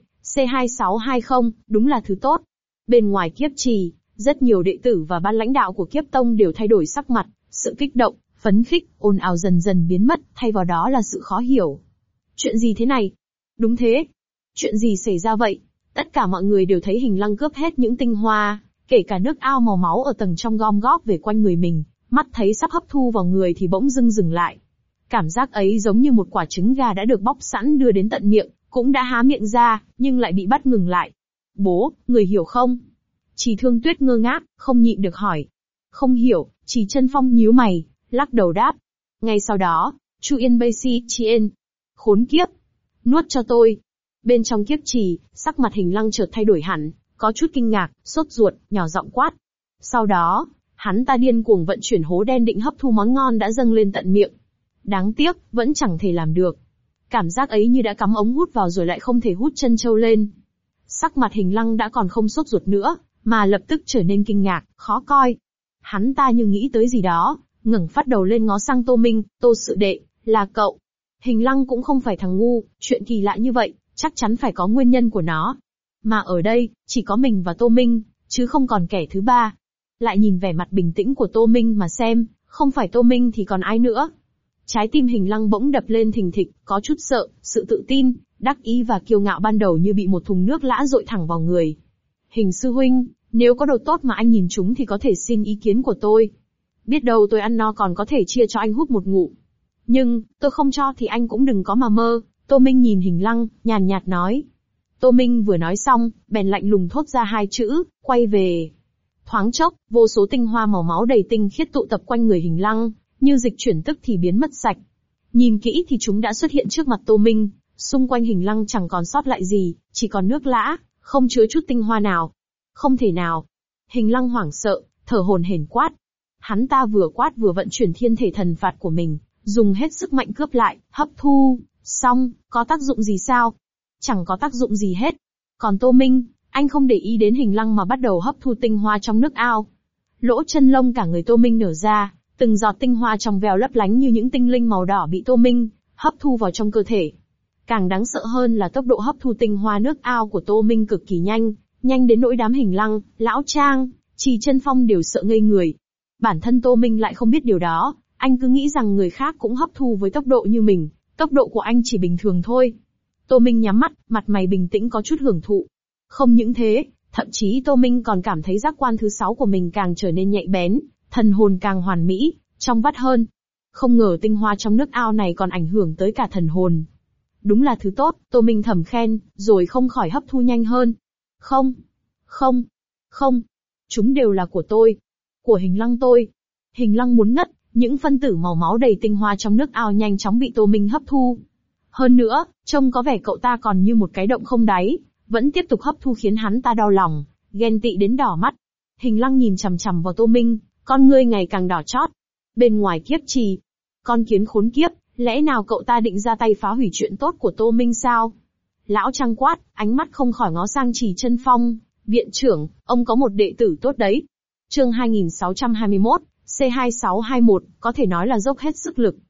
C2620, đúng là thứ tốt. Bên ngoài kiếp trì, rất nhiều đệ tử và ban lãnh đạo của Kiếp Tông đều thay đổi sắc mặt, sự kích động, phấn khích, ồn ào dần dần biến mất, thay vào đó là sự khó hiểu. Chuyện gì thế này? Đúng thế. Chuyện gì xảy ra vậy? Tất cả mọi người đều thấy Hình Lăng cướp hết những tinh hoa, kể cả nước ao màu máu ở tầng trong gom góp về quanh người mình, mắt thấy sắp hấp thu vào người thì bỗng dưng dừng lại. Cảm giác ấy giống như một quả trứng gà đã được bóc sẵn đưa đến tận miệng, cũng đã há miệng ra, nhưng lại bị bắt ngừng lại. Bố, người hiểu không? Trì Thương Tuyết ngơ ngác, không nhịn được hỏi. Không hiểu, Trì Chân Phong nhíu mày, lắc đầu đáp. Ngay sau đó, Chu Yên Bay Si Chien. Khốn kiếp! Nuốt cho tôi! Bên trong kiếp trì, sắc mặt Hình Lăng chợt thay đổi hẳn, có chút kinh ngạc, sốt ruột, nhỏ giọng quát. Sau đó, hắn ta điên cuồng vận chuyển hố đen định hấp thu món ngon đã dâng lên tận miệng. Đáng tiếc, vẫn chẳng thể làm được. Cảm giác ấy như đã cắm ống hút vào rồi lại không thể hút chân trâu lên. Sắc mặt Hình Lăng đã còn không sốt ruột nữa, mà lập tức trở nên kinh ngạc, khó coi. Hắn ta như nghĩ tới gì đó, ngẩng phát đầu lên ngó sang Tô Minh, Tô sự đệ, là cậu. Hình Lăng cũng không phải thằng ngu, chuyện kỳ lạ như vậy, chắc chắn phải có nguyên nhân của nó. Mà ở đây, chỉ có mình và Tô Minh, chứ không còn kẻ thứ ba. Lại nhìn vẻ mặt bình tĩnh của Tô Minh mà xem, không phải Tô Minh thì còn ai nữa. Trái tim Hình Lăng bỗng đập lên thình thịch, có chút sợ, sự tự tin, đắc ý và kiêu ngạo ban đầu như bị một thùng nước lã dội thẳng vào người. Hình sư huynh, nếu có đồ tốt mà anh nhìn chúng thì có thể xin ý kiến của tôi. Biết đâu tôi ăn no còn có thể chia cho anh hút một ngụm. Nhưng, tôi không cho thì anh cũng đừng có mà mơ. Tô Minh nhìn Hình Lăng, nhàn nhạt nói. Tô Minh vừa nói xong, bèn lạnh lùng thốt ra hai chữ, quay về. Thoáng chốc, vô số tinh hoa màu máu đầy tinh khiết tụ tập quanh người Hình Lăng, như dịch chuyển tức thì biến mất sạch. Nhìn kỹ thì chúng đã xuất hiện trước mặt Tô Minh, xung quanh Hình Lăng chẳng còn sót lại gì, chỉ còn nước lã, không chứa chút tinh hoa nào. Không thể nào. Hình Lăng hoảng sợ, thở hổn hển quát. Hắn ta vừa quát vừa vận chuyển thiên thể thần phạt của mình, dùng hết sức mạnh cướp lại, hấp thu. Xong, có tác dụng gì sao? Chẳng có tác dụng gì hết. Còn Tô Minh, anh không để ý đến Hình Lăng mà bắt đầu hấp thu tinh hoa trong nước ao. Lỗ chân lông cả người Tô Minh nở ra, từng giọt tinh hoa trong veo lấp lánh như những tinh linh màu đỏ bị Tô Minh hấp thu vào trong cơ thể. Càng đáng sợ hơn là tốc độ hấp thu tinh hoa nước ao của Tô Minh cực kỳ nhanh, nhanh đến nỗi đám Hình Lăng, Lão Trang, Trì Chân Phong đều sợ ngây người. Bản thân Tô Minh lại không biết điều đó, anh cứ nghĩ rằng người khác cũng hấp thu với tốc độ như mình. Tốc độ của anh chỉ bình thường thôi. Tô Minh nhắm mắt, mặt mày bình tĩnh có chút hưởng thụ. Không những thế, thậm chí Tô Minh còn cảm thấy giác quan thứ 6 của mình càng trở nên nhạy bén, thần hồn càng hoàn mỹ, trong vắt hơn. Không ngờ tinh hoa trong nước ao này còn ảnh hưởng tới cả thần hồn. Đúng là thứ tốt, Tô Minh thầm khen, rồi không khỏi hấp thu nhanh hơn. Không, không, không, chúng đều là của tôi. Của Hình Lăng tôi. Hình Lăng muốn ngất. Những phân tử màu máu đầy tinh hoa trong nước ao nhanh chóng bị Tô Minh hấp thu. Hơn nữa, trông có vẻ cậu ta còn như một cái động không đáy, vẫn tiếp tục hấp thu khiến hắn ta đau lòng, ghen tị đến đỏ mắt. Hình Lăng nhìn chằm chằm vào Tô Minh, con ngươi ngày càng đỏ chót. Bên ngoài kiếp trì, con kiến khốn kiếp, lẽ nào cậu ta định ra tay phá hủy chuyện tốt của Tô Minh sao? Lão Trang quát, ánh mắt không khỏi ngó sang Trì Chân Phong, viện trưởng, ông có một đệ tử tốt đấy. Chương 2621. C2621, có thể nói là dốc hết sức lực.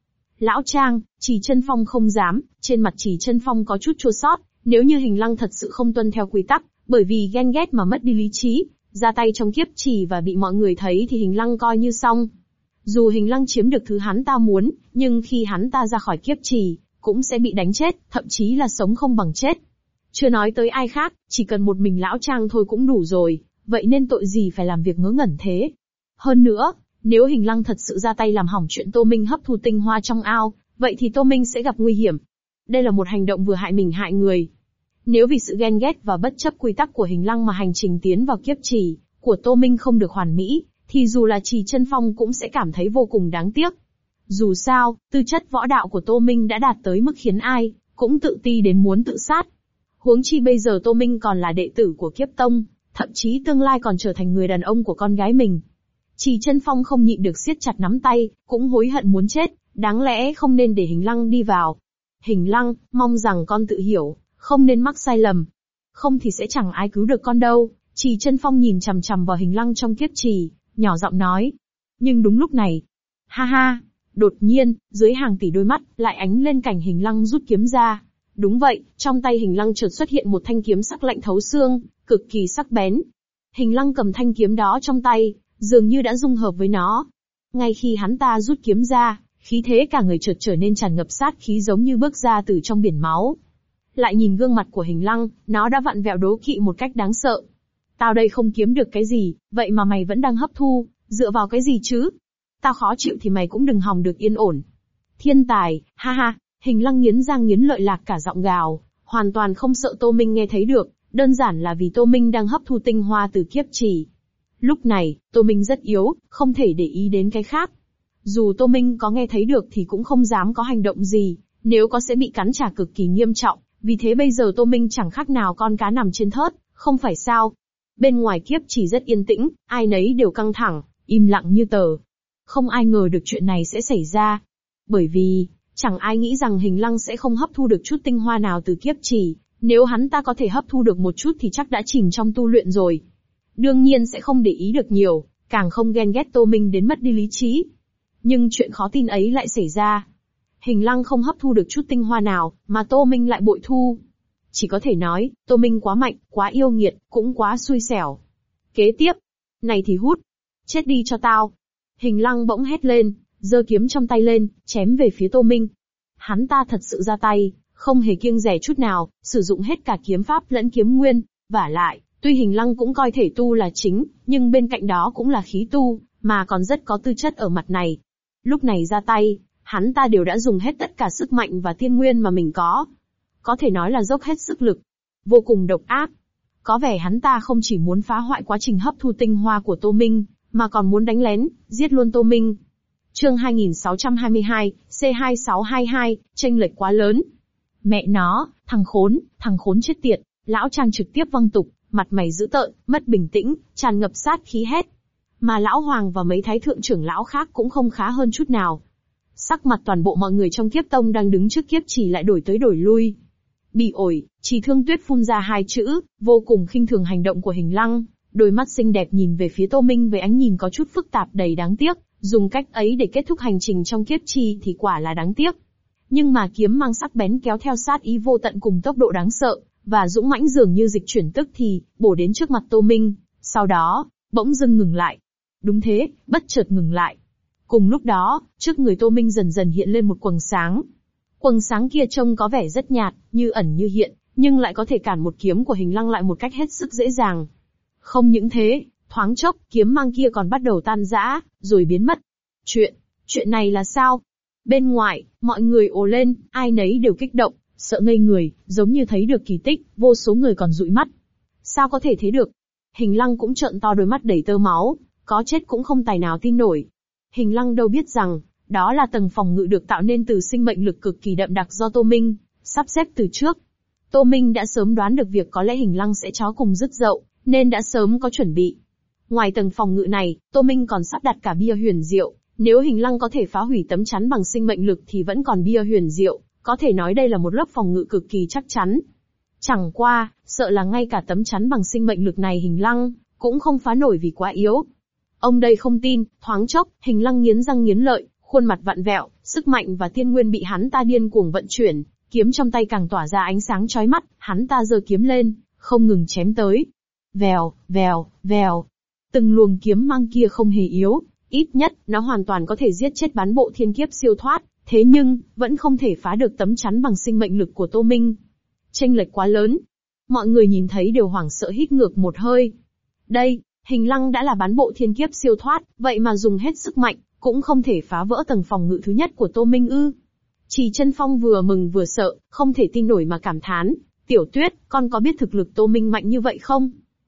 Lão Trang, Trì Chân Phong không dám, trên mặt Trì Chân Phong có chút chua xót, nếu như Hình Lăng thật sự không tuân theo quy tắc, bởi vì ghen ghét mà mất đi lý trí, ra tay trong kiếp trì và bị mọi người thấy thì Hình Lăng coi như xong. Dù Hình Lăng chiếm được thứ hắn ta muốn, nhưng khi hắn ta ra khỏi kiếp trì, cũng sẽ bị đánh chết, thậm chí là sống không bằng chết. Chưa nói tới ai khác, chỉ cần một mình Lão Trang thôi cũng đủ rồi, vậy nên tội gì phải làm việc ngớ ngẩn thế. Hơn nữa, nếu Hình Lăng thật sự ra tay làm hỏng chuyện Tô Minh hấp thu tinh hoa trong ao, vậy thì Tô Minh sẽ gặp nguy hiểm. Đây là một hành động vừa hại mình hại người. Nếu vì sự ghen ghét và bất chấp quy tắc của Hình Lăng mà hành trình tiến vào kiếp trì của Tô Minh không được hoàn mỹ, thì dù là Trì Chân Phong cũng sẽ cảm thấy vô cùng đáng tiếc. Dù sao, tư chất võ đạo của Tô Minh đã đạt tới mức khiến ai cũng tự ti đến muốn tự sát. Huống chi bây giờ Tô Minh còn là đệ tử của Kiếp Tông, thậm chí tương lai còn trở thành người đàn ông của con gái mình. Trì Chân Phong không nhịn được siết chặt nắm tay, cũng hối hận muốn chết, đáng lẽ không nên để Hình Lăng đi vào. Hình Lăng, mong rằng con tự hiểu, không nên mắc sai lầm. Không thì sẽ chẳng ai cứu được con đâu. Trì Chân Phong nhìn chằm chằm vào Hình Lăng trong kiếp trì, nhỏ giọng nói. Nhưng đúng lúc này, ha ha, đột nhiên, dưới hàng tỷ đôi mắt, lại ánh lên cảnh Hình Lăng rút kiếm ra. Đúng vậy, trong tay Hình Lăng chợt xuất hiện một thanh kiếm sắc lạnh thấu xương, cực kỳ sắc bén. Hình Lăng cầm thanh kiếm đó trong tay, dường như đã dung hợp với nó. Ngay khi hắn ta rút kiếm ra, khí thế cả người chợt trở nên tràn ngập sát khí giống như bước ra từ trong biển máu. Lại nhìn gương mặt của Hình Lăng, nó đã vặn vẹo đố kỵ một cách đáng sợ. Tao đây không kiếm được cái gì, vậy mà mày vẫn đang hấp thu, dựa vào cái gì chứ? Tao khó chịu thì mày cũng đừng hòng được yên ổn. Thiên tài, ha ha, Hình Lăng nghiến răng nghiến lợi lạc cả giọng gào, hoàn toàn không sợ Tô Minh nghe thấy được, đơn giản là vì Tô Minh đang hấp thu tinh hoa từ kiếp trì. Lúc này, Tô Minh rất yếu, không thể để ý đến cái khác. Dù Tô Minh có nghe thấy được thì cũng không dám có hành động gì, nếu có sẽ bị cắn trả cực kỳ nghiêm trọng, vì thế bây giờ Tô Minh chẳng khác nào con cá nằm trên thớt, không phải sao. Bên ngoài kiếp trì rất yên tĩnh, ai nấy đều căng thẳng, im lặng như tờ. Không ai ngờ được chuyện này sẽ xảy ra. Bởi vì, chẳng ai nghĩ rằng Hình Lăng sẽ không hấp thu được chút tinh hoa nào từ kiếp trì, nếu hắn ta có thể hấp thu được một chút thì chắc đã chìm trong tu luyện rồi. Đương nhiên sẽ không để ý được nhiều, càng không ghen ghét Tô Minh đến mất đi lý trí. Nhưng chuyện khó tin ấy lại xảy ra. Hình Lăng không hấp thu được chút tinh hoa nào, mà Tô Minh lại bội thu. Chỉ có thể nói, Tô Minh quá mạnh, quá yêu nghiệt, cũng quá xui xẻo. Kế tiếp, này thì hút, chết đi cho tao. Hình Lăng bỗng hét lên, giơ kiếm trong tay lên, chém về phía Tô Minh. Hắn ta thật sự ra tay, không hề kiêng dè chút nào, sử dụng hết cả kiếm pháp lẫn kiếm nguyên, vả lại, tuy Hình Lăng cũng coi thể tu là chính, nhưng bên cạnh đó cũng là khí tu, mà còn rất có tư chất ở mặt này. Lúc này ra tay, hắn ta đều đã dùng hết tất cả sức mạnh và tiên nguyên mà mình có. Có thể nói là dốc hết sức lực. Vô cùng độc ác. Có vẻ hắn ta không chỉ muốn phá hoại quá trình hấp thu tinh hoa của Tô Minh, mà còn muốn đánh lén, giết luôn Tô Minh. Chương 2622, C2622, chênh lệch quá lớn. Mẹ nó, thằng khốn chết tiệt, Lão Trang trực tiếp văng tục, mặt mày dữ tợn, mất bình tĩnh, tràn ngập sát khí hét. Mà Lão Hoàng và mấy thái thượng trưởng lão khác cũng không khá hơn chút nào. Sắc mặt toàn bộ mọi người trong Kiếp Tông đang đứng trước kiếp trì lại đổi tới đổi lui. Bị ổi, Trì Thương Tuyết phun ra hai chữ, vô cùng khinh thường hành động của Hình Lăng, đôi mắt xinh đẹp nhìn về phía Tô Minh với ánh nhìn có chút phức tạp đầy đáng tiếc, dùng cách ấy để kết thúc hành trình trong kiếp trì thì quả là đáng tiếc. Nhưng mà kiếm mang sắc bén kéo theo sát ý vô tận cùng tốc độ đáng sợ, và dũng mãnh dường như dịch chuyển tức thì, bổ đến trước mặt Tô Minh, sau đó, bỗng dưng ngừng lại. Đúng thế, bất chợt ngừng lại. Cùng lúc đó, trước người Tô Minh dần dần hiện lên một quầng sáng. Quầng sáng kia trông có vẻ rất nhạt, như ẩn như hiện, nhưng lại có thể cản một kiếm của Hình Lăng lại một cách hết sức dễ dàng. Không những thế, thoáng chốc, kiếm mang kia còn bắt đầu tan rã, rồi biến mất. Chuyện này là sao? Bên ngoài, mọi người ồ lên, ai nấy đều kích động, sợ ngây người, giống như thấy được kỳ tích, vô số người còn dụi mắt. Sao có thể thế được? Hình Lăng cũng trợn to đôi mắt đầy tơ máu, có chết cũng không tài nào tin nổi. Hình Lăng đâu biết rằng, đó là tầng phòng ngự được tạo nên từ sinh mệnh lực cực kỳ đậm đặc do Tô Minh sắp xếp từ trước. Tô Minh đã sớm đoán được việc có lẽ Hình Lăng sẽ chó cùng rứt dậu, nên đã sớm có chuẩn bị. Ngoài tầng phòng ngự này, Tô Minh còn sắp đặt cả bia huyền diệu, nếu Hình Lăng có thể phá hủy tấm chắn bằng sinh mệnh lực thì vẫn còn bia huyền diệu, có thể nói đây là một lớp phòng ngự cực kỳ chắc chắn. Chẳng qua, sợ là ngay cả tấm chắn bằng sinh mệnh lực này Hình Lăng cũng không phá nổi vì quá yếu. Ông đây không tin, thoáng chốc, Hình Lăng nghiến răng nghiến lợi, Khuôn mặt vặn vẹo, sức mạnh và tiên nguyên bị hắn ta điên cuồng vận chuyển, kiếm trong tay càng tỏa ra ánh sáng chói mắt, hắn ta giơ kiếm lên, không ngừng chém tới. Vèo, vèo, vèo. Từng luồng kiếm mang kia không hề yếu, ít nhất, nó hoàn toàn có thể giết chết bán bộ thiên kiếp siêu thoát, thế nhưng, vẫn không thể phá được tấm chắn bằng sinh mệnh lực của Tô Minh. Chênh lệch quá lớn. Mọi người nhìn thấy đều hoảng sợ hít ngược một hơi. Đây, Hình Lăng đã là bán bộ thiên kiếp siêu thoát, vậy mà dùng hết sức mạnh, cũng không thể phá vỡ tầng phòng ngự thứ nhất của Tô Minh ư. Trì Chân Phong vừa mừng vừa sợ, không thể tin nổi mà cảm thán. Tiểu Tuyết, con có biết thực lực Tô Minh mạnh như vậy không?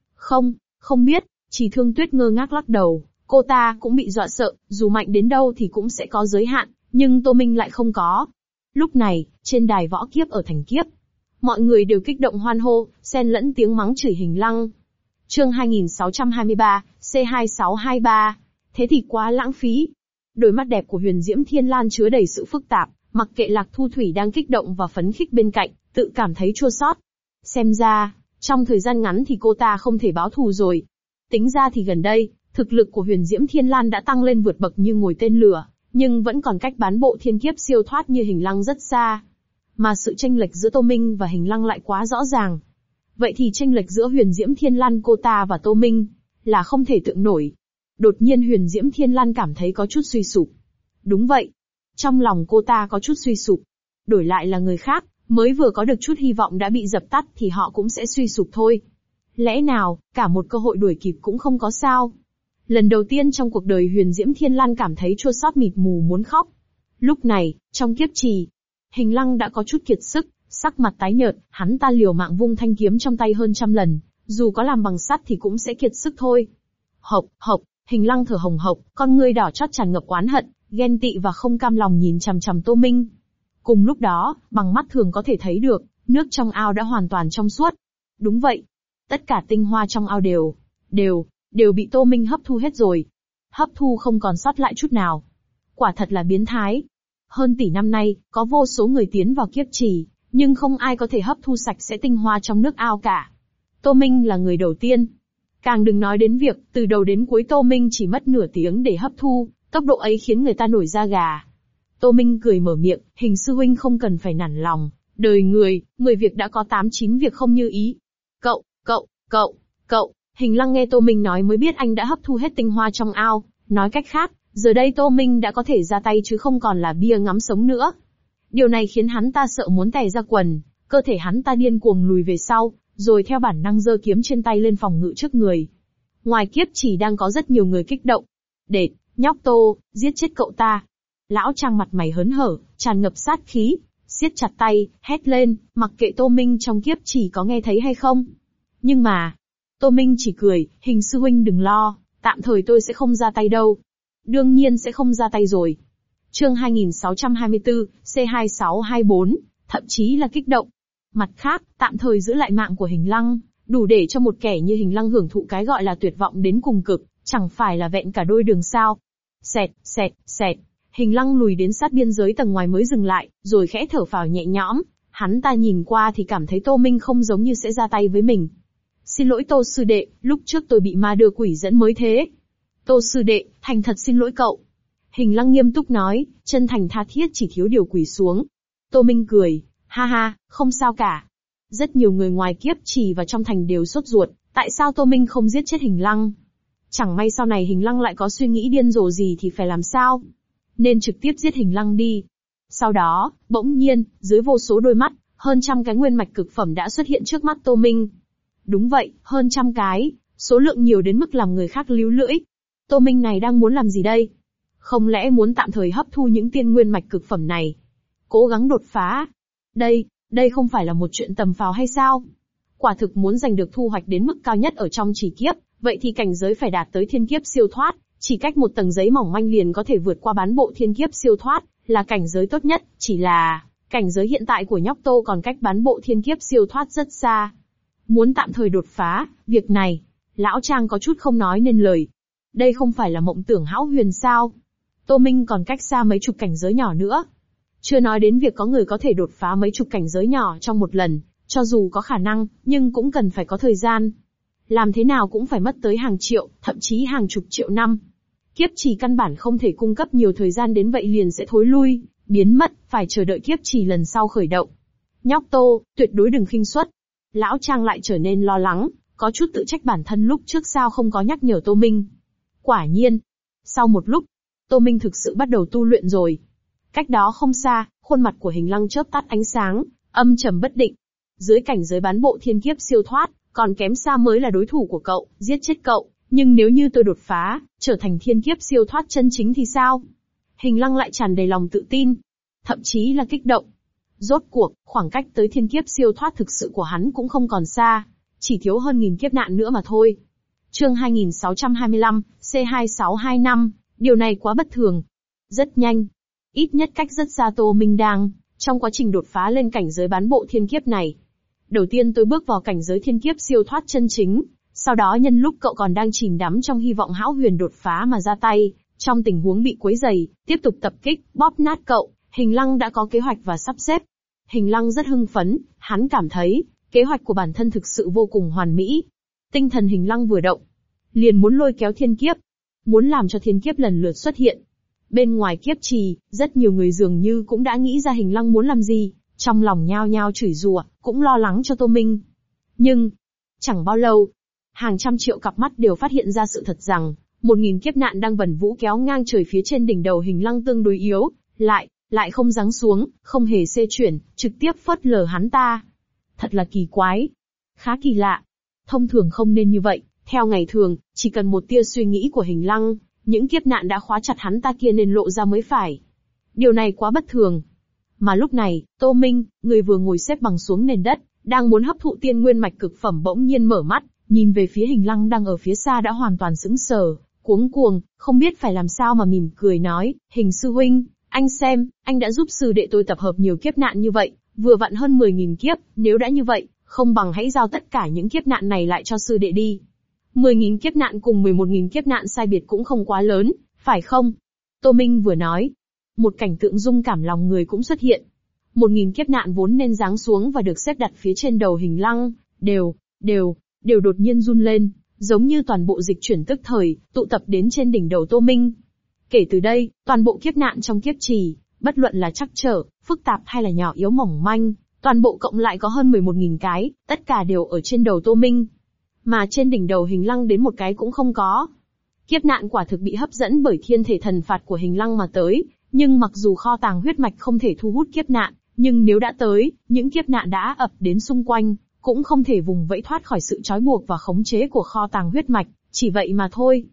Không biết. Trì Thương Tuyết ngơ ngác lắc đầu, cô ta cũng bị dọa sợ, dù mạnh đến đâu thì cũng sẽ có giới hạn, nhưng Tô Minh lại không có. Lúc này, trên đài võ kiếp ở thành kiếp, mọi người đều kích động hoan hô, xen lẫn tiếng mắng chửi Hình Lăng. Chương 2623, C2623. Thế thì quá lãng phí. Đôi mắt đẹp của Huyền Diễm Thiên Lan chứa đầy sự phức tạp, mặc kệ Lạc Thu Thủy đang kích động và phấn khích bên cạnh, tự cảm thấy chua xót. Xem ra, trong thời gian ngắn thì cô ta không thể báo thù rồi. Tính ra thì gần đây, thực lực của Huyền Diễm Thiên Lan đã tăng lên vượt bậc như ngồi tên lửa, nhưng vẫn còn cách bán bộ thiên kiếp siêu thoát như Hình Lăng rất xa. Mà sự chênh lệch giữa Tô Minh và Hình Lăng lại quá rõ ràng. Vậy thì chênh lệch giữa Huyền Diễm Thiên Lan cô ta và Tô Minh là không thể tượng nổi. Đột nhiên Huyền Diễm Thiên Lan cảm thấy có chút suy sụp. Đúng vậy. Trong lòng cô ta có chút suy sụp. Đổi lại là người khác, mới vừa có được chút hy vọng đã bị dập tắt thì họ cũng sẽ suy sụp thôi. Lẽ nào, cả một cơ hội đuổi kịp cũng không có sao? Lần đầu tiên trong cuộc đời Huyền Diễm Thiên Lan cảm thấy chua xót mịt mù muốn khóc. Lúc này, trong kiếp trì, Hình Lăng đã có chút kiệt sức, sắc mặt tái nhợt, hắn ta liều mạng vung thanh kiếm trong tay hơn 100 lần, dù có làm bằng sắt thì cũng sẽ kiệt sức thôi. Hộc, hộc, Hình Lăng thở hồng hộc, con ngươi đỏ chót tràn ngập oán hận, ghen tị và không cam lòng nhìn chằm chằm Tô Minh. Cùng lúc đó, bằng mắt thường có thể thấy được, nước trong ao đã hoàn toàn trong suốt. Đúng vậy. Tất cả tinh hoa trong ao đều bị Tô Minh hấp thu hết rồi. Hấp thu không còn sót lại chút nào. Quả thật là biến thái. Hơn tỷ năm nay, có vô số người tiến vào kiếp trì, nhưng không ai có thể hấp thu sạch sẽ tinh hoa trong nước ao cả. Tô Minh là người đầu tiên. Càng đừng nói đến việc, từ đầu đến cuối Tô Minh chỉ mất nửa tiếng để hấp thu, tốc độ ấy khiến người ta nổi da gà. Tô Minh cười mở miệng, Hình sư huynh không cần phải nản lòng, đời người, 10 việc đã có 8-9 việc không như ý. Cậu, Hình Lăng nghe Tô Minh nói mới biết anh đã hấp thu hết tinh hoa trong ao, nói cách khác, giờ đây Tô Minh đã có thể ra tay chứ không còn là bia ngắm sống nữa. Điều này khiến hắn ta sợ muốn tè ra quần, cơ thể hắn ta điên cuồng lùi về sau, rồi theo bản năng giơ kiếm trên tay lên phòng ngự trước người. Ngoài kiếp chỉ đang có rất nhiều người kích động. Đệt, nhóc Tô, giết chết cậu ta. Lão Trang mặt mày hớn hở, tràn ngập sát khí, siết chặt tay, hét lên, mặc kệ Tô Minh trong kiếp chỉ có nghe thấy hay không. Nhưng mà, Tô Minh chỉ cười, Hình sư huynh đừng lo, tạm thời tôi sẽ không ra tay đâu. Đương nhiên sẽ không ra tay rồi. Chương 2624, C2624, thậm chí là kích động. Mặt khác, tạm thời giữ lại mạng của Hình Lăng, đủ để cho một kẻ như Hình Lăng hưởng thụ cái gọi là tuyệt vọng đến cùng cực, chẳng phải là vẹn cả đôi đường sao. Xẹt. Hình Lăng lùi đến sát biên giới tầng ngoài mới dừng lại, rồi khẽ thở phào nhẹ nhõm. Hắn ta nhìn qua thì cảm thấy Tô Minh không giống như sẽ ra tay với mình. Xin lỗi Tô sư đệ, lúc trước tôi bị ma đưa quỷ dẫn mới thế. Tô sư đệ, thành thật xin lỗi cậu. Hình Lăng nghiêm túc nói, chân thành tha thiết chỉ thiếu điều quỳ xuống. Tô Minh cười, ha ha, không sao cả. Rất nhiều người ngoài kiếp trì và trong thành đều sốt ruột, tại sao Tô Minh không giết chết Hình Lăng? Chẳng may sau này Hình Lăng lại có suy nghĩ điên rồ gì thì phải làm sao? Nên trực tiếp giết Hình Lăng đi. Sau đó, bỗng nhiên, dưới vô số đôi mắt, hơn 100 cái nguyên mạch cực phẩm đã xuất hiện trước mắt Tô Minh. Đúng vậy, hơn 100 cái, số lượng nhiều đến mức làm người khác líu lưỡi. Tô Minh này đang muốn làm gì đây? Không lẽ muốn tạm thời hấp thu những tiên nguyên mạch cực phẩm này? Cố gắng đột phá. Đây không phải là một chuyện tầm phào hay sao? Quả thực muốn giành được thu hoạch đến mức cao nhất ở trong chỉ kiếp, vậy thì cảnh giới phải đạt tới thiên kiếp siêu thoát, chỉ cách một tầng giấy mỏng manh liền có thể vượt qua bán bộ thiên kiếp siêu thoát, là cảnh giới tốt nhất, chỉ là cảnh giới hiện tại của nhóc Tô còn cách bán bộ thiên kiếp siêu thoát rất xa. Muốn tạm thời đột phá, việc này, lão Trang có chút không nói nên lời. Đây không phải là mộng tưởng hão huyền sao? Tô Minh còn cách xa mấy chục cảnh giới nhỏ nữa. Chưa nói đến việc có người có thể đột phá mấy chục cảnh giới nhỏ trong một lần, cho dù có khả năng, nhưng cũng cần phải có thời gian. Làm thế nào cũng phải mất tới hàng triệu, thậm chí hàng chục triệu năm. Kiếp trì căn bản không thể cung cấp nhiều thời gian đến vậy liền sẽ thối lui, biến mất, phải chờ đợi kiếp trì lần sau khởi động. Nhóc Tô, tuyệt đối đừng khinh suất. Lão Trang lại trở nên lo lắng, có chút tự trách bản thân lúc trước sao không có nhắc nhở Tô Minh. Quả nhiên, sau một lúc, Tô Minh thực sự bắt đầu tu luyện rồi. Cách đó không xa, khuôn mặt của Hình Lăng chớp tắt ánh sáng, âm trầm bất định. Dưới cảnh giới bán bộ thiên kiếp siêu thoát, còn kém xa mới là đối thủ của cậu, giết chết cậu. Nhưng nếu như tôi đột phá, trở thành thiên kiếp siêu thoát chân chính thì sao? Hình Lăng lại tràn đầy lòng tự tin, thậm chí là kích động. Rốt cuộc, khoảng cách tới thiên kiếp siêu thoát thực sự của hắn cũng không còn xa, chỉ thiếu hơn 1000 kiếp nạn nữa mà thôi. Chương 2625, C2625, điều này quá bất thường. Rất nhanh, ít nhất cách rất xa Tô Minh đang trong quá trình đột phá lên cảnh giới bán bộ thiên kiếp này. Đầu tiên tôi bước vào cảnh giới thiên kiếp siêu thoát chân chính, sau đó nhân lúc cậu còn đang chìm đắm trong hy vọng hão huyền đột phá mà ra tay, trong tình huống bị quấy rầy, tiếp tục tập kích, bóp nát cậu. Hình Lăng đã có kế hoạch và sắp xếp. Hình Lăng rất hưng phấn, hắn cảm thấy, kế hoạch của bản thân thực sự vô cùng hoàn mỹ. Tinh thần Hình Lăng vừa động, liền muốn lôi kéo thiên kiếp, muốn làm cho thiên kiếp lần lượt xuất hiện. Bên ngoài kiếp trì, rất nhiều người dường như cũng đã nghĩ ra Hình Lăng muốn làm gì, trong lòng nhao nhao chửi rủa, cũng lo lắng cho Tô Minh. Nhưng, chẳng bao lâu, hàng trăm triệu cặp mắt đều phát hiện ra sự thật rằng, 1000 kiếp nạn đang vần vũ kéo ngang trời phía trên đỉnh đầu Hình Lăng tương đối yếu, lại không giáng xuống, không hề xê chuyển, trực tiếp phớt lờ hắn ta. Thật là kỳ quái. Khá kỳ lạ. Thông thường không nên như vậy, theo ngày thường, chỉ cần một tia suy nghĩ của Hình Lăng, những kiếp nạn đã khóa chặt hắn ta kia nên lộ ra mới phải. Điều này quá bất thường. Mà lúc này, Tô Minh, người vừa ngồi xếp bằng xuống nền đất, đang muốn hấp thụ tiên nguyên mạch cực phẩm bỗng nhiên mở mắt, nhìn về phía Hình Lăng đang ở phía xa đã hoàn toàn sững sờ, cuống cuồng, không biết phải làm sao mà mỉm cười nói, Hình sư huynh, anh xem, anh đã giúp sư đệ tôi tập hợp nhiều kiếp nạn như vậy, vừa vặn hơn 10.000 kiếp, nếu đã như vậy, không bằng hãy giao tất cả những kiếp nạn này lại cho sư đệ đi. 10.000 kiếp nạn cùng 11.000 kiếp nạn sai biệt cũng không quá lớn, phải không? Tô Minh vừa nói, một cảnh tượng rung cảm lòng người cũng xuất hiện. 1.000 kiếp nạn vốn nên giáng xuống và được xếp đặt phía trên đầu Hình Lăng, đều đột nhiên run lên, giống như toàn bộ dịch chuyển tức thời, tụ tập đến trên đỉnh đầu Tô Minh. Kể từ đây, toàn bộ kiếp nạn trong kiếp trì, bất luận là trắc trở, phức tạp hay là nhỏ yếu mỏng manh, toàn bộ cộng lại có hơn 11.000 cái, tất cả đều ở trên đầu Tô Minh. Mà trên đỉnh đầu Hình Lăng đến một cái cũng không có. Kiếp nạn quả thực bị hấp dẫn bởi thiên thể thần phạt của Hình Lăng mà tới, nhưng mặc dù kho tàng huyết mạch không thể thu hút kiếp nạn, nhưng nếu đã tới, những kiếp nạn đã ập đến xung quanh, cũng không thể vùng vẫy thoát khỏi sự trói buộc và khống chế của kho tàng huyết mạch, chỉ vậy mà thôi.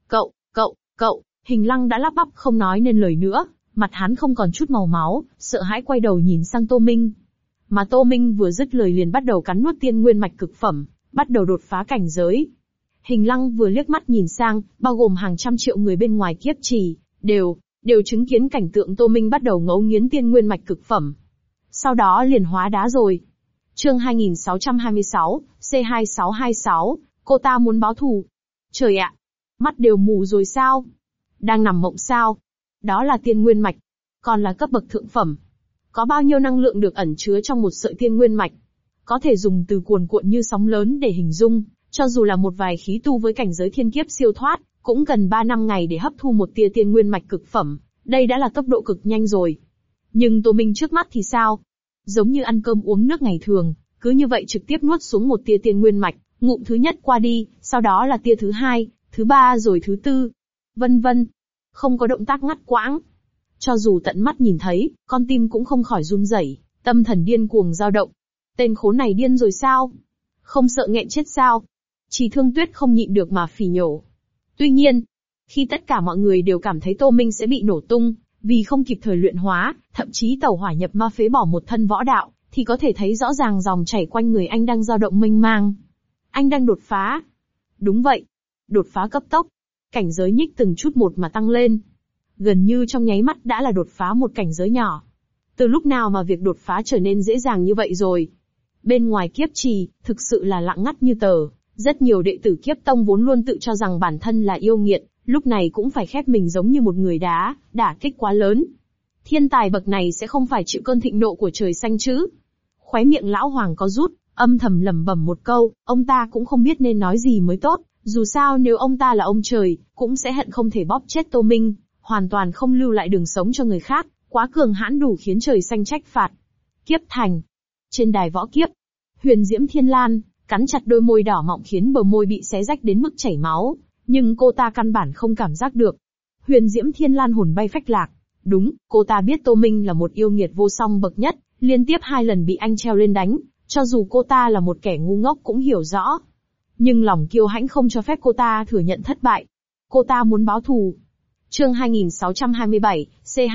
Cậu, Hình Lăng đã lắp bắp không nói nên lời nữa, mặt hắn không còn chút màu máu, sợ hãi quay đầu nhìn sang Tô Minh. Mà Tô Minh vừa dứt lời liền bắt đầu cắn nuốt tiên nguyên mạch cực phẩm, bắt đầu đột phá cảnh giới. Hình Lăng vừa liếc mắt nhìn sang, bao gồm hàng trăm triệu người bên ngoài kiếp trì, đều chứng kiến cảnh tượng Tô Minh bắt đầu ngấu nghiến tiên nguyên mạch cực phẩm. Sau đó liền hóa đá rồi. Chương 2626, C2626, cô ta muốn báo thù. Trời ạ! Mắt đều mù rồi sao? Đang nằm mộng sao? Đó là tiên nguyên mạch. Còn là cấp bậc thượng phẩm. Có bao nhiêu năng lượng được ẩn chứa trong một sợi tiên nguyên mạch? Có thể dùng từ cuồn cuộn như sóng lớn để hình dung, cho dù là một vài khí tu với cảnh giới thiên kiếp siêu thoát, cũng cần 3 năm ngày để hấp thu một tia tiên nguyên mạch cực phẩm. Đây đã là tốc độ cực nhanh rồi. Nhưng Tô Minh trước mắt thì sao? Giống như ăn cơm uống nước ngày thường, cứ như vậy trực tiếp nuốt xuống một tia tiên nguyên mạch, ngụm thứ nhất qua đi, sau đó là tia thứ hai, thứ ba rồi thứ tư, vân vân. Không có động tác ngắt quãng. Cho dù tận mắt nhìn thấy, con tim cũng không khỏi run rẩy, tâm thần điên cuồng dao động. Tên khốn này điên rồi sao? Không sợ nghẹn chết sao? Chỉ Thương Tuyết không nhịn được mà phỉ nhổ. Tuy nhiên, khi tất cả mọi người đều cảm thấy Tô Minh sẽ bị nổ tung, vì không kịp thời luyện hóa, thậm chí tẩu hỏa nhập ma phế bỏ một thân võ đạo, thì có thể thấy rõ ràng dòng chảy quanh người anh đang dao động mênh mang. Anh đang đột phá. Đúng vậy. Đột phá cấp tốc. Cảnh giới nhích từng chút một mà tăng lên. Gần như trong nháy mắt đã là đột phá một cảnh giới nhỏ. Từ lúc nào mà việc đột phá trở nên dễ dàng như vậy rồi? Bên ngoài kiếp trì, thực sự là lặng ngắt như tờ. Rất nhiều đệ tử kiếp tông vốn luôn tự cho rằng bản thân là yêu nghiệt, lúc này cũng phải khép mình giống như một người đả kích quá lớn. Thiên tài bậc này sẽ không phải chịu cơn thịnh nộ của trời xanh chứ? Khóe miệng lão hoàng có rút, âm thầm lẩm bẩm một câu, ông ta cũng không biết nên nói gì mới tốt, Dù sao nếu ông ta là ông trời, cũng sẽ hận không thể bóp chết Tô Minh, hoàn toàn không lưu lại đường sống cho người khác, quá cường hãn đủ khiến trời xanh trách phạt. Kiếp thành. Trên đài võ kiếp, Huyền Diễm Thiên Lan cắn chặt đôi môi đỏ mọng khiến bờ môi bị xé rách đến mức chảy máu, nhưng cô ta căn bản không cảm giác được. Huyền Diễm Thiên Lan hồn bay phách lạc. Đúng, cô ta biết Tô Minh là một yêu nghiệt vô song bậc nhất, liên tiếp 2 lần bị anh treo lên đánh, cho dù cô ta là một kẻ ngu ngốc cũng hiểu rõ. Nhưng lòng kiêu hãnh không cho phép cô ta thừa nhận thất bại. Cô ta muốn báo thù. Chương 2627,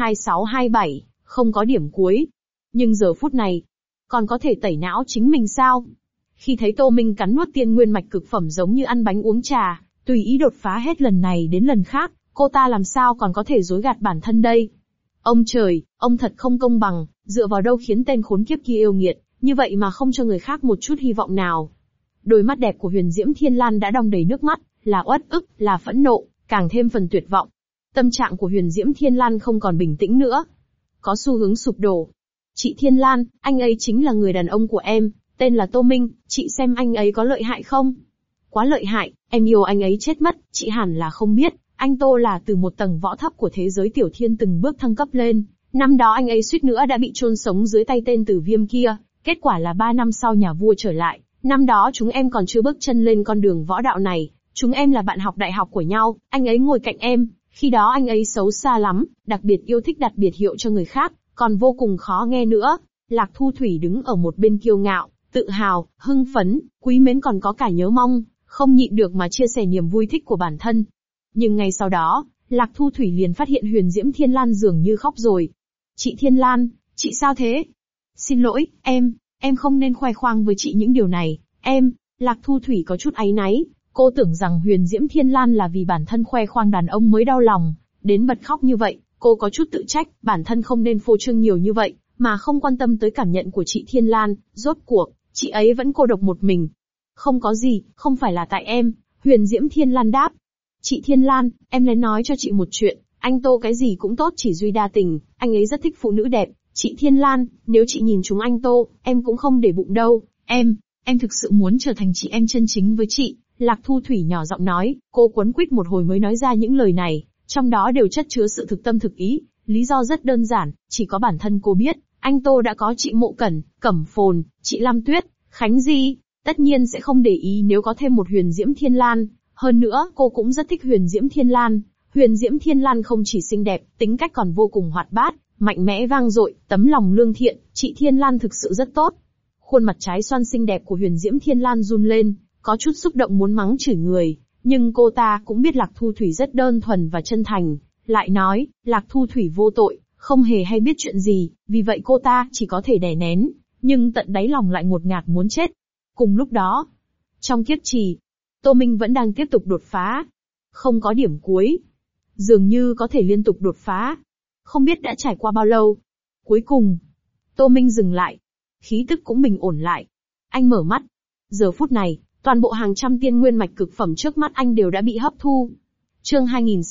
C2627, không có điểm cuối. Nhưng giờ phút này, còn có thể tẩy não chính mình sao? Khi thấy Tô Minh cắn nuốt tiên nguyên mạch cực phẩm giống như ăn bánh uống trà, tùy ý đột phá hết lần này đến lần khác, cô ta làm sao còn có thể dối gạt bản thân đây? Ông trời, ông thật không công bằng, dựa vào đâu khiến tên khốn kiếp kia yêu nghiệt, như vậy mà không cho người khác một chút hy vọng nào. Đôi mắt đẹp của Huyền Diễm Thiên Lan đã đong đầy nước mắt, là uất ức, là phẫn nộ, càng thêm phần tuyệt vọng. Tâm trạng của Huyền Diễm Thiên Lan không còn bình tĩnh nữa, có xu hướng sụp đổ. Chị Thiên Lan, anh ấy chính là người đàn ông của em, tên là Tô Minh, chị xem anh ấy có lợi hại không? Quá lợi hại, em yêu anh ấy chết mất, chị hẳn là không biết, anh Tô là từ một tầng võ thấp của thế giới tiểu thiên từng bước thăng cấp lên. Năm đó anh ấy suýt nữa đã bị chôn sống dưới tay tên Tử Viêm kia, kết quả là 3 năm sau nhà vua trở lại. Năm đó chúng em còn chưa bước chân lên con đường võ đạo này, chúng em là bạn học đại học của nhau, anh ấy ngồi cạnh em, khi đó anh ấy xấu xa lắm, đặc biệt yêu thích đặt biệt hiệu cho người khác, còn vô cùng khó nghe nữa. Lạc Thu Thủy đứng ở một bên kiêu ngạo, tự hào, hưng phấn, quý mến còn có cả nhớ mong, không nhịn được mà chia sẻ niềm vui thích của bản thân. Nhưng ngay sau đó, Lạc Thu Thủy liền phát hiện Huyền Diễm Thiên Lan dường như khóc rồi. Chị Thiên Lan, chị sao thế? Xin lỗi, em không nên khoe khoang với chị những điều này, Lạc Thu Thủy có chút áy náy, cô tưởng rằng Huyền Diễm Thiên Lan là vì bản thân khoe khoang đàn ông mới đau lòng, đến bật khóc như vậy, cô có chút tự trách, bản thân không nên phô trương nhiều như vậy, mà không quan tâm tới cảm nhận của chị Thiên Lan, rốt cuộc, chị ấy vẫn cô độc một mình. Không có gì, không phải là tại em, Huyền Diễm Thiên Lan đáp. Chị Thiên Lan, em lấy nói cho chị một chuyện, anh Tô cái gì cũng tốt chỉ duy đa tình, anh ấy rất thích phụ nữ đẹp. Chị Thiên Lan, nếu chị nhìn chúng anh Tô, em cũng không để bụng đâu, em thực sự muốn trở thành chị em chân chính với chị. Lạc Thu Thủy nhỏ giọng nói, cô quấn quýt một hồi mới nói ra những lời này, trong đó đều chất chứa sự thực tâm thực ý, lý do rất đơn giản, chỉ có bản thân cô biết, anh Tô đã có chị Mộ Cẩn, Cẩm Phồn, chị Lam Tuyết, Khánh Di, tất nhiên sẽ không để ý nếu có thêm một Huyền Diễm Thiên Lan, hơn nữa cô cũng rất thích Huyền Diễm Thiên Lan. Huyền Diễm Thiên Lan không chỉ xinh đẹp, tính cách còn vô cùng hoạt bát, mạnh mẽ vang dội, tấm lòng lương thiện, chị Thiên Lan thực sự rất tốt. Khuôn mặt trái xoan xinh đẹp của Huyền Diễm Thiên Lan run lên, có chút xúc động muốn mắng chửi người, nhưng cô ta cũng biết Lạc Thu Thủy rất đơn thuần và chân thành, lại nói, Lạc Thu Thủy vô tội, không hề hay biết chuyện gì, vì vậy cô ta chỉ có thể đè nén, nhưng tận đáy lòng lại ngột ngạt muốn chết. Cùng lúc đó, trong kiếp trì, Tô Minh vẫn đang tiếp tục đột phá, không có điểm cuối, dường như có thể liên tục đột phá. Không biết đã trải qua bao lâu. Cuối cùng, Tô Minh dừng lại. Khí tức cũng bình ổn lại. Anh mở mắt. Giờ phút này, toàn bộ hàng trăm tiên nguyên mạch cực phẩm trước mắt anh đều đã bị hấp thu. Chương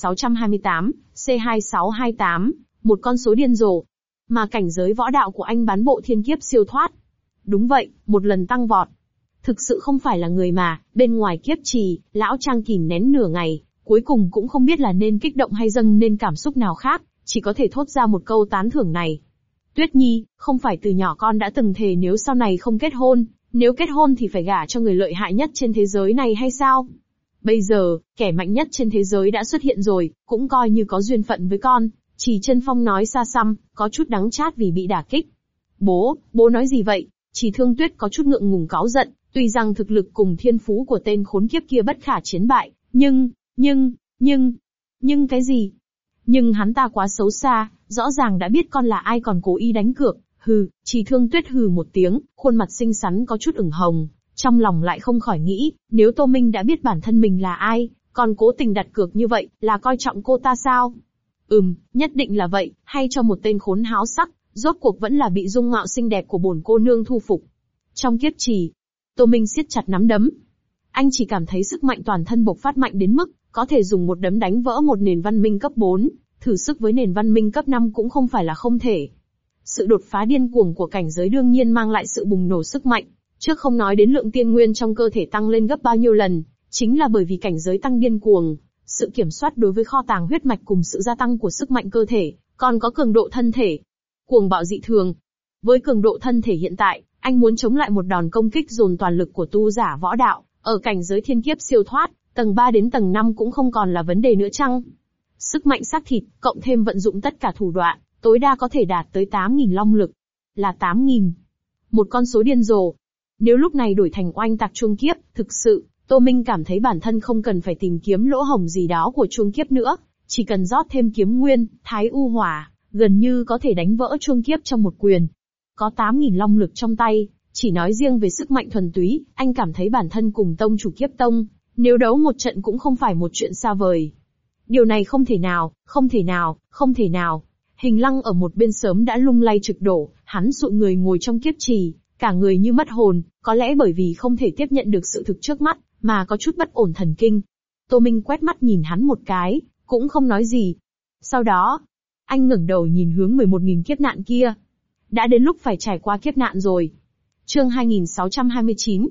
2628, C2628, một con số điên rồ. Mà cảnh giới võ đạo của anh bán bộ thiên kiếp siêu thoát. Đúng vậy, một lần tăng vọt. Thực sự không phải là người mà, bên ngoài kiếp trì, lão Trang kìm nén nửa ngày, cuối cùng cũng không biết là nên kích động hay dâng nên cảm xúc nào khác. Chỉ có thể thốt ra một câu tán thưởng này. Tuyết Nhi, không phải từ nhỏ con đã từng thề nếu sau này không kết hôn, nếu kết hôn thì phải gả cho người lợi hại nhất trên thế giới này hay sao? Bây giờ, kẻ mạnh nhất trên thế giới đã xuất hiện rồi, cũng coi như có duyên phận với con. Trì Chân Phong nói xa xăm, có chút đắng chát vì bị đả kích. Bố nói gì vậy? Trì Thương Tuyết có chút ngượng ngùng cáu giận, tuy rằng thực lực cùng thiên phú của tên khốn kiếp kia bất khả chiến bại, nhưng cái gì? Nhưng hắn ta quá xấu xa, rõ ràng đã biết con là ai còn cố ý đánh cược. Hừ, Trì Thương Tuyết hừ một tiếng, khuôn mặt xinh xắn có chút ửng hồng, trong lòng lại không khỏi nghĩ, nếu Tô Minh đã biết bản thân mình là ai, còn cố tình đặt cược như vậy, là coi trọng cô ta sao? Nhất định là vậy, hay cho một tên khốn háo sắc, rốt cuộc vẫn là bị dung mạo xinh đẹp của bổn cô nương thu phục. Trong kiếp trì, Tô Minh siết chặt nắm đấm. Anh chỉ cảm thấy sức mạnh toàn thân bộc phát mạnh đến mức, có thể dùng một đấm đánh vỡ một nền văn minh cấp 4, thử sức với nền văn minh cấp 5 cũng không phải là không thể. Sự đột phá điên cuồng của cảnh giới đương nhiên mang lại sự bùng nổ sức mạnh, trước không nói đến lượng tiên nguyên trong cơ thể tăng lên gấp bao nhiêu lần, Chính là bởi vì cảnh giới tăng điên cuồng, sự kiểm soát đối với kho tàng huyết mạch cùng sự gia tăng của sức mạnh cơ thể, còn có cường độ thân thể. Cuồng bạo dị thường. Với cường độ thân thể hiện tại, anh muốn chống lại một đòn công kích dồn toàn lực của tu giả võ đạo, ở cảnh giới thiên kiếp siêu thoát, tầng 3 đến tầng 5 cũng không còn là vấn đề nữa chăng? Sức mạnh xác thịt, cộng thêm vận dụng tất cả thủ đoạn, tối đa có thể đạt tới 8.000 long lực. Là 8.000. Một con số điên rồ. Nếu lúc này đổi thành oanh tạc chuông kiếp, thực sự, Tô Minh cảm thấy bản thân không cần phải tìm kiếm lỗ hổng gì đó của chuông kiếp nữa, chỉ cần rót thêm kiếm nguyên, thái u hỏa, gần như có thể đánh vỡ chuông kiếp trong một quyền. Có 8.000 long lực trong tay, chỉ nói riêng về sức mạnh thuần túy, anh cảm thấy bản thân cùng tông chủ kiếp tông, nếu đấu một trận cũng không phải một chuyện xa vời. Điều này không thể nào, không thể nào, không thể nào. Hình Lăng ở một bên sớm đã lung lay trực đổ, hắn sụi người ngồi trong kiếp trì, cả người như mất hồn, có lẽ bởi vì không thể tiếp nhận được sự thực trước mắt, mà có chút bất ổn thần kinh. Tô Minh quét mắt nhìn hắn một cái, cũng không nói gì. Sau đó, anh ngẩng đầu nhìn hướng 11.000 kiếp nạn kia. Đã đến lúc phải trải qua kiếp nạn rồi. Chương 2629,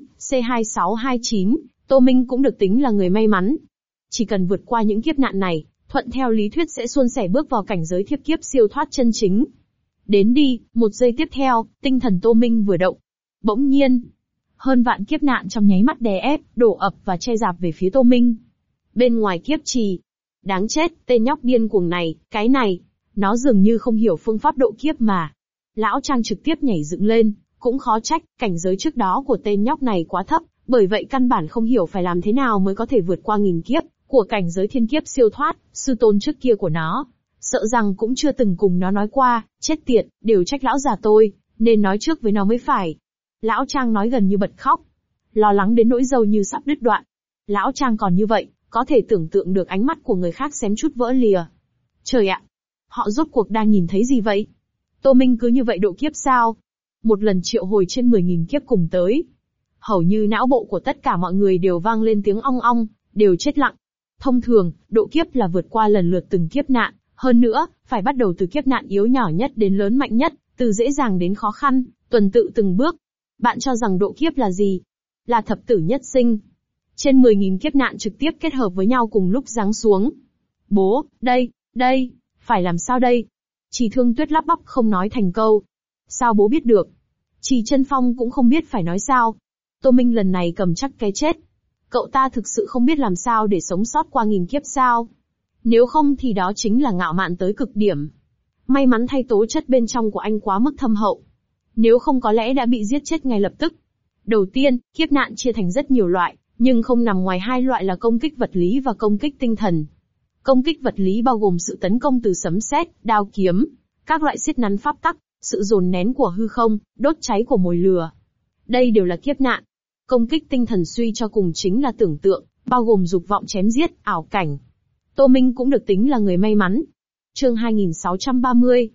C2629, Tô Minh cũng được tính là người may mắn. Chỉ cần vượt qua những kiếp nạn này, thuận theo lý thuyết sẽ suôn sẻ bước vào cảnh giới thiếp kiếp siêu thoát chân chính. Đến đi, một giây tiếp theo, tinh thần Tô Minh vừa động. Bỗng nhiên, hơn vạn kiếp nạn trong nháy mắt đè ép, đổ ập và che rạp về phía Tô Minh. Bên ngoài kiếp trì, đáng chết, tên nhóc điên cuồng này, cái này, nó dường như không hiểu phương pháp độ kiếp mà. Lão Trang trực tiếp nhảy dựng lên, cũng khó trách, cảnh giới trước đó của tên nhóc này quá thấp, bởi vậy căn bản không hiểu phải làm thế nào mới có thể vượt qua nghìn kiếp của cảnh giới thiên kiếp siêu thoát, sư tôn trước kia của nó. Sợ rằng cũng chưa từng cùng nó nói qua, chết tiệt, đều trách lão già tôi, nên nói trước với nó mới phải. Lão Trang nói gần như bật khóc, lo lắng đến nỗi râu như sắp đứt đoạn. Lão Trang còn như vậy, có thể tưởng tượng được ánh mắt của người khác xém chút vỡ lìa. Trời ạ, họ rốt cuộc đang nhìn thấy gì vậy? Tô Minh cứ như vậy độ kiếp sao? Một lần triệu hồi trên 10.000 kiếp cùng tới. Hầu như não bộ của tất cả mọi người đều vang lên tiếng ong ong, đều chết lặng. Thông thường, độ kiếp là vượt qua lần lượt từng kiếp nạn, hơn nữa, phải bắt đầu từ kiếp nạn yếu nhỏ nhất đến lớn mạnh nhất, từ dễ dàng đến khó khăn, tuần tự từng bước. Bạn cho rằng độ kiếp là gì? Là thập tử nhất sinh. Trên 10.000 kiếp nạn trực tiếp kết hợp với nhau cùng lúc giáng xuống. Bố, đây, phải làm sao đây? Trì Thương Tuyết lắp bắp không nói thành câu. Sao bố biết được? Trì Chân Phong cũng không biết phải nói sao. Tô Minh lần này cầm chắc cái chết. Cậu ta thực sự không biết làm sao để sống sót qua nghìn kiếp sao? Nếu không thì đó chính là ngạo mạn tới cực điểm. May mắn thay tố chất bên trong của anh quá mức thâm hậu. Nếu không có lẽ đã bị giết chết ngay lập tức. Đầu tiên, kiếp nạn chia thành rất nhiều loại, nhưng không nằm ngoài hai loại là công kích vật lý và công kích tinh thần. Công kích vật lý bao gồm sự tấn công từ sấm sét, đao kiếm, các loại xiết nắn pháp tắc, sự dồn nén của hư không, đốt cháy của mồi lửa. Đây đều là kiếp nạn. Công kích tinh thần suy cho cùng chính là tưởng tượng, bao gồm dục vọng chém giết, ảo cảnh. Tô Minh cũng được tính là người may mắn. Chương 2630,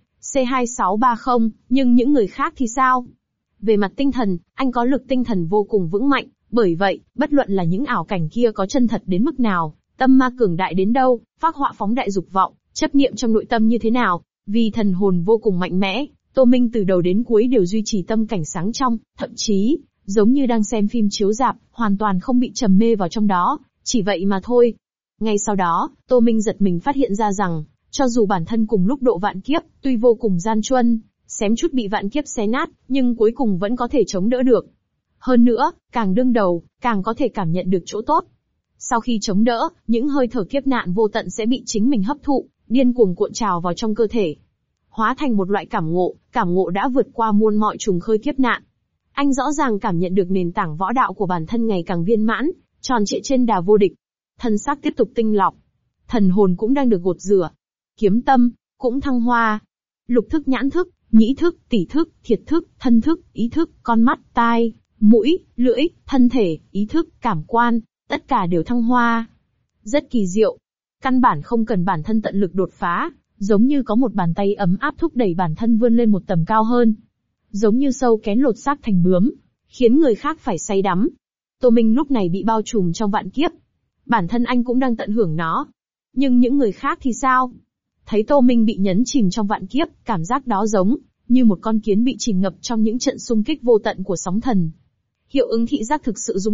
C2630, nhưng những người khác thì sao? Về mặt tinh thần, anh có lực tinh thần vô cùng vững mạnh, bởi vậy, bất luận là những ảo cảnh kia có chân thật đến mức nào, tâm ma cường đại đến đâu, phác họa phóng đại dục vọng, chấp niệm trong nội tâm như thế nào, vì thần hồn vô cùng mạnh mẽ, Tô Minh từ đầu đến cuối đều duy trì tâm cảnh sáng trong, thậm chí, giống như đang xem phim chiếu rạp, hoàn toàn không bị trầm mê vào trong đó, chỉ vậy mà thôi. Ngay sau đó, Tô Minh giật mình phát hiện ra rằng, cho dù bản thân cùng lúc độ vạn kiếp, tuy vô cùng gian truân, xém chút bị vạn kiếp xé nát, nhưng cuối cùng vẫn có thể chống đỡ được. Hơn nữa, càng đương đầu, càng có thể cảm nhận được chỗ tốt. Sau khi chống đỡ, những hơi thở kiếp nạn vô tận sẽ bị chính mình hấp thụ, điên cuồng cuộn trào vào trong cơ thể. Hóa thành một loại cảm ngộ đã vượt qua muôn mọi trùng khơi kiếp nạn. Anh rõ ràng cảm nhận được nền tảng võ đạo của bản thân ngày càng viên mãn, tròn trịa trên đà vô địch. Thân xác tiếp tục tinh lọc. Thần hồn cũng đang được gột rửa. Kiếm tâm, cũng thăng hoa. Lục thức nhãn thức, nhĩ thức, tỷ thức, thiệt thức, thân thức, ý thức, con mắt, tai, mũi, lưỡi, thân thể, ý thức, cảm quan, tất cả đều thăng hoa. Rất kỳ diệu. Căn bản không cần bản thân tận lực đột phá, giống như có một bàn tay ấm áp thúc đẩy bản thân vươn lên một tầm cao hơn. Giống như sâu kén lột xác thành bướm, khiến người khác phải say đắm. Tô Minh lúc này bị bao trùm trong vạn kiếp. Bản thân anh cũng đang tận hưởng nó. Nhưng những người khác thì sao? Thấy Tô Minh bị nhấn chìm trong vạn kiếp, cảm giác đó giống như một con kiến bị chìm ngập trong những trận xung kích vô tận của sóng thần. Hiệu ứng thị giác thực sự rung động,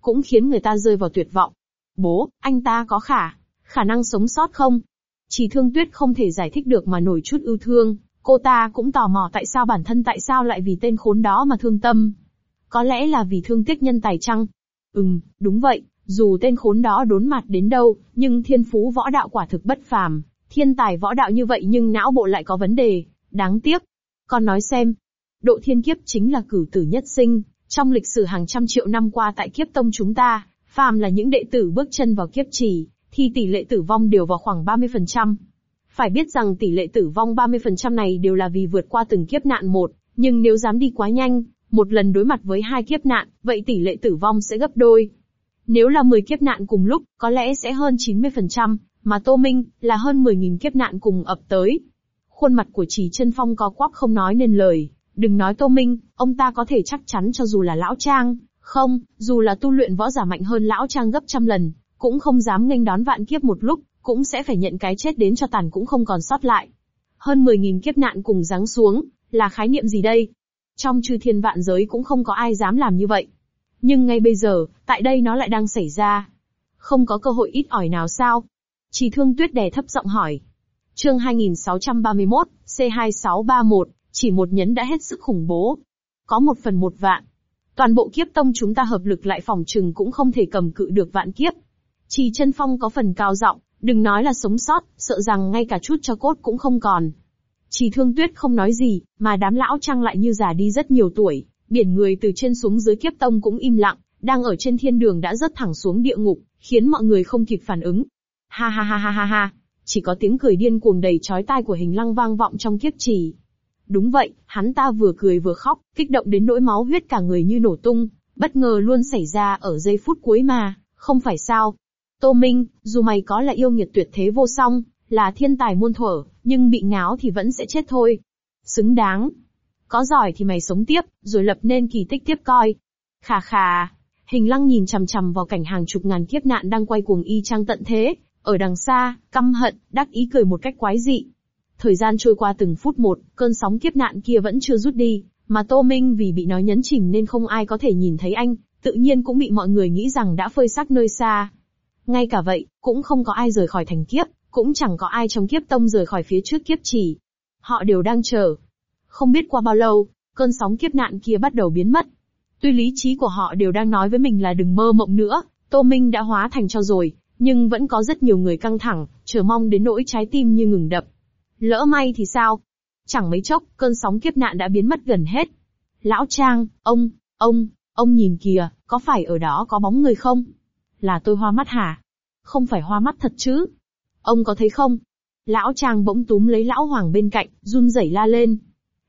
cũng khiến người ta rơi vào tuyệt vọng. Bố, anh ta có khả năng sống sót không? Chỉ Thương Tuyết không thể giải thích được mà nổi chút ưu thương, cô ta cũng tò mò tại sao lại vì tên khốn đó mà thương tâm. Có lẽ là vì thương tiếc nhân tài chăng? Đúng vậy, dù tên khốn đó đốn mặt đến đâu, nhưng thiên phú võ đạo quả thực bất phàm, thiên tài võ đạo như vậy nhưng não bộ lại có vấn đề, đáng tiếc. Con nói xem, độ thiên kiếp chính là cửu tử nhất sinh, trong lịch sử hàng trăm triệu năm qua tại kiếp tông chúng ta, phàm là những đệ tử bước chân vào kiếp trì, thì tỷ lệ tử vong đều vào khoảng 30%. Phải biết rằng tỷ lệ tử vong 30% này đều là vì vượt qua từng kiếp nạn một, nhưng nếu dám đi quá nhanh, một lần đối mặt với 2 kiếp nạn, vậy tỷ lệ tử vong sẽ gấp đôi. Nếu là 10 kiếp nạn cùng lúc, có lẽ sẽ hơn 90%, mà Tô Minh là hơn 10.000 kiếp nạn cùng ập tới. Khuôn mặt của Trì Chân Phong có quắp không nói nên lời, đừng nói Tô Minh, ông ta có thể chắc chắn cho dù là Lão Trang, không, dù là tu luyện võ giả mạnh hơn Lão Trang gấp trăm lần, cũng không dám nghênh đón vạn kiếp một lúc, cũng sẽ phải nhận cái chết đến cho tàn cũng không còn sót lại. Hơn 10.000 kiếp nạn cùng giáng xuống, là khái niệm gì đây? Trong chư thiên vạn giới cũng không có ai dám làm như vậy. Nhưng ngay bây giờ, tại đây nó lại đang xảy ra. Không có cơ hội ít ỏi nào sao? Chỉ Thương Tuyết đè thấp giọng hỏi. Chương 2631, C2631, chỉ một nhấn đã hết sức khủng bố. Có 1/1 vạn. Toàn bộ kiếp tông chúng ta hợp lực lại phòng trừng cũng không thể cầm cự được vạn kiếp. Trì Chân Phong có phần cao giọng, đừng nói là sống sót, sợ rằng ngay cả chút cho cốt cũng không còn. Chỉ Thương Tuyết không nói gì, mà đám Lão Trang lại như già đi rất nhiều tuổi, biển người từ trên xuống dưới kiếp tông cũng im lặng, đang ở trên thiên đường đã rớt thẳng xuống địa ngục, khiến mọi người không kịp phản ứng. Ha ha ha ha ha ha, chỉ có tiếng cười điên cuồng đầy chói tai của Hình Lăng vang vọng trong kiếp trì. Đúng vậy, hắn ta vừa cười vừa khóc, kích động đến nỗi máu huyết cả người như nổ tung, bất ngờ luôn xảy ra ở giây phút cuối mà, không phải sao? Tô Minh, dù mày có là yêu nghiệt tuyệt thế vô song, là thiên tài muôn thuở, nhưng bị ngáo thì vẫn sẽ chết thôi. Xứng đáng. Có giỏi thì mày sống tiếp, rồi lập nên kỳ tích tiếp coi. Khà khà. Hình Lăng nhìn chằm chằm vào cảnh hàng chục ngàn kiếp nạn đang quay cuồng y chang tận thế, ở đằng xa, căm hận, đắc ý cười một cách quái dị. Thời gian trôi qua từng phút một, cơn sóng kiếp nạn kia vẫn chưa rút đi, mà Tô Minh vì bị nó nhấn chìm nên không ai có thể nhìn thấy anh, tự nhiên cũng bị mọi người nghĩ rằng đã phơi xác nơi xa. Ngay cả vậy, cũng không có ai rời khỏi thành kiếp, cũng chẳng có ai trong kiếp tông rời khỏi phía trước kiếp trì. Họ đều đang chờ. Không biết qua bao lâu, cơn sóng kiếp nạn kia bắt đầu biến mất. Tuy lý trí của họ đều đang nói với mình là đừng mơ mộng nữa, Tô Minh đã hóa thành tro rồi, nhưng vẫn có rất nhiều người căng thẳng, chờ mong đến nỗi trái tim như ngừng đập. Lỡ may thì sao? Chẳng mấy chốc, cơn sóng kiếp nạn đã biến mất gần hết. Lão Trang, ông nhìn kìa, có phải ở đó có bóng người không? Là tôi hoa mắt hả? Không phải hoa mắt thật chứ? Ông có thấy không? Lão Trang bỗng túm lấy Lão Hoàng bên cạnh, run rẩy la lên.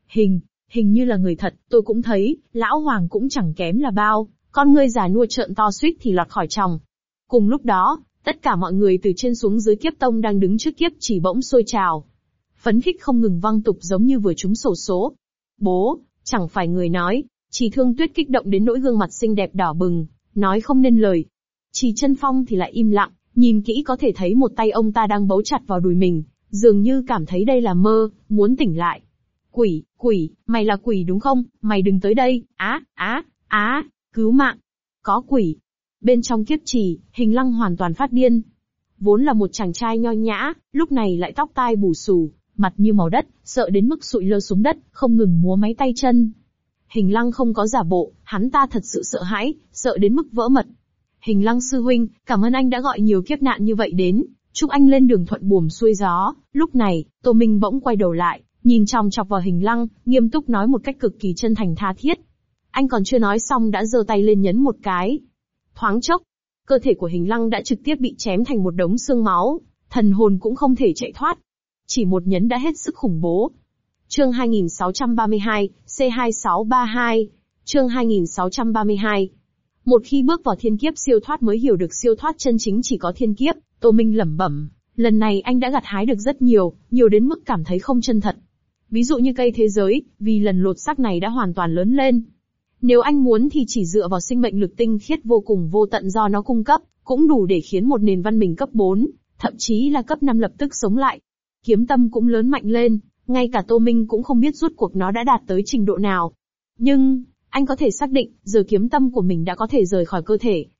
Hình như là người thật, tôi cũng thấy, Lão Hoàng cũng chẳng kém là bao, con ngươi già nua trợn to suýt thì lọt khỏi tròng. Cùng lúc đó, tất cả mọi người từ trên xuống dưới kiếp tông đang đứng trước kiếp chỉ bỗng sôi trào. Phấn khích không ngừng vang tục giống như vừa trúng xổ số. Bố, chẳng phải người nói, Chỉ Thương Tuyết kích động đến nỗi gương mặt xinh đẹp đỏ bừng, nói không nên lời. Trì Chân Phong thì lại im lặng, nhìn kỹ có thể thấy một tay ông ta đang bấu chặt vào đùi mình, dường như cảm thấy đây là mơ, muốn tỉnh lại. Quỷ, mày là quỷ đúng không? Mày đừng tới đây, cứu mạng. Có quỷ. Bên trong kiếp trì, Hình Lăng hoàn toàn phát điên. Vốn là một chàng trai nho nhã, lúc này lại tóc tai bù xù, mặt như màu đất, sợ đến mức sụi lơ xuống đất, không ngừng múa máy tay chân. Hình Lăng không có giả bộ, hắn ta thật sự sợ hãi, sợ đến mức vỡ mật. Hình Lăng sư huynh, cảm ơn anh đã gọi nhiều kiếp nạn như vậy đến, chúc anh lên đường thuận buồm xuôi gió. Lúc này, Tô Minh bỗng quay đầu lại, nhìn chòng chọc vào Hình Lăng, nghiêm túc nói một cách cực kỳ chân thành tha thiết. Anh còn chưa nói xong đã giơ tay lên nhấn một cái. Thoáng chốc, cơ thể của Hình Lăng đã trực tiếp bị chém thành một đống xương máu, thần hồn cũng không thể chạy thoát. Chỉ một nhấn đã hết sức khủng bố. Chương 2632, C2632. Chương 2632. Một khi bước vào thiên kiếp siêu thoát mới hiểu được siêu thoát chân chính chỉ có thiên kiếp, Tô Minh lẩm bẩm. Lần này anh đã gặt hái được rất nhiều đến mức cảm thấy không chân thật. Ví dụ như cây thế giới, vì lần lột xác này đã hoàn toàn lớn lên. Nếu anh muốn thì chỉ dựa vào sinh mệnh lực tinh khiết vô cùng vô tận do nó cung cấp, cũng đủ để khiến một nền văn minh cấp 4, thậm chí là cấp 5 lập tức sống lại. Kiếm tâm cũng lớn mạnh lên, ngay cả Tô Minh cũng không biết rốt cuộc nó đã đạt tới trình độ nào. Nhưng, anh có thể xác định, giờ kiếm tâm của mình đã có thể rời khỏi cơ thể,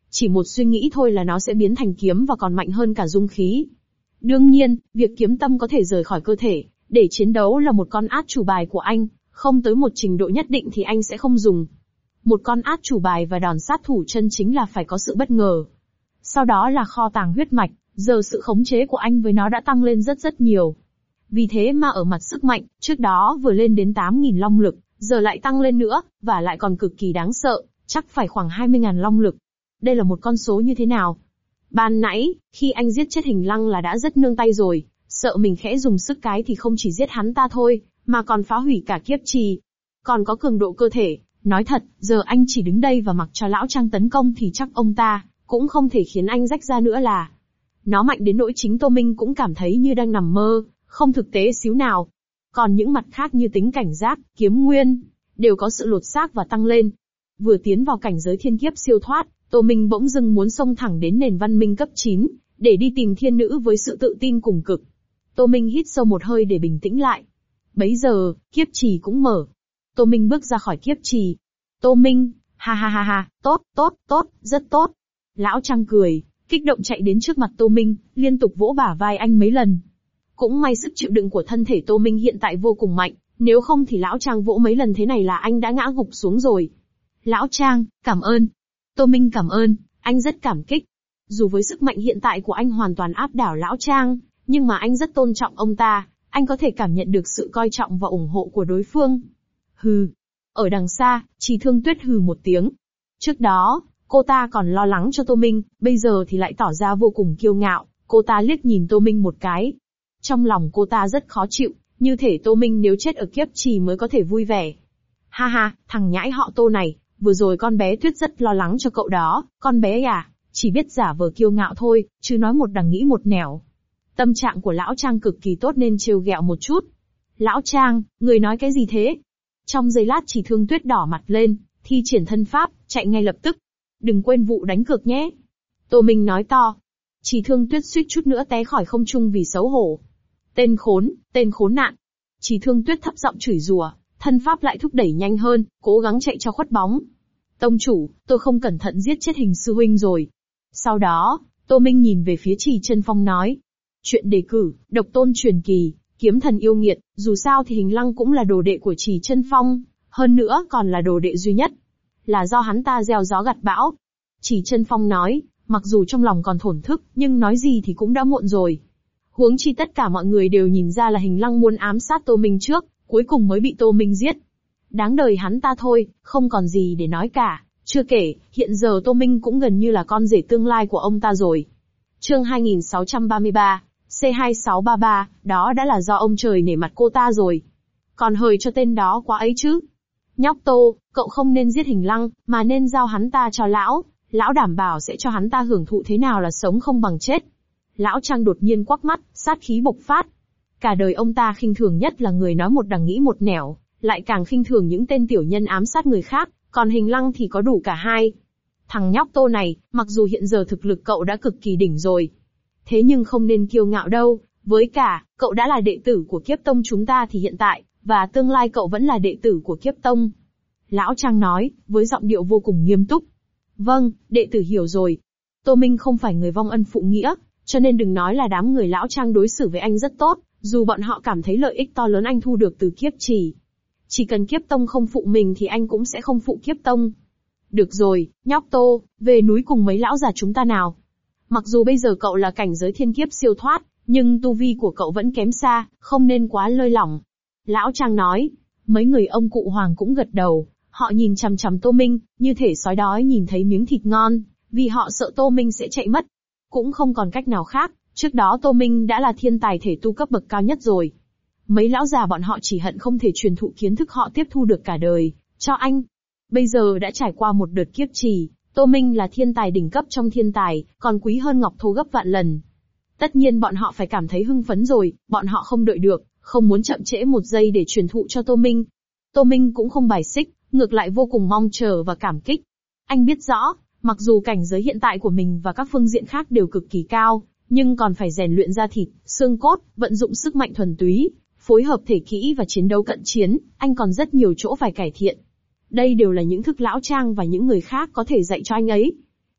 Chỉ một suy nghĩ thôi là nó sẽ biến thành kiếm và còn mạnh hơn cả dung khí. Đương nhiên, việc kiếm tâm có thể rời khỏi cơ thể, để chiến đấu là một con át chủ bài của anh, không tới một trình độ nhất định thì anh sẽ không dùng. Một con át chủ bài và đòn sát thủ chân chính là phải có sự bất ngờ. Sau đó là kho tàng huyết mạch, giờ sự khống chế của anh với nó đã tăng lên rất nhiều. Vì thế mà ở mặt sức mạnh, trước đó vừa lên đến 8.000 long lực, giờ lại tăng lên nữa, và lại còn cực kỳ đáng sợ, chắc phải khoảng 20.000 long lực. Đây là một con số như thế nào? Ban nãy, khi anh giết chết Hình Lăng là đã rất nương tay rồi, sợ mình khẽ dùng sức cái thì không chỉ giết hắn ta thôi, mà còn phá hủy cả kiếp trì. Còn có cường độ cơ thể, nói thật, giờ anh chỉ đứng đây và mặc cho lão Trang tấn công thì chắc ông ta cũng không thể khiến anh rách ra nữa là. Nó mạnh đến nỗi chính Tô Minh cũng cảm thấy như đang nằm mơ, không thực tế xíu nào. Còn những mặt khác như tính cảnh giác, kiếm nguyên, đều có sự lột xác và tăng lên. Vừa tiến vào cảnh giới thiên kiếp siêu thoát, Tô Minh bỗng dưng muốn xông thẳng đến nền văn minh cấp 9, để đi tìm thiên nữ với sự tự tin cùng cực. Tô Minh hít sâu một hơi để bình tĩnh lại. Bấy giờ, kiếp trì cũng mở. Tô Minh bước ra khỏi kiếp trì. Tô Minh, ha, tốt, rất tốt. Lão Trang cười, kích động chạy đến trước mặt Tô Minh, liên tục vỗ bả vai anh mấy lần. Cũng may sức chịu đựng của thân thể Tô Minh hiện tại vô cùng mạnh, nếu không thì Lão Trang vỗ mấy lần thế này là anh đã ngã gục xuống rồi. Lão Trang, cảm ơn. Tô Minh cảm ơn, anh rất cảm kích. Dù với sức mạnh hiện tại của anh hoàn toàn áp đảo Lão Trang, nhưng mà anh rất tôn trọng ông ta, anh có thể cảm nhận được sự coi trọng và ủng hộ của đối phương. Hừ. Ở đằng xa, Trì Thương Tuyết hừ một tiếng. Trước đó, cô ta còn lo lắng cho Tô Minh, bây giờ thì lại tỏ ra vô cùng kiêu ngạo, cô ta liếc nhìn Tô Minh một cái. Trong lòng cô ta rất khó chịu, như thể Tô Minh nếu chết ở kiếp trì mới có thể vui vẻ. Ha, thằng nhãi họ Tô này, vừa rồi con bé Tuyết rất lo lắng cho cậu đó, con bé à, chỉ biết giả vờ kiêu ngạo thôi, chứ nói một đằng nghĩ một nẻo. Tâm trạng của Lão Trang cực kỳ tốt nên trêu ghẹo một chút. Lão Trang, người nói cái gì thế? Trong giây lát Trì Thương Tuyết đỏ mặt lên, thi triển thân pháp, chạy ngay lập tức. Đừng quên vụ đánh cược nhé. Tô Minh nói to. Trì Thương Tuyết suýt chút nữa té khỏi không trung vì xấu hổ. Tên khốn nạn. Trì Thương Tuyết thấp giọng chửi rủa, thân pháp lại thúc đẩy nhanh hơn, cố gắng chạy cho khuất bóng. Tông chủ, tôi không cẩn thận giết chết Hình sư huynh rồi. Sau đó, Tô Minh nhìn về phía Trì Chân Phong nói. Chuyện đề cử, độc tôn truyền kỳ, kiếm thần yêu nghiệt, dù sao thì Hình Lăng cũng là đồ đệ của Trì Chân Phong, hơn nữa còn là đồ đệ duy nhất. Là do hắn ta gieo gió gặt bão. Trì Chân Phong nói, mặc dù trong lòng còn thổn thức, nhưng nói gì thì cũng đã muộn rồi. Huống chi tất cả mọi người đều nhìn ra là Hình Lăng muốn ám sát Tô Minh trước, cuối cùng mới bị Tô Minh giết. Đáng đời hắn ta thôi, không còn gì để nói cả. Chưa kể, hiện giờ Tô Minh cũng gần như là con rể tương lai của ông ta rồi. Chương 2633, C2633, đó đã là do ông trời nể mặt cô ta rồi. Còn hời cho tên đó quá ấy chứ. Nhóc Tô, cậu không nên giết Hình Lăng, mà nên giao hắn ta cho lão. Lão đảm bảo sẽ cho hắn ta hưởng thụ thế nào là sống không bằng chết. Lão Trang đột nhiên quắc mắt, sát khí bộc phát. Cả đời ông ta khinh thường nhất là người nói một đằng nghĩ một nẻo, lại càng khinh thường những tên tiểu nhân ám sát người khác, còn Hình Lăng thì có đủ cả hai. Thằng nhóc Tô này, mặc dù hiện giờ thực lực cậu đã cực kỳ đỉnh rồi, thế nhưng không nên kiêu ngạo đâu, với cả, cậu đã là đệ tử của Kiếp Tông chúng ta thì hiện tại, và tương lai cậu vẫn là đệ tử của Kiếp Tông. Lão Trang nói, với giọng điệu vô cùng nghiêm túc. Vâng, đệ tử hiểu rồi. Tô Minh không phải người vong ân phụ nghĩa, cho nên đừng nói là đám người Lão Trang đối xử với anh rất tốt, dù bọn họ cảm thấy lợi ích to lớn anh thu được từ kiếp trì. Chỉ cần Kiếp Tông không phụ mình thì anh cũng sẽ không phụ Kiếp Tông. Được rồi, nhóc Tô, về núi cùng mấy lão già chúng ta nào. Mặc dù bây giờ cậu là cảnh giới thiên kiếp siêu thoát, nhưng tu vi của cậu vẫn kém xa, không nên quá lơi lỏng. Lão Trang nói, mấy người ông cụ Hoàng cũng gật đầu, họ nhìn chằm chằm Tô Minh, như thể sói đói nhìn thấy miếng thịt ngon, vì họ sợ Tô Minh sẽ chạy mất. Cũng không còn cách nào khác, trước đó Tô Minh đã là thiên tài thể tu cấp bậc cao nhất rồi. Mấy lão già bọn họ chỉ hận không thể truyền thụ kiến thức họ tiếp thu được cả đời, cho anh. Bây giờ đã trải qua một đợt kiếp trì, Tô Minh là thiên tài đỉnh cấp trong thiên tài, còn quý hơn Ngọc Thô gấp vạn lần. Tất nhiên bọn họ phải cảm thấy hưng phấn rồi, bọn họ không đợi được, không muốn chậm trễ một giây để truyền thụ cho Tô Minh. Tô Minh cũng không bài xích, ngược lại vô cùng mong chờ và cảm kích. Anh biết rõ, mặc dù cảnh giới hiện tại của mình và các phương diện khác đều cực kỳ cao, nhưng còn phải rèn luyện da thịt, xương cốt, vận dụng sức mạnh thuần túy, phối hợp thể kỹ và chiến đấu cận chiến, anh còn rất nhiều chỗ phải cải thiện. Đây đều là những thức Lão Trang và những người khác có thể dạy cho anh ấy.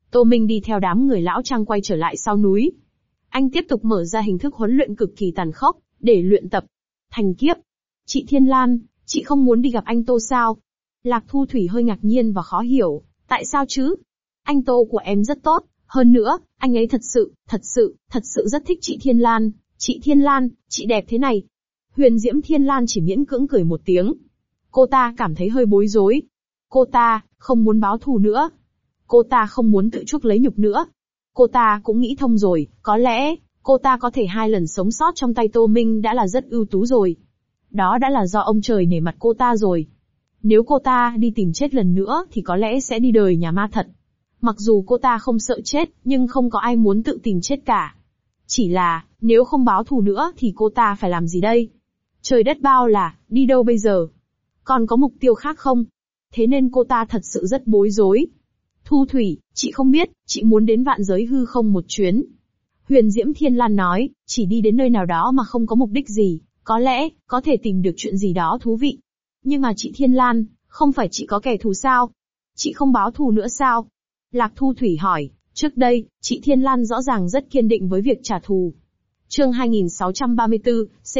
Tô Minh đi theo đám người lão Trang quay trở lại sau núi. Anh tiếp tục mở ra hình thức huấn luyện cực kỳ tàn khốc, để luyện tập. Thành kiếp. Chị Thiên Lan, chị không muốn đi gặp anh Tô sao? Lạc Thu Thủy hơi ngạc nhiên và khó hiểu, tại sao chứ? Anh Tô của em rất tốt, hơn nữa, anh ấy thật sự rất thích chị Thiên Lan. Chị Thiên Lan, chị đẹp thế này. Huyền Diễm Thiên Lan chỉ miễn cưỡng cười một tiếng. Cô ta cảm thấy hơi bối rối. Cô ta không muốn báo thù nữa. Cô ta không muốn tự chuốc lấy nhục nữa. Cô ta cũng nghĩ thông rồi, có lẽ, cô ta có thể 2 lần sống sót trong tay Tô Minh đã là rất ưu tú rồi. Đó đã là do ông trời nể mặt cô ta rồi. Nếu cô ta đi tìm chết lần nữa thì có lẽ sẽ đi đời nhà ma thật. Mặc dù cô ta không sợ chết, nhưng không có ai muốn tự tìm chết cả. Chỉ là, nếu không báo thù nữa thì cô ta phải làm gì đây? Trời đất bao la, đi đâu bây giờ? Còn có mục tiêu khác không? Thế nên cô ta thật sự rất bối rối. Thu Thủy, chị không biết, chị muốn đến vạn giới hư không một chuyến. Huyền Diễm Thiên Lan nói, chỉ đi đến nơi nào đó mà không có mục đích gì, có lẽ, có thể tìm được chuyện gì đó thú vị. Nhưng mà chị Thiên Lan, không phải chị có kẻ thù sao? Chị không báo thù nữa sao? Lạc Thu Thủy hỏi, trước đây, chị Thiên Lan rõ ràng rất kiên định với việc trả thù. Chương 2634,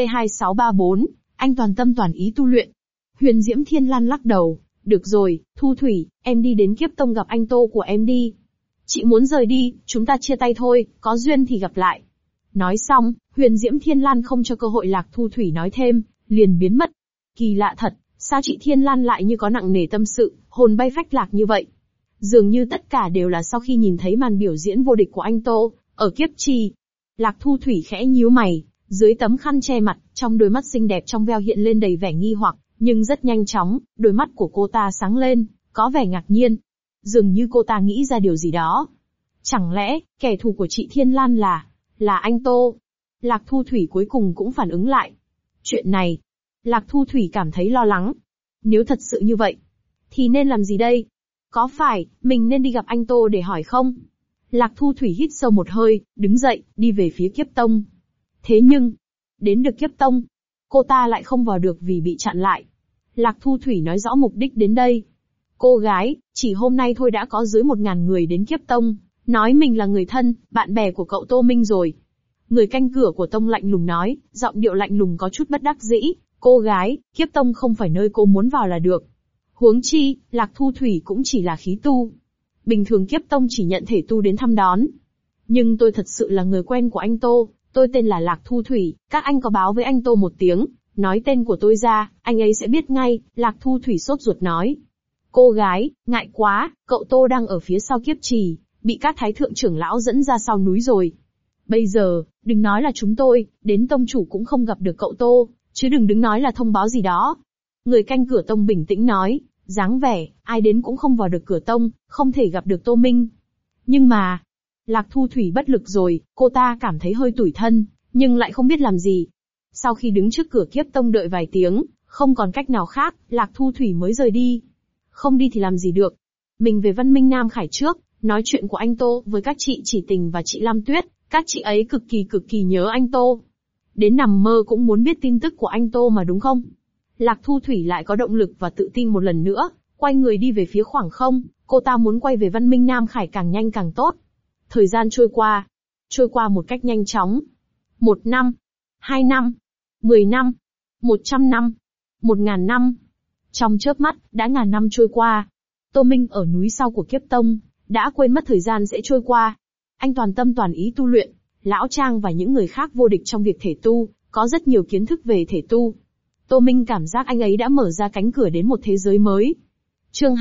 C2634, anh toàn tâm toàn ý tu luyện. Huyền Diễm Thiên Lan lắc đầu, được rồi, Thu Thủy, em đi đến Kiếp Tông gặp anh Tô của em đi. Chị muốn rời đi, chúng ta chia tay thôi, có duyên thì gặp lại. Nói xong, Huyền Diễm Thiên Lan không cho cơ hội Lạc Thu Thủy nói thêm, liền biến mất. Kỳ lạ thật, sao chị Thiên Lan lại như có nặng nề tâm sự, hồn bay phách lạc như vậy? Dường như tất cả đều là sau khi nhìn thấy màn biểu diễn vô địch của anh Tô, ở Kiếp Trì. Lạc Thu Thủy khẽ nhíu mày, dưới tấm khăn che mặt, trong đôi mắt xinh đẹp trong veo hiện lên đầy vẻ nghi hoặc, nhưng rất nhanh chóng, đôi mắt của cô ta sáng lên, có vẻ ngạc nhiên. Dường như cô ta nghĩ ra điều gì đó. Chẳng lẽ, kẻ thù của chị Thiên Lan là anh Tô? Lạc Thu Thủy cuối cùng cũng phản ứng lại. Chuyện này, Lạc Thu Thủy cảm thấy lo lắng. Nếu thật sự như vậy, thì nên làm gì đây? Có phải, mình nên đi gặp anh Tô để hỏi không? Lạc Thu Thủy hít sâu một hơi, đứng dậy, đi về phía Kiếp Tông. Thế nhưng, đến được Kiếp Tông, cô ta lại không vào được vì bị chặn lại. Lạc Thu Thủy nói rõ mục đích đến đây. Cô gái, chỉ hôm nay thôi đã có dưới 1000 người đến Kiếp Tông, nói mình là người thân, bạn bè của cậu Tô Minh rồi. Người canh cửa của Tông lạnh lùng nói, giọng điệu lạnh lùng có chút bất đắc dĩ. Cô gái, Kiếp Tông không phải nơi cô muốn vào là được. Huống chi, Lạc Thu Thủy cũng chỉ là khí tu. Bình thường Kiếp Tông chỉ nhận thể tu đến thăm đón. Nhưng tôi thật sự là người quen của anh Tô, tôi tên là Lạc Thu Thủy, các anh có báo với anh Tô một tiếng, nói tên của tôi ra, anh ấy sẽ biết ngay, Lạc Thu Thủy sốt ruột nói. Cô gái, ngại quá, cậu Tô đang ở phía sau Kiếp Trì, bị các thái thượng trưởng lão dẫn ra sau núi rồi. Bây giờ, đừng nói là chúng tôi, đến tông chủ cũng không gặp được cậu Tô, chứ đừng nói là thông báo gì đó. Người canh cửa tông bình tĩnh nói, dáng vẻ, ai đến cũng không vào được cửa tông, không thể gặp được Tô Minh. Nhưng mà, Lạc Thu Thủy bất lực rồi, cô ta cảm thấy hơi tủi thân, nhưng lại không biết làm gì. Sau khi đứng trước cửa Kiếp Tông đợi vài tiếng, không còn cách nào khác, Lạc Thu Thủy mới rời đi. Không đi thì làm gì được. Mình về Văn Minh Nam Khải trước, nói chuyện của anh Tô với các chị Chỉ Tình và chị Lam Tuyết, các chị ấy cực kỳ nhớ anh Tô. Đến nằm mơ cũng muốn biết tin tức của anh Tô mà đúng không? Lạc Thu Thủy lại có động lực và tự tin một lần nữa, quay người đi về phía khoảng không, cô ta muốn quay về Văn Minh Nam Khải càng nhanh càng tốt. Thời gian trôi qua một cách nhanh chóng. 1 năm, 2 năm, 10 năm, 100 năm, 1000 năm. Trong chớp mắt, đã ngàn năm trôi qua. Tô Minh ở núi sau của Kiếp Tông, đã quên mất thời gian sẽ trôi qua. Anh toàn tâm toàn ý tu luyện, Lão Trang và những người khác vô địch trong việc thể tu, có rất nhiều kiến thức về thể tu. Tô Minh cảm giác anh ấy đã mở ra cánh cửa đến một thế giới mới. Chương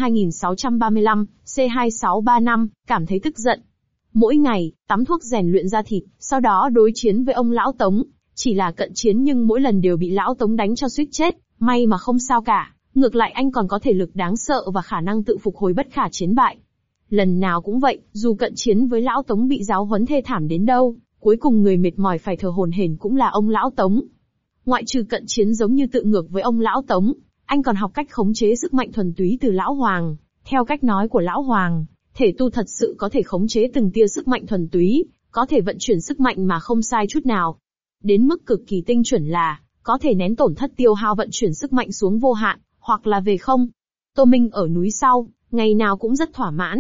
2635, C2635, cảm thấy tức giận. Mỗi ngày, tắm thuốc rèn luyện da thịt, sau đó đối chiến với ông Lão Tống. Chỉ là cận chiến nhưng mỗi lần đều bị Lão Tống đánh cho suýt chết, may mà không sao cả. Ngược lại anh còn có thể lực đáng sợ và khả năng tự phục hồi bất khả chiến bại. Lần nào cũng vậy, dù cận chiến với Lão Tống bị giáo huấn thê thảm đến đâu, cuối cùng người mệt mỏi phải thở hổn hển cũng là ông Lão Tống. Ngoại trừ cận chiến giống như tự ngược với ông Lão Tống, anh còn học cách khống chế sức mạnh thuần túy từ Lão Hoàng. Theo cách nói của Lão Hoàng, thể tu thật sự có thể khống chế từng tia sức mạnh thuần túy, có thể vận chuyển sức mạnh mà không sai chút nào. Đến mức cực kỳ tinh chuẩn là, có thể nén tổn thất tiêu hao vận chuyển sức mạnh xuống vô hạn, hoặc là về không. Tô Minh ở núi sau, ngày nào cũng rất thỏa mãn.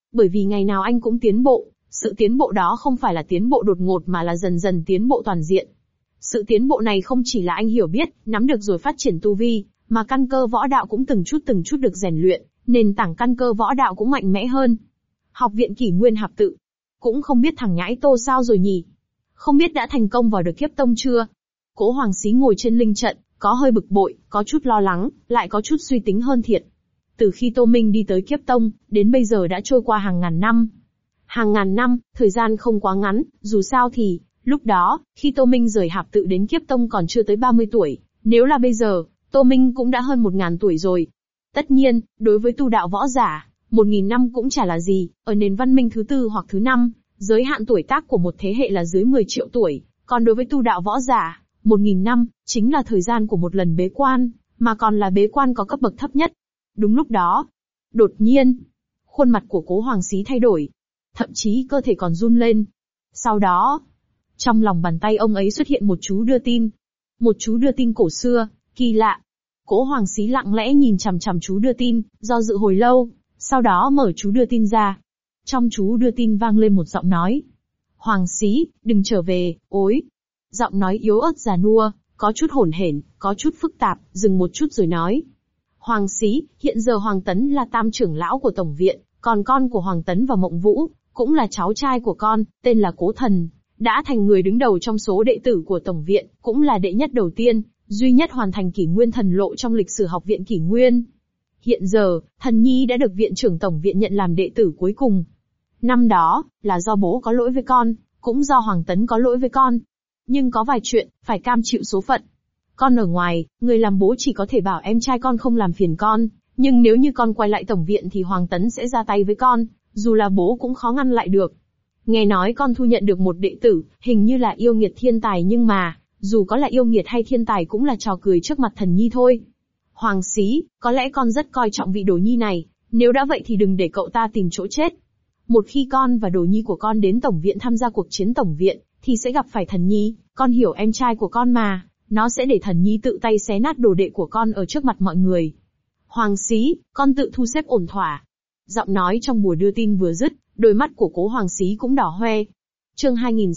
Bởi vì ngày nào anh cũng tiến bộ, sự tiến bộ đó không phải là tiến bộ đột ngột mà là dần dần tiến bộ toàn diện. Sự tiến bộ này không chỉ là anh hiểu biết, nắm được rồi phát triển tu vi, mà căn cơ võ đạo cũng từng chút được rèn luyện, nền tảng căn cơ võ đạo cũng mạnh mẽ hơn. Học viện Kỷ Nguyên Hạp Tự. Cũng không biết thằng nhãi Tô sao rồi nhỉ? Không biết đã thành công vào được Kiếp Tông chưa? Cố Hoàng Xí ngồi trên linh trận, có hơi bực bội, có chút lo lắng, lại có chút suy tính hơn thiệt. Từ khi Tô Minh đi tới Kiếp Tông, đến bây giờ đã trôi qua hàng ngàn năm. Hàng ngàn năm, thời gian không quá ngắn, dù sao thì, lúc đó, khi Tô Minh rời Hạp Tự đến Kiếp Tông còn chưa tới 30 tuổi, nếu là bây giờ, Tô Minh cũng đã hơn 1000 tuổi rồi. Tất nhiên, đối với tu đạo võ giả, 1000 năm cũng chả là gì, ở nền văn minh thứ 4 hoặc thứ 5, giới hạn tuổi tác của một thế hệ là dưới 10 triệu tuổi, còn đối với tu đạo võ giả, 1000 năm, chính là thời gian của một lần bế quan, mà còn là bế quan có cấp bậc thấp nhất. Đúng lúc đó, đột nhiên, khuôn mặt của Cố Hoàng Xí thay đổi, thậm chí cơ thể còn run lên. Sau đó, trong lòng bàn tay ông ấy xuất hiện một chú đưa tin. Một chú đưa tin cổ xưa, kỳ lạ. Cố Hoàng Xí lặng lẽ nhìn chằm chằm chú đưa tin, do dự hồi lâu, sau đó mở chú đưa tin ra. Trong chú đưa tin vang lên một giọng nói. Hoàng Xí, đừng trở về, ối. Giọng nói yếu ớt già nua, có chút hỗn hển, có chút phức tạp, dừng một chút rồi nói. Hoàng Xí, hiện giờ Hoàng Tấn là tam trưởng lão của Tổng viện, còn con của Hoàng Tấn và Mộng Vũ, cũng là cháu trai của con, tên là Cố Thần, đã thành người đứng đầu trong số đệ tử của Tổng viện, cũng là đệ nhất đầu tiên, duy nhất hoàn thành Kỷ Nguyên Thần Lộ trong lịch sử học viện Kỷ Nguyên. Hiện giờ, Thần Nhi đã được viện trưởng Tổng viện nhận làm đệ tử cuối cùng. Năm đó, là do bố có lỗi với con, cũng do Hoàng Tấn có lỗi với con. Nhưng có vài chuyện, phải cam chịu số phận. Con ở ngoài, người làm bố chỉ có thể bảo em trai con không làm phiền con, nhưng nếu như con quay lại Tổng viện thì Hoàng Tấn sẽ ra tay với con, dù là bố cũng khó ngăn lại được. Nghe nói con thu nhận được một đệ tử, hình như là yêu nghiệt thiên tài nhưng mà, dù có là yêu nghiệt hay thiên tài cũng là trò cười trước mặt Thần Nhi thôi. Hoàng Xí, có lẽ con rất coi trọng vị đồ nhi này, nếu đã vậy thì đừng để cậu ta tìm chỗ chết. Một khi con và đồ nhi của con đến Tổng viện tham gia cuộc chiến Tổng viện, thì sẽ gặp phải Thần Nhi, con hiểu em trai của con mà, nó sẽ để Thần Nhi tự tay xé nát đồ đệ của con ở trước mặt mọi người. Hoàng Xí, con tự thu xếp ổn thỏa. Giọng nói trong bùa đưa tin vừa dứt, đôi mắt của Cố Hoàng Xí cũng đỏ hoe. Chương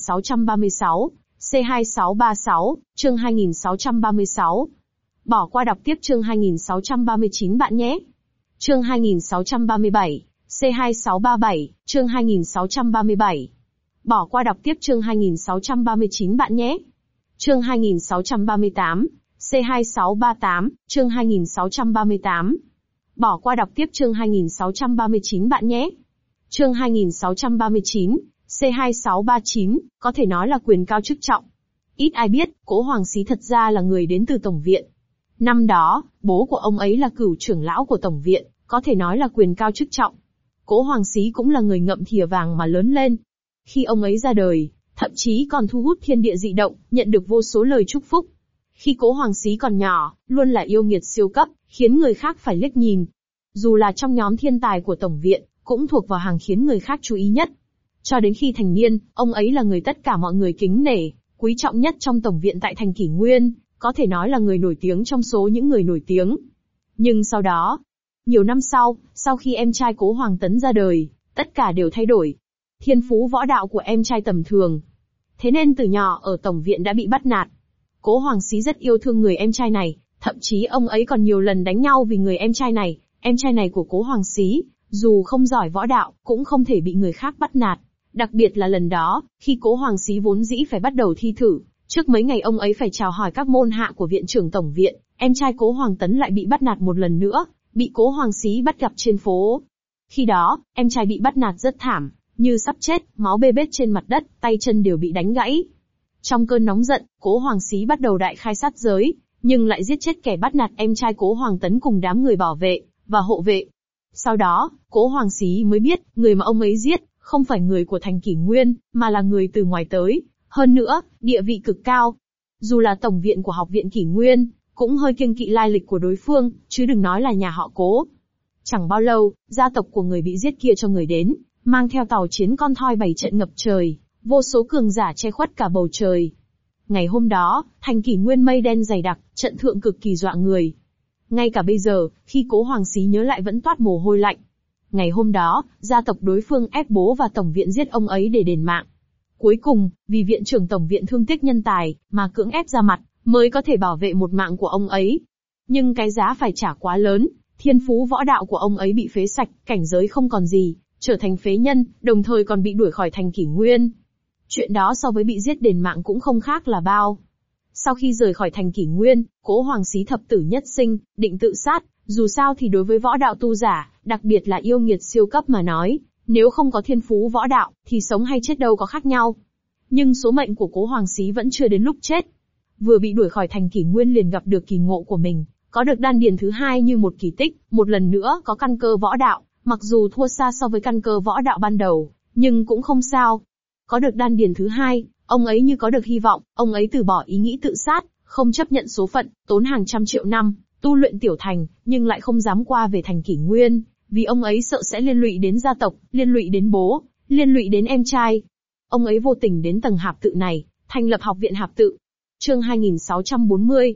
2636, C2636, chương 2636. Bỏ qua đọc tiếp chương 2639 bạn nhé. Chương 2637, C2637, chương 2637. Bỏ qua đọc tiếp chương 2639 bạn nhé. Chương 2638, C2638, chương 2638. Bỏ qua đọc tiếp chương 2639 bạn nhé. Chương 2639, C2639, có thể nói là quyền cao chức trọng. Ít ai biết, Cố Hoàng Xí thật ra là người đến từ Tổng viện. Năm đó, bố của ông ấy là cửu trưởng lão của Tổng viện, có thể nói là quyền cao chức trọng. Cố Hoàng Xí cũng là người ngậm thìa vàng mà lớn lên. Khi ông ấy ra đời, thậm chí còn thu hút thiên địa dị động, nhận được vô số lời chúc phúc. Khi Cố Hoàng Xí còn nhỏ, luôn là yêu nghiệt siêu cấp, khiến người khác phải liếc nhìn. Dù là trong nhóm thiên tài của Tổng viện, cũng thuộc vào hàng khiến người khác chú ý nhất. Cho đến khi thành niên, ông ấy là người tất cả mọi người kính nể, quý trọng nhất trong Tổng viện tại thành Kỷ Nguyên, có thể nói là người nổi tiếng trong số những người nổi tiếng. Nhưng sau đó, nhiều năm sau khi em trai Cố Hoàng Tấn ra đời, tất cả đều thay đổi. Thiên phú võ đạo của em trai tầm thường. Thế nên từ nhỏ ở Tổng viện đã bị bắt nạt. Cố Hoàng Xí rất yêu thương người em trai này, thậm chí ông ấy còn nhiều lần đánh nhau vì người em trai này. Em trai này của Cố Hoàng Xí, dù không giỏi võ đạo, cũng không thể bị người khác bắt nạt. Đặc biệt là lần đó, khi Cố Hoàng Xí vốn dĩ phải bắt đầu thi thử, trước mấy ngày ông ấy phải chào hỏi các môn hạ của viện trưởng Tổng viện, em trai Cố Hoàng Tấn lại bị bắt nạt một lần nữa, bị Cố Hoàng Xí bắt gặp trên phố. Khi đó, em trai bị bắt nạt rất thảm, như sắp chết, máu bê bết trên mặt đất, tay chân đều bị đánh gãy. Trong cơn nóng giận, Cố Hoàng Xí bắt đầu đại khai sát giới, nhưng lại giết chết kẻ bắt nạt em trai Cố Hoàng Tấn cùng đám người bảo vệ và hộ vệ. Sau đó, Cố Hoàng Xí mới biết, người mà ông ấy giết, không phải người của thành Kỷ Nguyên, mà là người từ ngoài tới. Hơn nữa, địa vị cực cao. Dù là Tổng viện của Học viện Kỷ Nguyên, cũng hơi kiêng kỵ lai lịch của đối phương, chứ đừng nói là nhà họ Cố. Chẳng bao lâu, gia tộc của người bị giết kia cho người đến, mang theo tàu chiến con thoi bày trận ngập trời, vô số cường giả che khuất cả bầu trời. Ngày hôm đó, thành Kỷ Nguyên mây đen dày đặc, trận thượng cực kỳ dọa người. Ngay cả bây giờ, khi Cố Hoàng Xí nhớ lại vẫn toát mồ hôi lạnh. Ngày hôm đó, gia tộc đối phương ép bố và tổng viện giết ông ấy để đền mạng. Cuối cùng, vì viện trưởng tổng viện thương tiếc nhân tài, mà cưỡng ép ra mặt, mới có thể bảo vệ một mạng của ông ấy. Nhưng cái giá phải trả quá lớn, thiên phú võ đạo của ông ấy bị phế sạch, cảnh giới không còn gì, trở thành phế nhân, đồng thời còn bị đuổi khỏi thành Kỷ Nguyên. Chuyện đó so với bị giết đền mạng cũng không khác là bao. Sau khi rời khỏi thành Kỷ Nguyên, Cố Hoàng Xí thập tử nhất sinh, định tự sát, dù sao thì đối với võ đạo tu giả, đặc biệt là yêu nghiệt siêu cấp mà nói, nếu không có thiên phú võ đạo, thì sống hay chết đâu có khác nhau. Nhưng số mệnh của Cố Hoàng Xí vẫn chưa đến lúc chết. Vừa bị đuổi khỏi thành Kỷ Nguyên liền gặp được kỳ ngộ của mình, có được đan điền thứ hai như một kỳ tích, một lần nữa có căn cơ võ đạo, mặc dù thua xa so với căn cơ võ đạo ban đầu, nhưng cũng không sao. Có được đan điền thứ hai, ông ấy như có được hy vọng, ông ấy từ bỏ ý nghĩ tự sát, không chấp nhận số phận, tốn hàng trăm triệu năm, tu luyện tiểu thành, nhưng lại không dám qua về thành Kỷ Nguyên, vì ông ấy sợ sẽ liên lụy đến gia tộc, liên lụy đến bố, liên lụy đến em trai. Ông ấy vô tình đến tầng hạp tự này, thành lập học viện hạp tự. Chương 2640,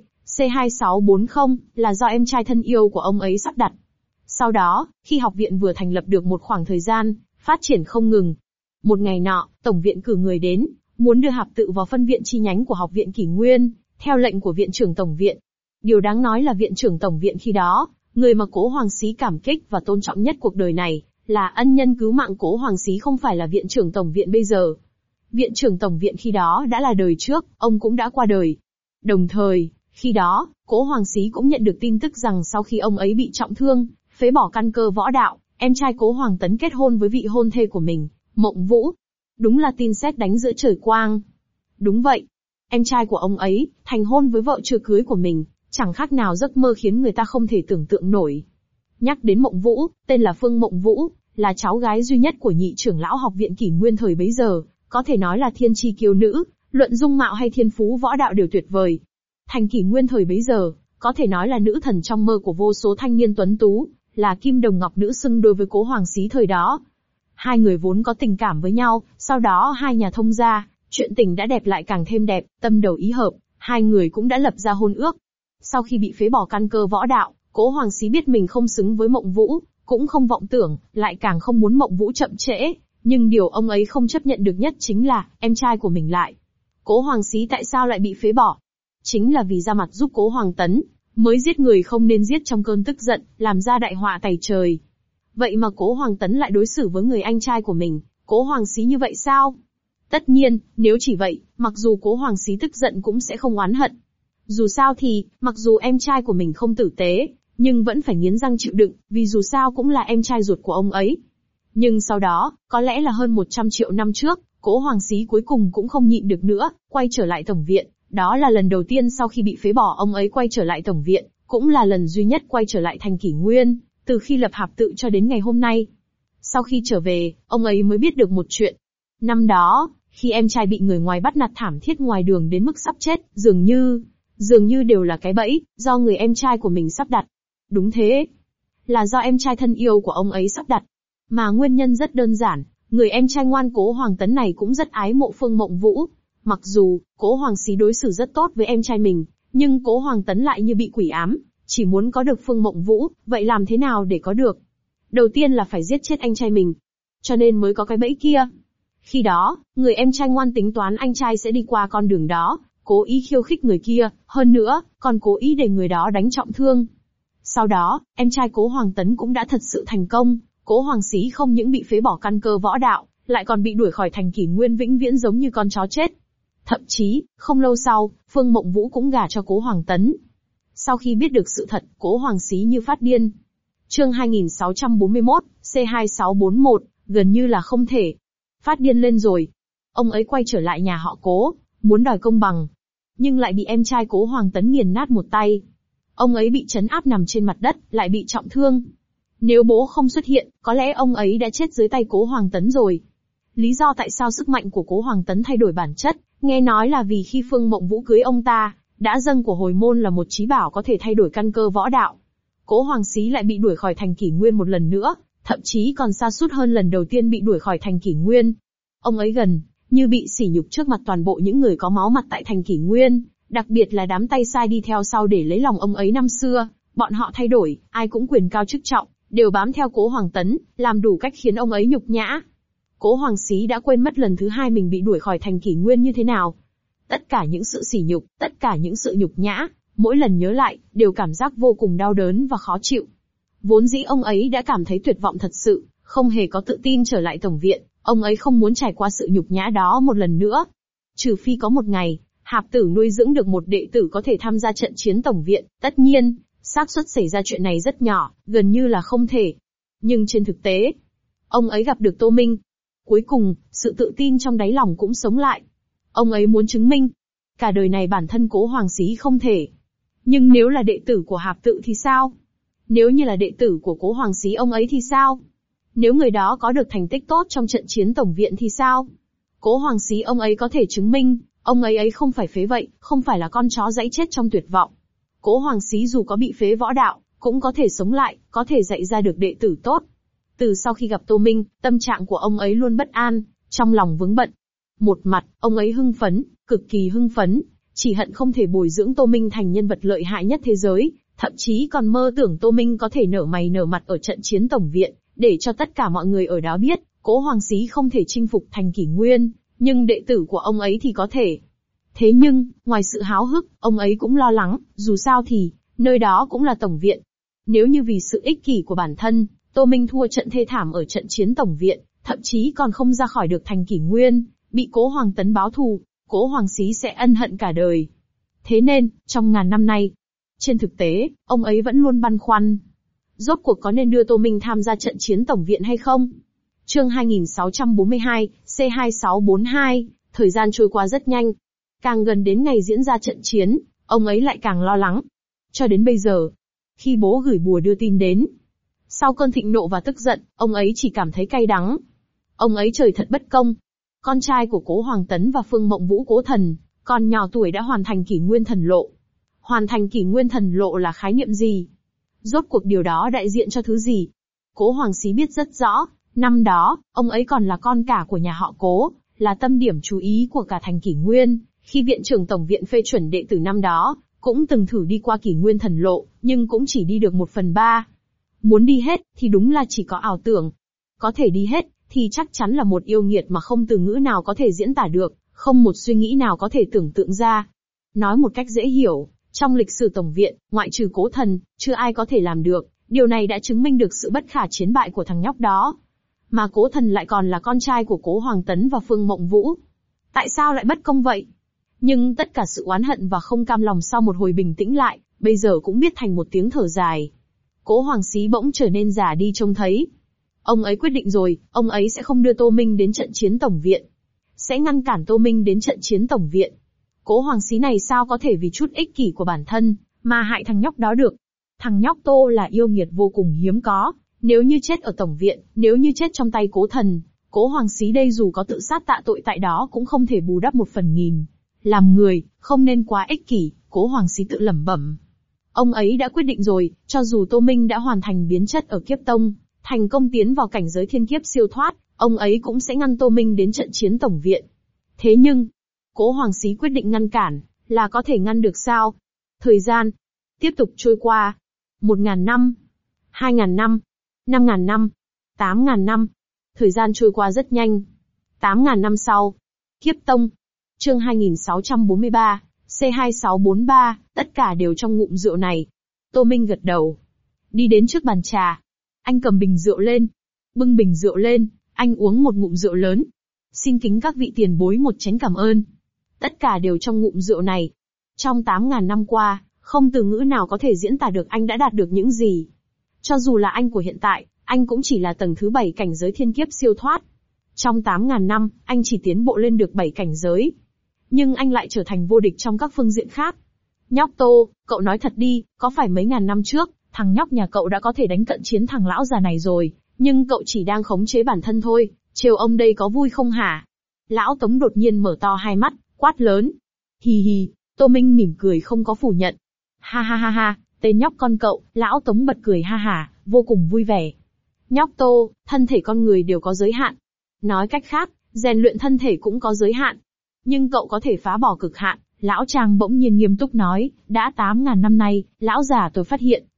C2640, là do em trai thân yêu của ông ấy sắp đặt. Sau đó, khi học viện vừa thành lập được một khoảng thời gian, phát triển không ngừng. Một ngày nọ, tổng viện cử người đến, muốn đưa hạp tự vào phân viện chi nhánh của học viện Kỷ Nguyên, theo lệnh của viện trưởng tổng viện. Điều đáng nói là viện trưởng tổng viện khi đó, người mà Cố Hoàng Xí cảm kích và tôn trọng nhất cuộc đời này, là ân nhân cứu mạng Cố Hoàng Xí không phải là viện trưởng tổng viện bây giờ. Viện trưởng tổng viện khi đó đã là đời trước, ông cũng đã qua đời. Đồng thời, khi đó, Cố Hoàng Xí cũng nhận được tin tức rằng sau khi ông ấy bị trọng thương, phế bỏ căn cơ võ đạo, em trai Cố Hoàng Tấn kết hôn với vị hôn thê của mình, Mộng Vũ. Đúng là tin sét đánh giữa trời quang. Đúng vậy. Em trai của ông ấy, thành hôn với vợ chưa cưới của mình, chẳng khác nào giấc mơ khiến người ta không thể tưởng tượng nổi. Nhắc đến Mộng Vũ, tên là Phương Mộng Vũ, là cháu gái duy nhất của nhị trưởng lão học viện Kỷ Nguyên thời bấy giờ, có thể nói là thiên chi kiêu nữ, luận dung mạo hay thiên phú võ đạo đều tuyệt vời. Thành Kỷ Nguyên thời bấy giờ, có thể nói là nữ thần trong mơ của vô số thanh niên tuấn tú, là kim đồng ngọc nữ xưng đối với Cố Hoàng Xí thời đó. Hai người vốn có tình cảm với nhau, sau đó hai nhà thông gia, chuyện tình đã đẹp lại càng thêm đẹp, tâm đầu ý hợp, hai người cũng đã lập ra hôn ước. Sau khi bị phế bỏ căn cơ võ đạo, Cố Hoàng Xí biết mình không xứng với Mộng Vũ, cũng không vọng tưởng, lại càng không muốn Mộng Vũ chậm trễ, nhưng điều ông ấy không chấp nhận được nhất chính là, em trai của mình lại. Cố Hoàng Xí tại sao lại bị phế bỏ? Chính là vì ra mặt giúp Cố Hoàng Tấn, mới giết người không nên giết trong cơn tức giận, làm ra đại họa tày trời. Vậy mà Cố Hoàng Tấn lại đối xử với người anh trai của mình, Cố Hoàng Xí như vậy sao? Tất nhiên, nếu chỉ vậy, mặc dù Cố Hoàng Xí tức giận cũng sẽ không oán hận. Dù sao thì, mặc dù em trai của mình không tử tế, nhưng vẫn phải nghiến răng chịu đựng, vì dù sao cũng là em trai ruột của ông ấy. Nhưng sau đó, có lẽ là hơn 100 triệu năm trước, Cố Hoàng Xí cuối cùng cũng không nhịn được nữa, quay trở lại tổng viện. Đó là lần đầu tiên sau khi bị phế bỏ ông ấy quay trở lại tổng viện, cũng là lần duy nhất quay trở lại thành Kỷ Nguyên, từ khi lập hạp tự cho đến ngày hôm nay. Sau khi trở về, ông ấy mới biết được một chuyện. Năm đó, khi em trai bị người ngoài bắt nạt thảm thiết ngoài đường đến mức sắp chết, dường như đều là cái bẫy, do người em trai của mình sắp đặt. Đúng thế. Là do em trai thân yêu của ông ấy sắp đặt. Mà nguyên nhân rất đơn giản, người em trai ngoan Cố Hoàng Tấn này cũng rất ái mộ Phương Mộng Vũ. Mặc dù, Cố Hoàng Xí đối xử rất tốt với em trai mình, nhưng Cố Hoàng Tấn lại như bị quỷ ám, chỉ muốn có được Phương Mộng Vũ, vậy làm thế nào để có được? Đầu tiên là phải giết chết anh trai mình. Cho nên mới có cái bẫy kia. Khi đó, người em trai ngoan tính toán anh trai sẽ đi qua con đường đó, cố ý khiêu khích người kia, hơn nữa, còn cố ý để người đó đánh trọng thương. Sau đó, em trai Cố Hoàng Tấn cũng đã thật sự thành công, Cố Hoàng Xí không những bị phế bỏ căn cơ võ đạo, lại còn bị đuổi khỏi thành Kỷ Nguyên vĩnh viễn giống như con chó chết. Thậm chí, không lâu sau, Phương Mộng Vũ cũng gả cho Cố Hoàng Tấn. Sau khi biết được sự thật, Cố Hoàng Xí như phát điên. Chương 2641, C2641, gần như là không thể. Phát điên lên rồi. Ông ấy quay trở lại nhà họ Cố, muốn đòi công bằng. Nhưng lại bị em trai Cố Hoàng Tấn nghiền nát một tay. Ông ấy bị trấn áp nằm trên mặt đất, lại bị trọng thương. Nếu bố không xuất hiện, có lẽ ông ấy đã chết dưới tay Cố Hoàng Tấn rồi. Lý do tại sao sức mạnh của Cố Hoàng Tấn thay đổi bản chất, nghe nói là vì khi Phương Mộng Vũ cưới ông ta, đã dâng của hồi môn là một chí bảo có thể thay đổi căn cơ võ đạo. Cố Hoàng Xí lại bị đuổi khỏi thành Kỷ Nguyên một lần nữa, thậm chí còn sa sút hơn lần đầu tiên bị đuổi khỏi thành Kỷ Nguyên. Ông ấy gần như bị sỉ nhục trước mặt toàn bộ những người có máu mặt tại thành Kỷ Nguyên, đặc biệt là đám tay sai đi theo sau để lấy lòng ông ấy năm xưa. Bọn họ thay đổi, ai cũng quyền cao chức trọng, đều bám theo Cố Hoàng Tấn, làm đủ cách khiến ông ấy nhục nhã. Cố Hoàng Xí đã quên mất lần thứ hai mình bị đuổi khỏi thành Kỷ Nguyên như thế nào. Tất cả những sự sỉ nhục, tất cả những sự nhục nhã, mỗi lần nhớ lại, đều cảm giác vô cùng đau đớn và khó chịu. Vốn dĩ ông ấy đã cảm thấy tuyệt vọng thật sự, không hề có tự tin trở lại Tổng viện, ông ấy không muốn trải qua sự nhục nhã đó một lần nữa. Trừ phi có một ngày, Hạp Tử nuôi dưỡng được một đệ tử có thể tham gia trận chiến Tổng viện, tất nhiên, xác suất xảy ra chuyện này rất nhỏ, gần như là không thể. Nhưng trên thực tế, ông ấy gặp được Tô Minh. Cuối cùng, sự tự tin trong đáy lòng cũng sống lại. Ông ấy muốn chứng minh, cả đời này bản thân Cố Hoàng Xí không thể. Nhưng nếu là đệ tử của Hạp Tự thì sao? Nếu như là đệ tử của Cố Hoàng Xí ông ấy thì sao? Nếu người đó có được thành tích tốt trong trận chiến Tổng viện thì sao? Cố Hoàng Xí ông ấy có thể chứng minh, ông ấy không phải phế vậy, không phải là con chó dãy chết trong tuyệt vọng. Cố Hoàng Xí dù có bị phế võ đạo, cũng có thể sống lại, có thể dạy ra được đệ tử tốt. Từ sau khi gặp Tô Minh, tâm trạng của ông ấy luôn bất an, trong lòng vướng bận. Một mặt, ông ấy hưng phấn, cực kỳ hưng phấn, chỉ hận không thể bồi dưỡng Tô Minh thành nhân vật lợi hại nhất thế giới, thậm chí còn mơ tưởng Tô Minh có thể nở mày nở mặt ở trận chiến Tổng viện, để cho tất cả mọi người ở đó biết, Cố Hoàng Xí không thể chinh phục thành Kỷ Nguyên, nhưng đệ tử của ông ấy thì có thể. Thế nhưng, ngoài sự háo hức, ông ấy cũng lo lắng, dù sao thì, nơi đó cũng là Tổng viện. Nếu như vì sự ích kỷ của bản thân, Tô Minh thua trận thê thảm ở trận chiến Tổng viện, thậm chí còn không ra khỏi được thành Kỷ Nguyên, bị Cố Hoàng Tấn báo thù, Cố Hoàng Xí sẽ ân hận cả đời. Thế nên, trong ngàn năm nay, trên thực tế, ông ấy vẫn luôn băn khoăn. Rốt cuộc có nên đưa Tô Minh tham gia trận chiến Tổng viện hay không? Chương 2642, C2642, thời gian trôi qua rất nhanh. Càng gần đến ngày diễn ra trận chiến, ông ấy lại càng lo lắng. Cho đến bây giờ, khi bố gửi bùa đưa tin đến, sau cơn thịnh nộ và tức giận, ông ấy chỉ cảm thấy cay đắng. Ông ấy trời thật bất công. Con trai của Cố Hoàng Tấn và Phương Mộng Vũ Cố Thần, còn nhỏ tuổi đã hoàn thành Kỷ Nguyên Thần Lộ. Hoàn thành Kỷ Nguyên Thần Lộ là khái niệm gì? Rốt cuộc điều đó đại diện cho thứ gì? Cố Hoàng Xí biết rất rõ, năm đó, ông ấy còn là con cả của nhà họ Cố, là tâm điểm chú ý của cả thành Kỷ Nguyên. Khi viện trưởng Tổng viện phê chuẩn đệ tử năm đó, cũng từng thử đi qua Kỷ Nguyên Thần Lộ, nhưng cũng chỉ đi được 1/3. Muốn đi hết, thì đúng là chỉ có ảo tưởng. Có thể đi hết, thì chắc chắn là một yêu nghiệt mà không từ ngữ nào có thể diễn tả được, không một suy nghĩ nào có thể tưởng tượng ra. Nói một cách dễ hiểu, trong lịch sử Tổng viện, ngoại trừ Cố Thần, chưa ai có thể làm được, điều này đã chứng minh được sự bất khả chiến bại của thằng nhóc đó. Mà Cố Thần lại còn là con trai của Cố Hoàng Tấn và Phương Mộng Vũ. Tại sao lại bất công vậy? Nhưng tất cả sự oán hận và không cam lòng sau một hồi bình tĩnh lại, bây giờ cũng biết thành một tiếng thở dài. Cố Hoàng Xí bỗng trở nên già đi trông thấy. Ông ấy quyết định rồi, ông ấy sẽ không đưa Tô Minh đến trận chiến Tổng viện. Sẽ ngăn cản Tô Minh đến trận chiến Tổng viện. Cố Hoàng Xí này sao có thể vì chút ích kỷ của bản thân, mà hại thằng nhóc đó được. Thằng nhóc Tô là yêu nghiệt vô cùng hiếm có, nếu như chết ở Tổng viện, nếu như chết trong tay Cố Thần, Cố Hoàng Xí đây dù có tự sát tạ tội tại đó cũng không thể bù đắp 1/1000. Làm người, không nên quá ích kỷ, Cố Hoàng Xí tự lẩm bẩm. Ông ấy đã quyết định rồi, cho dù Tô Minh đã hoàn thành biến chất ở Kiếp Tông, thành công tiến vào cảnh giới thiên kiếp siêu thoát, ông ấy cũng sẽ ngăn Tô Minh đến trận chiến Tổng viện. Thế nhưng, Cố Hoàng Xí quyết định ngăn cản, là có thể ngăn được sao? Thời gian tiếp tục trôi qua. 1000 năm, 2000 năm, 5000 năm, 8000 năm. Thời gian trôi qua rất nhanh. 8000 năm sau, Kiếp Tông. Chương 2643, C2643, tất cả đều trong ngụm rượu này. Tô Minh gật đầu. Đi đến trước bàn trà. Anh cầm bình rượu lên. Bưng bình rượu lên, anh uống một ngụm rượu lớn. Xin kính các vị tiền bối một chén cảm ơn. Tất cả đều trong ngụm rượu này. Trong 8000 năm qua, không từ ngữ nào có thể diễn tả được anh đã đạt được những gì. Cho dù là anh của hiện tại, anh cũng chỉ là tầng thứ 7 cảnh giới thiên kiếp siêu thoát. Trong 8000 năm, anh chỉ tiến bộ lên được 7 cảnh giới. Nhưng anh lại trở thành vô địch trong các phương diện khác. Nhóc Tô, cậu nói thật đi, có phải mấy ngàn năm trước, thằng nhóc nhà cậu đã có thể đánh cận chiến thằng lão già này rồi, nhưng cậu chỉ đang khống chế bản thân thôi, trêu ông đây có vui không hả? Lão Tống đột nhiên mở to hai mắt, quát lớn. Hì hì, Tô Minh mỉm cười không có phủ nhận. Ha ha ha ha, tên nhóc con cậu, Lão Tống bật cười ha hả, vô cùng vui vẻ. Nhóc Tô, thân thể con người đều có giới hạn. Nói cách khác, rèn luyện thân thể cũng có giới hạn. Nhưng cậu có thể phá bỏ cực hạn. Lão Trang bỗng nhiên nghiêm túc nói, đã 8000 năm nay, lão già tôi phát hiện,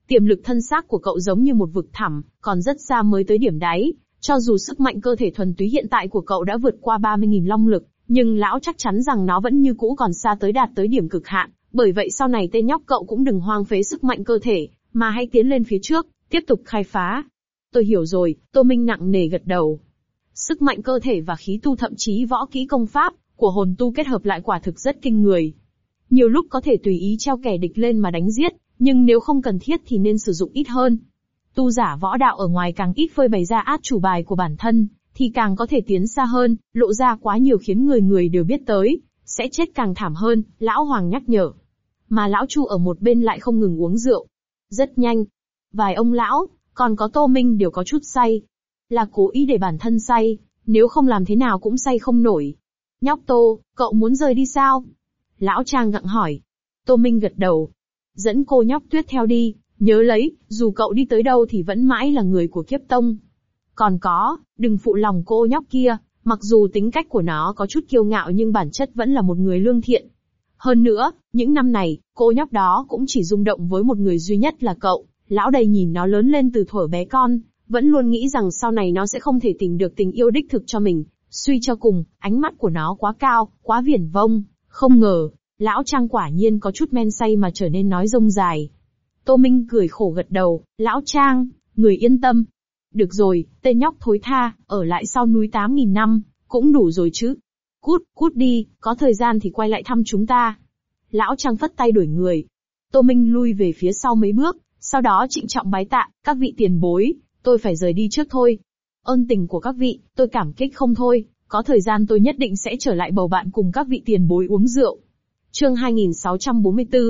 Tiềm lực thân xác của cậu giống như một vực thẳm, còn rất xa mới tới điểm đáy. Cho dù sức mạnh cơ thể thuần túy hiện tại của cậu đã vượt qua 30.000 long lực, nhưng lão chắc chắn rằng nó vẫn như cũ còn xa tới đạt tới điểm cực hạn. Bởi vậy sau này tên nhóc cậu cũng đừng hoang phế sức mạnh cơ thể, mà hãy tiến lên phía trước, tiếp tục khai phá. Tôi hiểu rồi, Tô Minh nặng nề gật đầu. Sức mạnh cơ thể và khí tu thậm chí võ kỹ công pháp của hồn tu kết hợp lại quả thực rất kinh người. Nhiều lúc có thể tùy ý treo kẻ địch lên mà đánh giết, nhưng nếu không cần thiết thì nên sử dụng ít hơn. Tu giả võ đạo ở ngoài càng ít phơi bày ra át chủ bài của bản thân, thì càng có thể tiến xa hơn, lộ ra quá nhiều khiến người người đều biết tới, sẽ chết càng thảm hơn, lão Hoàng nhắc nhở. Mà lão Chu ở một bên lại không ngừng uống rượu. Rất nhanh, vài ông lão, còn có Tô Minh đều có chút say. Là cố ý để bản thân say, nếu không làm thế nào cũng say không nổi. Nhóc Tô, cậu muốn rời đi sao? Lão Trang gặng hỏi. Tô Minh gật đầu. Dẫn cô nhóc Tuyết theo đi, nhớ lấy, dù cậu đi tới đâu thì vẫn mãi là người của Kiếp Tông. Còn có, đừng phụ lòng cô nhóc kia, mặc dù tính cách của nó có chút kiêu ngạo nhưng bản chất vẫn là một người lương thiện. Hơn nữa, những năm này, cô nhóc đó cũng chỉ rung động với một người duy nhất là cậu. Lão đầy nhìn nó lớn lên từ thuở bé con, vẫn luôn nghĩ rằng sau này nó sẽ không thể tìm được tình yêu đích thực cho mình. Suy cho cùng, ánh mắt của nó quá cao, quá viển vông, không ngờ, lão Trang quả nhiên có chút men say mà trở nên nói rông dài. Tô Minh cười khổ gật đầu, lão Trang, người yên tâm. Được rồi, tên nhóc thối tha, ở lại sau núi 8.000 năm, cũng đủ rồi chứ. Cút đi, có thời gian thì quay lại thăm chúng ta. Lão Trang phất tay đuổi người. Tô Minh lui về phía sau mấy bước, sau đó trịnh trọng bái tạ, các vị tiền bối, tôi phải rời đi trước thôi. Ơn tình của các vị, tôi cảm kích không thôi, có thời gian tôi nhất định sẽ trở lại bầu bạn cùng các vị tiền bối uống rượu. Chương 2644,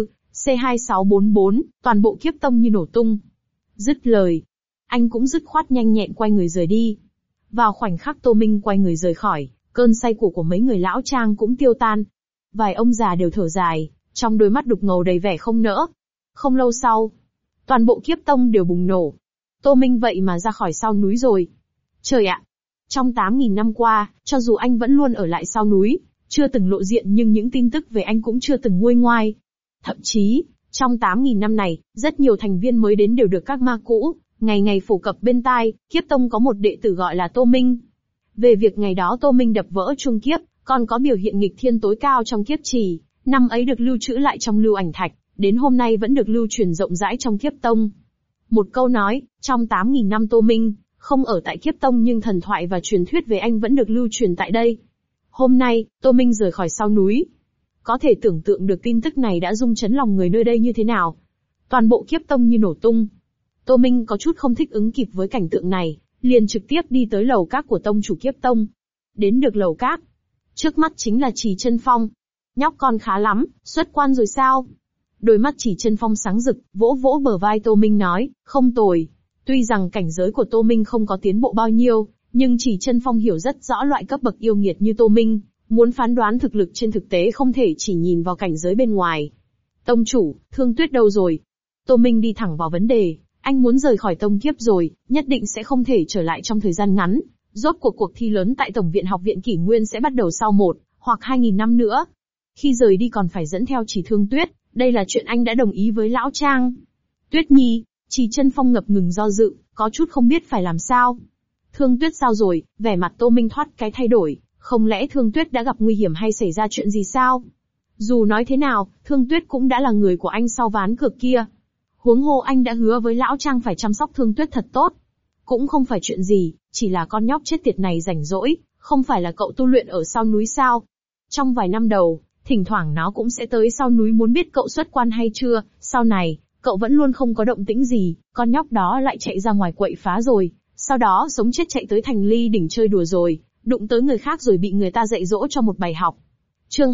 C2644, toàn bộ Kiếp Tông như nổ tung. Dứt lời, anh cũng dứt khoát nhanh nhẹn quay người rời đi. Vào khoảnh khắc Tô Minh quay người rời khỏi, cơn say của mấy người lão Trang cũng tiêu tan. Vài ông già đều thở dài, trong đôi mắt đục ngầu đầy vẻ không nỡ. Không lâu sau, toàn bộ Kiếp Tông đều bùng nổ. Tô Minh vậy mà ra khỏi sau núi rồi. Trời ạ! Trong 8.000 năm qua, cho dù anh vẫn luôn ở lại sau núi, chưa từng lộ diện nhưng những tin tức về anh cũng chưa từng nguôi ngoai. Thậm chí, trong 8.000 năm này, rất nhiều thành viên mới đến đều được các ma cũ, ngày ngày phổ cập bên tai, Kiếp Tông có một đệ tử gọi là Tô Minh. Về việc ngày đó Tô Minh đập vỡ chuông kiếp, còn có biểu hiện nghịch thiên tối cao trong kiếp trì, năm ấy được lưu trữ lại trong lưu ảnh thạch, đến hôm nay vẫn được lưu truyền rộng rãi trong Kiếp Tông. Một câu nói, trong 8.000 năm Tô Minh, không ở tại Kiếp Tông nhưng thần thoại và truyền thuyết về anh vẫn được lưu truyền tại đây. Hôm nay, Tô Minh rời khỏi sau núi. Có thể tưởng tượng được tin tức này đã rung chấn lòng người nơi đây như thế nào. Toàn bộ Kiếp Tông như nổ tung. Tô Minh có chút không thích ứng kịp với cảnh tượng này, liền trực tiếp đi tới lầu các của tông chủ Kiếp Tông. Đến được lầu các, trước mắt chính là Trì Chân Phong. Nhóc con khá lắm, xuất quan rồi sao? Đôi mắt Trì Chân Phong sáng rực, vỗ vỗ bờ vai Tô Minh nói, không tồi. Tuy rằng cảnh giới của Tô Minh không có tiến bộ bao nhiêu, nhưng Trì Chân Phong hiểu rất rõ loại cấp bậc yêu nghiệt như Tô Minh, muốn phán đoán thực lực trên thực tế không thể chỉ nhìn vào cảnh giới bên ngoài. Tông chủ, Thương Tuyết đâu rồi? Tô Minh đi thẳng vào vấn đề, anh muốn rời khỏi tông kiếp rồi, nhất định sẽ không thể trở lại trong thời gian ngắn. Rốt cuộc thi lớn tại Tổng viện Học viện Kỷ Nguyên sẽ bắt đầu sau 1 hoặc 2.000 năm nữa. Khi rời đi còn phải dẫn theo Trì Thương Tuyết, đây là chuyện anh đã đồng ý với lão Trang. Tuyết Nhi, Trì Chân Phong ngập ngừng do dự, có chút không biết phải làm sao. Thương Tuyết sao rồi? Vẻ mặt Tô Minh thoát cái thay đổi, không lẽ Thương Tuyết đã gặp nguy hiểm hay xảy ra chuyện gì sao? Dù nói thế nào, Thương Tuyết cũng đã là người của anh sau ván cược kia. Huống hồ anh đã hứa với lão Trang phải chăm sóc Thương Tuyết thật tốt. Cũng không phải chuyện gì, chỉ là con nhóc chết tiệt này rảnh rỗi, không phải là cậu tu luyện ở sau núi sao? Trong vài năm đầu, thỉnh thoảng nó cũng sẽ tới sau núi muốn biết cậu xuất quan hay chưa, sau này, cậu vẫn luôn không có động tĩnh gì, con nhóc đó lại chạy ra ngoài quậy phá rồi, sau đó sống chết chạy tới Thành Ly đỉnh chơi đùa rồi, đụng tới người khác rồi bị người ta dạy dỗ cho một bài học. Chương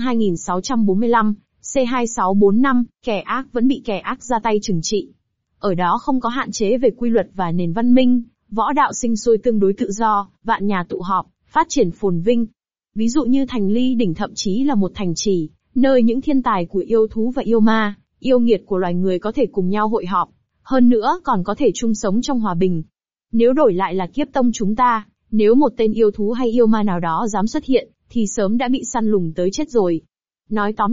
2645, C2645, kẻ ác vẫn bị kẻ ác ra tay trừng trị. Ở đó không có hạn chế về quy luật và nền văn minh, võ đạo sinh sôi tương đối tự do, vạn nhà tụ họp, phát triển phồn vinh. Ví dụ như Thành Ly đỉnh thậm chí là một thành trì, nơi những thiên tài của yêu thú và yêu ma, yêu nghiệt của loài người có thể cùng nhau hội họp, hơn nữa còn có thể chung sống trong hòa bình. Nếu đổi lại là Kiếp Tông chúng ta, nếu một tên yêu thú hay yêu ma nào đó dám xuất hiện, thì sớm đã bị săn lùng tới chết rồi. Nói tóm lại,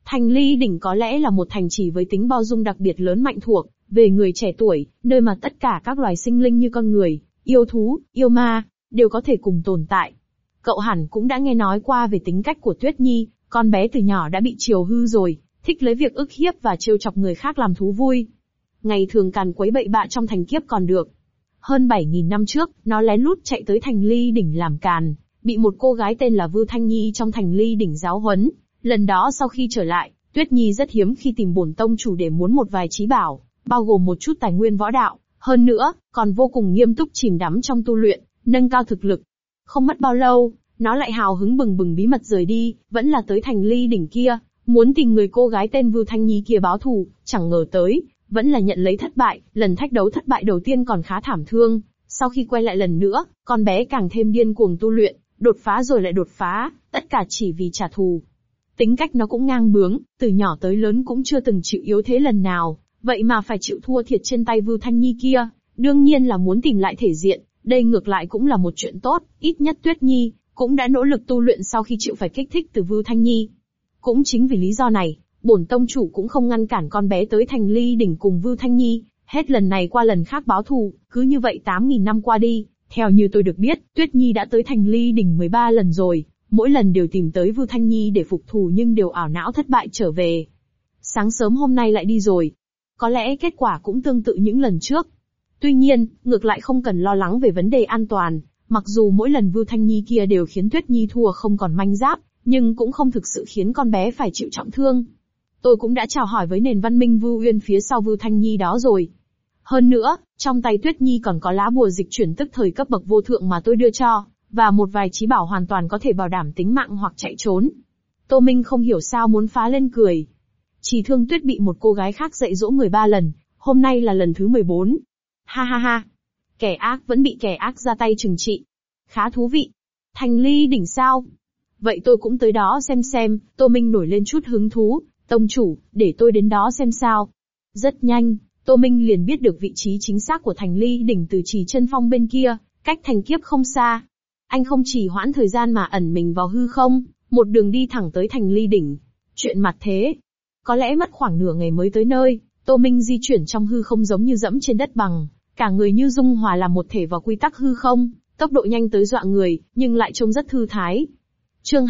Thành Ly Đỉnh có lẽ là một thành trì với tính bao dung đặc biệt lớn mạnh thuộc về người trẻ tuổi, nơi mà tất cả các loài sinh linh như con người, yêu thú, yêu ma, đều có thể cùng tồn tại. Cậu hẳn cũng đã nghe nói qua về tính cách của Tuyết Nhi, con bé từ nhỏ đã bị chiều hư rồi, thích lấy việc ức hiếp và trêu chọc người khác làm thú vui. Ngày thường càn quấy bậy bạ trong thành kiếp còn được. Hơn 7.000 năm trước, nó lén lút chạy tới Thành Ly Đỉnh làm càn, bị một cô gái tên là Vư Thanh Nhi trong Thành Ly Đỉnh giáo huấn. Lần đó sau khi trở lại, Tuyết Nhi rất hiếm khi tìm bổn tông chủ để muốn một vài trí bảo, bao gồm một chút tài nguyên võ đạo, hơn nữa, còn vô cùng nghiêm túc chìm đắm trong tu luyện, nâng cao thực lực. Không mất bao lâu, nó lại hào hứng bừng bừng bí mật rời đi, vẫn là tới Thành Ly Đỉnh kia, muốn tìm người cô gái tên Vư Thanh Nhi kia báo thù, chẳng ngờ tới, vẫn là nhận lấy thất bại, lần thách đấu thất bại đầu tiên còn khá thảm thương. Sau khi quay lại lần nữa, con bé càng thêm điên cuồng tu luyện, đột phá rồi lại đột phá, tất cả chỉ vì trả thù. Tính cách nó cũng ngang bướng, từ nhỏ tới lớn cũng chưa từng chịu yếu thế lần nào, vậy mà phải chịu thua thiệt trên tay Vư Thanh Nhi kia, đương nhiên là muốn tìm lại thể diện, đây ngược lại cũng là một chuyện tốt, ít nhất Tuyết Nhi cũng đã nỗ lực tu luyện sau khi chịu phải kích thích từ Vư Thanh Nhi. Cũng chính vì lý do này, bổn tông chủ cũng không ngăn cản con bé tới Thành Ly Đỉnh cùng Vư Thanh Nhi, hết lần này qua lần khác báo thù, cứ như vậy 8.000 năm qua đi, theo như tôi được biết, Tuyết Nhi đã tới Thành Ly Đỉnh 13 lần rồi, mỗi lần đều tìm tới Vư Thanh Nhi để phục thù nhưng đều ảo não thất bại trở về. Sáng sớm hôm nay lại đi rồi. Có lẽ kết quả cũng tương tự những lần trước. Tuy nhiên, ngược lại không cần lo lắng về vấn đề an toàn, mặc dù mỗi lần Vư Thanh Nhi kia đều khiến Tuyết Nhi thua không còn manh giáp, nhưng cũng không thực sự khiến con bé phải chịu trọng thương. Tôi cũng đã chào hỏi với nền văn minh Vu Uyên phía sau Vư Thanh Nhi đó rồi. Hơn nữa, trong tay Tuyết Nhi còn có lá bùa dịch chuyển tức thời cấp bậc vô thượng mà tôi đưa cho, và một vài trí bảo hoàn toàn có thể bảo đảm tính mạng hoặc chạy trốn. Tô Minh không hiểu sao muốn phá lên cười. Chỉ Thương Tuyết bị một cô gái khác dạy dỗ 13 lần, hôm nay là lần thứ 14. Ha ha ha. Kẻ ác vẫn bị kẻ ác ra tay trừng trị. Khá thú vị. Thành Ly Đỉnh sao? Vậy tôi cũng tới đó xem, Tô Minh nổi lên chút hứng thú. Tông chủ, để tôi đến đó xem sao. Rất nhanh, Tô Minh liền biết được vị trí chính xác của Thành Ly Đỉnh từ Trì Chân Phong bên kia, cách thành kiếp không xa. Anh không chỉ hoãn thời gian mà ẩn mình vào hư không, một đường đi thẳng tới Thành Ly Đỉnh. Chuyện mặt thế. Có lẽ mất khoảng nửa ngày mới tới nơi, Tô Minh di chuyển trong hư không giống như dẫm trên đất bằng, cả người như dung hòa làm một thể vào quy tắc hư không, tốc độ nhanh tới dọa người, nhưng lại trông rất thư thái. Chương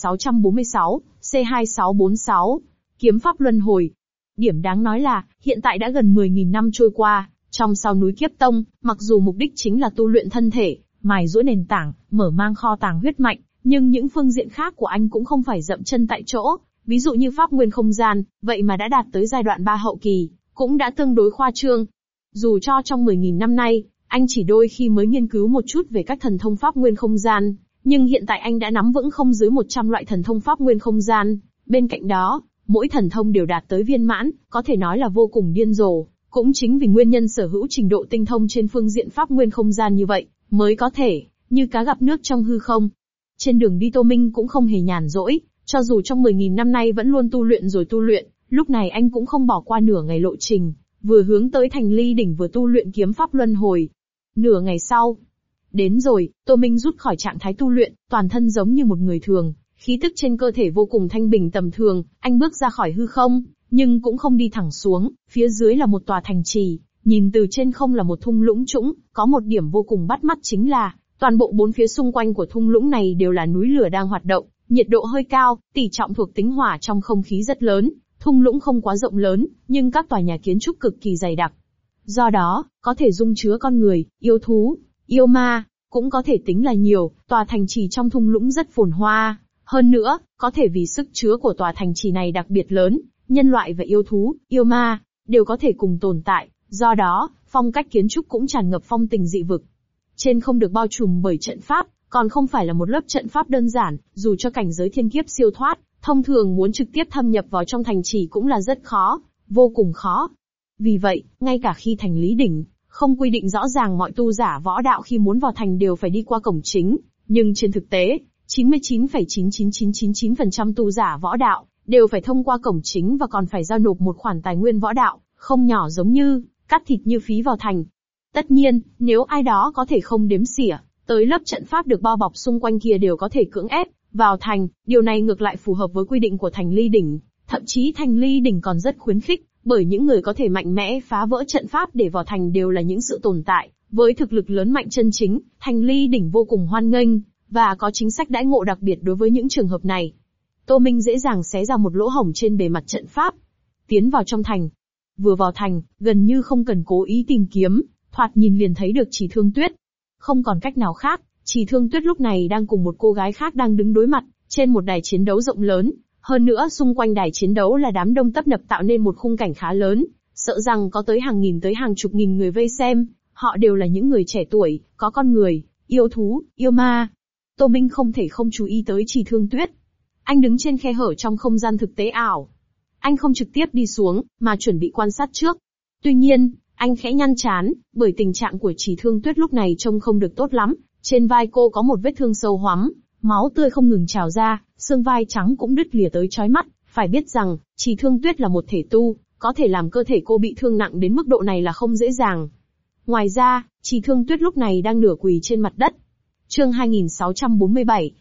2646, C2646, Kiếm pháp luân hồi. Điểm đáng nói là, hiện tại đã gần 10.000 năm trôi qua, trong sao núi Kiếp Tông, mặc dù mục đích chính là tu luyện thân thể, mài giũa nền tảng, mở mang kho tàng huyết mạnh, nhưng những phương diện khác của anh cũng không phải dậm chân tại chỗ, ví dụ như pháp nguyên không gian, vậy mà đã đạt tới giai đoạn 3 hậu kỳ, cũng đã tương đối khoa trương. Dù cho trong 10.000 năm nay, anh chỉ đôi khi mới nghiên cứu một chút về các thần thông pháp nguyên không gian, nhưng hiện tại anh đã nắm vững không dưới 100 loại thần thông pháp nguyên không gian. Bên cạnh đó, mỗi thần thông đều đạt tới viên mãn, có thể nói là vô cùng điên rồ. Cũng chính vì nguyên nhân sở hữu trình độ tinh thông trên phương diện pháp nguyên không gian như vậy, mới có thể, như cá gặp nước trong hư không. Trên đường đi Tô Minh cũng không hề nhàn rỗi, cho dù trong 10.000 năm nay vẫn luôn tu luyện rồi tu luyện, lúc này anh cũng không bỏ qua nửa ngày lộ trình, vừa hướng tới Thành Ly Đỉnh vừa tu luyện kiếm pháp luân hồi. Nửa ngày sau, đến rồi, Tô Minh rút khỏi trạng thái tu luyện, toàn thân giống như một người thường, khí tức trên cơ thể vô cùng thanh bình tầm thường, anh bước ra khỏi hư không, nhưng cũng không đi thẳng xuống, phía dưới là một tòa thành trì, nhìn từ trên không là một thung lũng trũng, có một điểm vô cùng bắt mắt chính là, toàn bộ bốn phía xung quanh của thung lũng này đều là núi lửa đang hoạt động, nhiệt độ hơi cao, tỷ trọng thuộc tính hỏa trong không khí rất lớn, thung lũng không quá rộng lớn, nhưng các tòa nhà kiến trúc cực kỳ dày đặc. Do đó, có thể dung chứa con người, yêu thú, yêu ma, cũng có thể tính là nhiều, tòa thành trì trong thung lũng rất phồn hoa. Hơn nữa, có thể vì sức chứa của tòa thành trì này đặc biệt lớn, nhân loại và yêu thú, yêu ma, đều có thể cùng tồn tại, do đó, phong cách kiến trúc cũng tràn ngập phong tình dị vực. Trên không được bao trùm bởi trận pháp, còn không phải là một lớp trận pháp đơn giản, dù cho cảnh giới thiên kiếp siêu thoát, thông thường muốn trực tiếp thâm nhập vào trong thành trì cũng là rất khó, vô cùng khó. Vì vậy, ngay cả khi Thành Ly Đỉnh không quy định rõ ràng mọi tu giả võ đạo khi muốn vào thành đều phải đi qua cổng chính, nhưng trên thực tế, 99,99999% tu giả võ đạo đều phải thông qua cổng chính và còn phải giao nộp một khoản tài nguyên võ đạo, không nhỏ giống như cắt thịt như phí vào thành. Tất nhiên, nếu ai đó có thể không đếm xỉa, tới lớp trận pháp được bao bọc xung quanh kia đều có thể cưỡng ép vào thành, điều này ngược lại phù hợp với quy định của Thành Ly Đỉnh. Thậm chí Thành Ly Đỉnh còn rất khuyến khích, bởi những người có thể mạnh mẽ phá vỡ trận pháp để vào thành đều là những sự tồn tại với thực lực lớn mạnh chân chính, Thành Ly Đỉnh vô cùng hoan nghênh, và có chính sách đãi ngộ đặc biệt đối với những trường hợp này. Tô Minh dễ dàng xé ra một lỗ hổng trên bề mặt trận pháp, tiến vào trong thành. Vừa vào thành, gần như không cần cố ý tìm kiếm, thoạt nhìn liền thấy được Chỉ Thương Tuyết. Không còn cách nào khác, Chỉ Thương Tuyết lúc này đang cùng một cô gái khác đang đứng đối mặt, trên một đài chiến đấu rộng lớn. Hơn nữa xung quanh đài chiến đấu là đám đông tấp nập tạo nên một khung cảnh khá lớn, sợ rằng có tới hàng nghìn tới hàng chục nghìn người vây xem. Họ đều là những người trẻ tuổi, có con người, yêu thú, yêu ma. Tô Minh không thể không chú ý tới Chỉ Thương Tuyết. Anh đứng trên khe hở trong không gian thực tế ảo. Anh không trực tiếp đi xuống, mà chuẩn bị quan sát trước. Tuy nhiên, anh khẽ nhăn trán, bởi tình trạng của Chỉ Thương Tuyết lúc này trông không được tốt lắm. Trên vai cô có một vết thương sâu hoắm, máu tươi không ngừng trào ra, xương vai trắng cũng đứt lìa tới chói mắt. Phải biết rằng, Chỉ Thương Tuyết là một thể tu, có thể làm cơ thể cô bị thương nặng đến mức độ này là không dễ dàng. Ngoài ra, Chỉ Thương Tuyết lúc này đang nửa quỳ trên mặt đất. Chương 2647,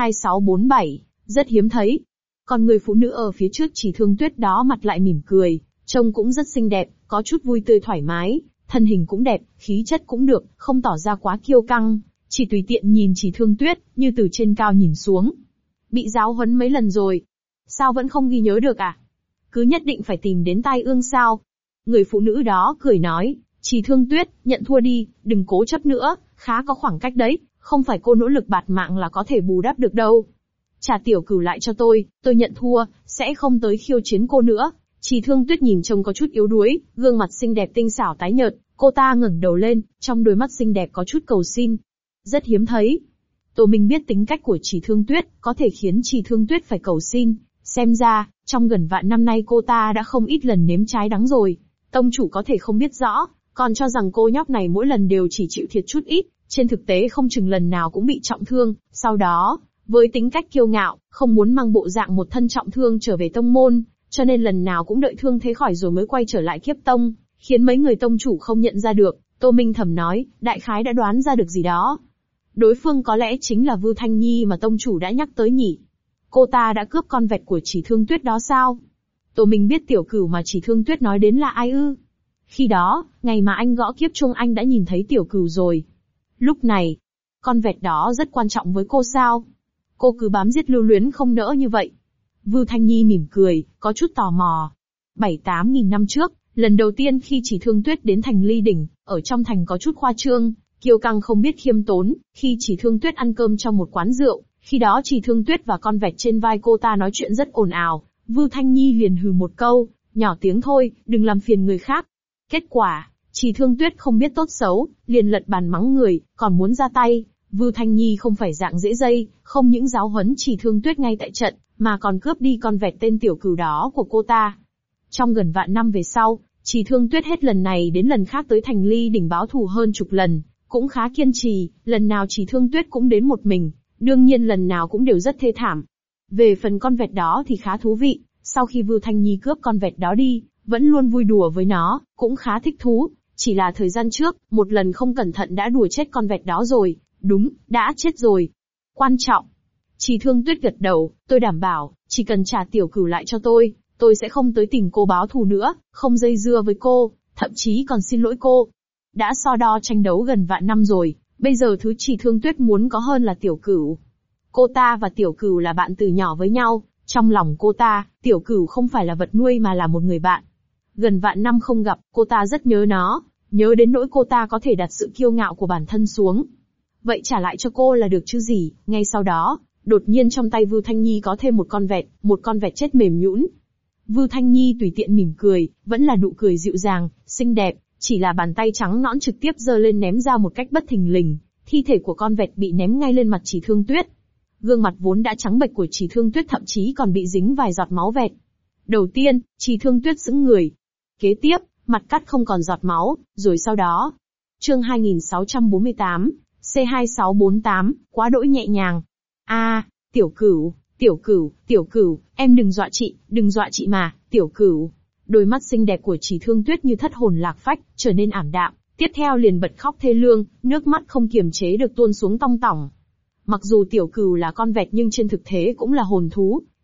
C2647, rất hiếm thấy. Còn người phụ nữ ở phía trước Chỉ Thương Tuyết đó mặt lại mỉm cười, trông cũng rất xinh đẹp, có chút vui tươi thoải mái, thân hình cũng đẹp, khí chất cũng được, không tỏ ra quá kiêu căng, chỉ tùy tiện nhìn Chỉ Thương Tuyết, như từ trên cao nhìn xuống. Bị giáo huấn mấy lần rồi, sao vẫn không ghi nhớ được à? Cứ nhất định phải tìm đến tai ương sao? Người phụ nữ đó cười nói, Chỉ Thương Tuyết, nhận thua đi, đừng cố chấp nữa, khá có khoảng cách đấy, không phải cô nỗ lực bạt mạng là có thể bù đắp được đâu. Trả tiểu cửu lại cho tôi nhận thua, sẽ không tới khiêu chiến cô nữa. Chỉ Thương Tuyết nhìn trông có chút yếu đuối, gương mặt xinh đẹp tinh xảo tái nhợt, cô ta ngẩng đầu lên, trong đôi mắt xinh đẹp có chút cầu xin. Rất hiếm thấy. Tô Minh biết tính cách của Chỉ Thương Tuyết, có thể khiến Chỉ Thương Tuyết phải cầu xin. Xem ra, trong gần vạn năm nay cô ta đã không ít lần nếm trái đắng rồi. Tông chủ có thể không biết rõ, còn cho rằng cô nhóc này mỗi lần đều chỉ chịu thiệt chút ít, trên thực tế không chừng lần nào cũng bị trọng thương. Sau đó, với tính cách kiêu ngạo, không muốn mang bộ dạng một thân trọng thương trở về tông môn, cho nên lần nào cũng đợi thương thế khỏi rồi mới quay trở lại Kiếp Tông, khiến mấy người tông chủ không nhận ra được. Tô Minh thầm nói, đại khái đã đoán ra được gì đó. Đối phương có lẽ chính là Vưu Thanh Nhi mà tông chủ đã nhắc tới nhỉ. Cô ta đã cướp con vẹt của Chỉ Thương Tuyết đó sao? Tô Minh biết tiểu cửu mà Chỉ Thương Tuyết nói đến là ai ư? Khi đó, ngày mà anh gõ kiếp chung anh đã nhìn thấy tiểu cửu rồi. Lúc này, con vẹt đó rất quan trọng với cô sao? Cô cứ bám giết lưu luyến không nỡ như vậy. Vưu Thanh Nhi mỉm cười, có chút tò mò. 7-8 nghìn năm trước, lần đầu tiên khi Chỉ Thương Tuyết đến thành Ly Đỉnh, ở trong thành có chút khoa trương, kiêu căng không biết khiêm tốn, khi Chỉ Thương Tuyết ăn cơm trong một quán rượu, khi đó Chỉ Thương Tuyết và con vẹt trên vai cô ta nói chuyện rất ồn ào, Vưu Thanh Nhi liền hừ một câu, nhỏ tiếng thôi, đừng làm phiền người khác. Kết quả, Chỉ Thương Tuyết không biết tốt xấu, liền lật bàn mắng người, còn muốn ra tay. Vưu Thanh Nhi không phải dạng dễ dây, không những giáo huấn Chỉ Thương Tuyết ngay tại trận, mà còn cướp đi con vẹt tên tiểu cửu đó của cô ta. Trong gần vạn năm về sau, Chỉ Thương Tuyết hết lần này đến lần khác tới thành Ly Đỉnh báo thù hơn chục lần, cũng khá kiên trì, lần nào Chỉ Thương Tuyết cũng đến một mình, đương nhiên lần nào cũng đều rất thê thảm. Về phần con vẹt đó thì khá thú vị, sau khi Vưu Thanh Nhi cướp con vẹt đó đi, vẫn luôn vui đùa với nó, cũng khá thích thú, chỉ là thời gian trước, một lần không cẩn thận đã đùa chết con vẹt đó rồi. Đúng, đã chết rồi. Quan trọng. Chỉ Thương Tuyết gật đầu, tôi đảm bảo, chỉ cần trả tiểu cửu lại cho tôi sẽ không tới tìm cô báo thù nữa, không dây dưa với cô, thậm chí còn xin lỗi cô. Đã so đo tranh đấu gần vạn năm rồi, bây giờ thứ Chỉ Thương Tuyết muốn có hơn là tiểu cửu. Cô ta và tiểu cửu là bạn từ nhỏ với nhau, trong lòng cô ta, tiểu cửu không phải là vật nuôi mà là một người bạn. Gần vạn năm không gặp, cô ta rất nhớ nó, nhớ đến nỗi cô ta có thể đặt sự kiêu ngạo của bản thân xuống. Vậy trả lại cho cô là được chứ gì. Ngay sau đó, đột nhiên trong tay Vưu Thanh Nhi có thêm một con vẹt chết mềm nhũn. Vưu Thanh Nhi tùy tiện mỉm cười, vẫn là nụ cười dịu dàng, xinh đẹp, chỉ là bàn tay trắng nõn trực tiếp giơ lên ném ra một cách bất thình lình, thi thể của con vẹt bị ném ngay lên mặt Chỉ Thương Tuyết. Gương mặt vốn đã trắng bệch của Chỉ Thương Tuyết thậm chí còn bị dính vài giọt máu vẹt. Đầu tiên, Chỉ Thương Tuyết sững người. Kế tiếp, mặt cắt không còn giọt máu, rồi sau đó. Chương 2648, C2648, quá đỗi nhẹ nhàng. Tiểu cửu, em đừng dọa chị mà, tiểu cửu. Đôi mắt xinh đẹp của Chỉ Thương Tuyết như thất hồn lạc phách, trở nên ảm đạm, tiếp theo liền bật khóc thê lương, nước mắt không kiềm chế được tuôn xuống tong tỏng. Mặc dù tiểu cửu là con vẹt nhưng trên thực tế cũng là hồn thú,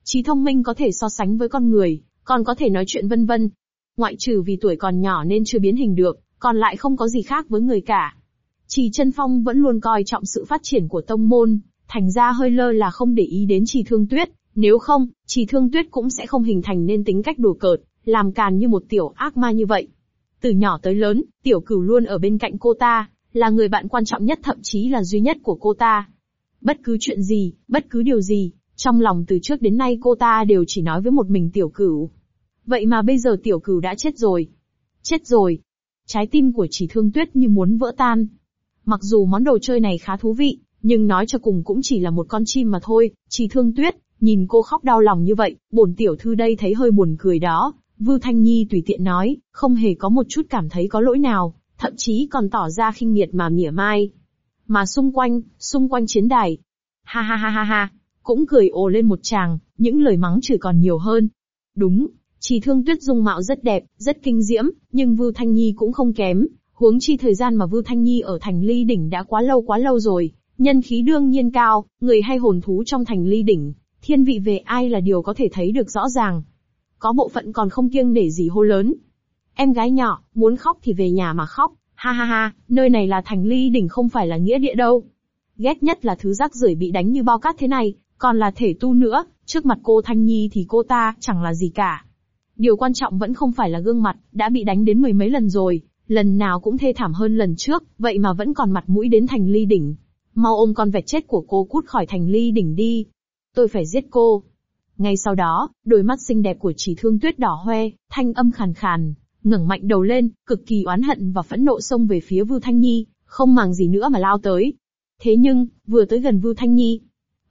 Trí thông minh có thể so sánh với con người, còn có thể nói chuyện vân vân. Ngoại trừ vì tuổi còn nhỏ nên chưa biến hình được, còn lại không có gì khác với người cả. Trì Chân Phong vẫn luôn coi trọng sự phát triển của tông môn, thành ra hơi lơ là không để ý đến Trì Thương Tuyết, nếu không, Trì Thương Tuyết cũng sẽ không hình thành nên tính cách đùa cợt, làm càn như một tiểu ác ma như vậy. Từ nhỏ tới lớn, Tiểu Cửu luôn ở bên cạnh cô ta, là người bạn quan trọng nhất thậm chí là duy nhất của cô ta. Bất cứ chuyện gì, bất cứ điều gì, trong lòng từ trước đến nay cô ta đều chỉ nói với một mình Tiểu Cửu. Vậy mà bây giờ Tiểu Cửu đã chết rồi. Chết rồi. Trái tim của Trì Thương Tuyết như muốn vỡ tan. Mặc dù món đồ chơi này khá thú vị, nhưng nói cho cùng cũng chỉ là một con chim mà thôi. Trì Thương Tuyết, nhìn cô khóc đau lòng như vậy, bổn tiểu thư đây thấy hơi buồn cười đó. Vưu Thanh Nhi tùy tiện nói, không hề có một chút cảm thấy có lỗi nào, thậm chí còn tỏ ra khinh miệt mà mỉa mai. Mà xung quanh chiến đài, ha ha ha ha ha, cũng cười ồ lên một tràng, những lời mắng chửi còn nhiều hơn. Đúng, Trì Thương Tuyết dung mạo rất đẹp, rất kinh diễm, nhưng Vưu Thanh Nhi cũng không kém, huống chi thời gian mà Vưu Thanh Nhi ở thành Ly Đỉnh đã quá lâu rồi, nhân khí đương nhiên cao, người hay hồn thú trong thành Ly Đỉnh, thiên vị về ai là điều có thể thấy được rõ ràng. Có bộ phận còn không kiêng nể gì hô lớn. Em gái nhỏ, muốn khóc thì về nhà mà khóc, ha ha ha, nơi này là thành Ly Đỉnh không phải là nghĩa địa đâu. Ghét nhất là thứ rác rưởi bị đánh như bao cát thế này, còn là thể tu nữa, trước mặt cô Thanh Nhi thì cô ta chẳng là gì cả. Điều quan trọng vẫn không phải là gương mặt, đã bị đánh đến mười mấy lần rồi, lần nào cũng thê thảm hơn lần trước, vậy mà vẫn còn mặt mũi đến thành Ly Đỉnh. Mau ôm con vẹt chết của cô cút khỏi thành Ly Đỉnh đi. Tôi phải giết cô. Ngay sau đó, đôi mắt xinh đẹp của Trì Thương Tuyết đỏ hoe, thanh âm khàn khàn, ngẩng mạnh đầu lên, cực kỳ oán hận và phẫn nộ xông về phía Vưu Thanh Nhi, không màng gì nữa mà lao tới. Thế nhưng, vừa tới gần Vưu Thanh Nhi,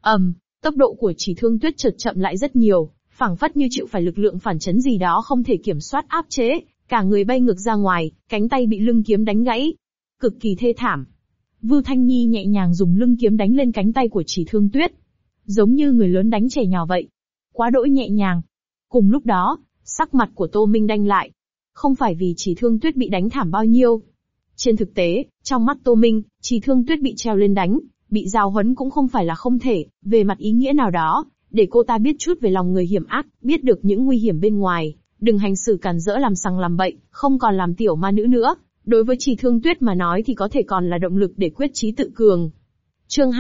tốc độ của Trì Thương Tuyết chợt chậm lại rất nhiều, phảng phất như chịu phải lực lượng phản chấn gì đó không thể kiểm soát áp chế, cả người bay ngược ra ngoài, cánh tay bị lưng kiếm đánh gãy, cực kỳ thê thảm. Vưu Thanh Nhi nhẹ nhàng dùng lưng kiếm đánh lên cánh tay của Trì Thương Tuyết, giống như người lớn đánh trẻ nhỏ vậy, quá đỗi nhẹ nhàng. Cùng lúc đó, sắc mặt của Tô Minh đanh lại, không phải vì Trì Thương Tuyết bị đánh thảm bao nhiêu. Trên thực tế, trong mắt Tô Minh, Trì Thương Tuyết bị treo lên đánh, bị giáo huấn cũng không phải là không thể, về mặt ý nghĩa nào đó, để cô ta biết chút về lòng người hiểm ác, biết được những nguy hiểm bên ngoài, đừng hành xử càn rỡ làm sằng làm bậy, không còn làm tiểu ma nữ nữa. Đối với Trì Thương Tuyết mà nói thì có thể còn là động lực để quyết chí tự cường. Chương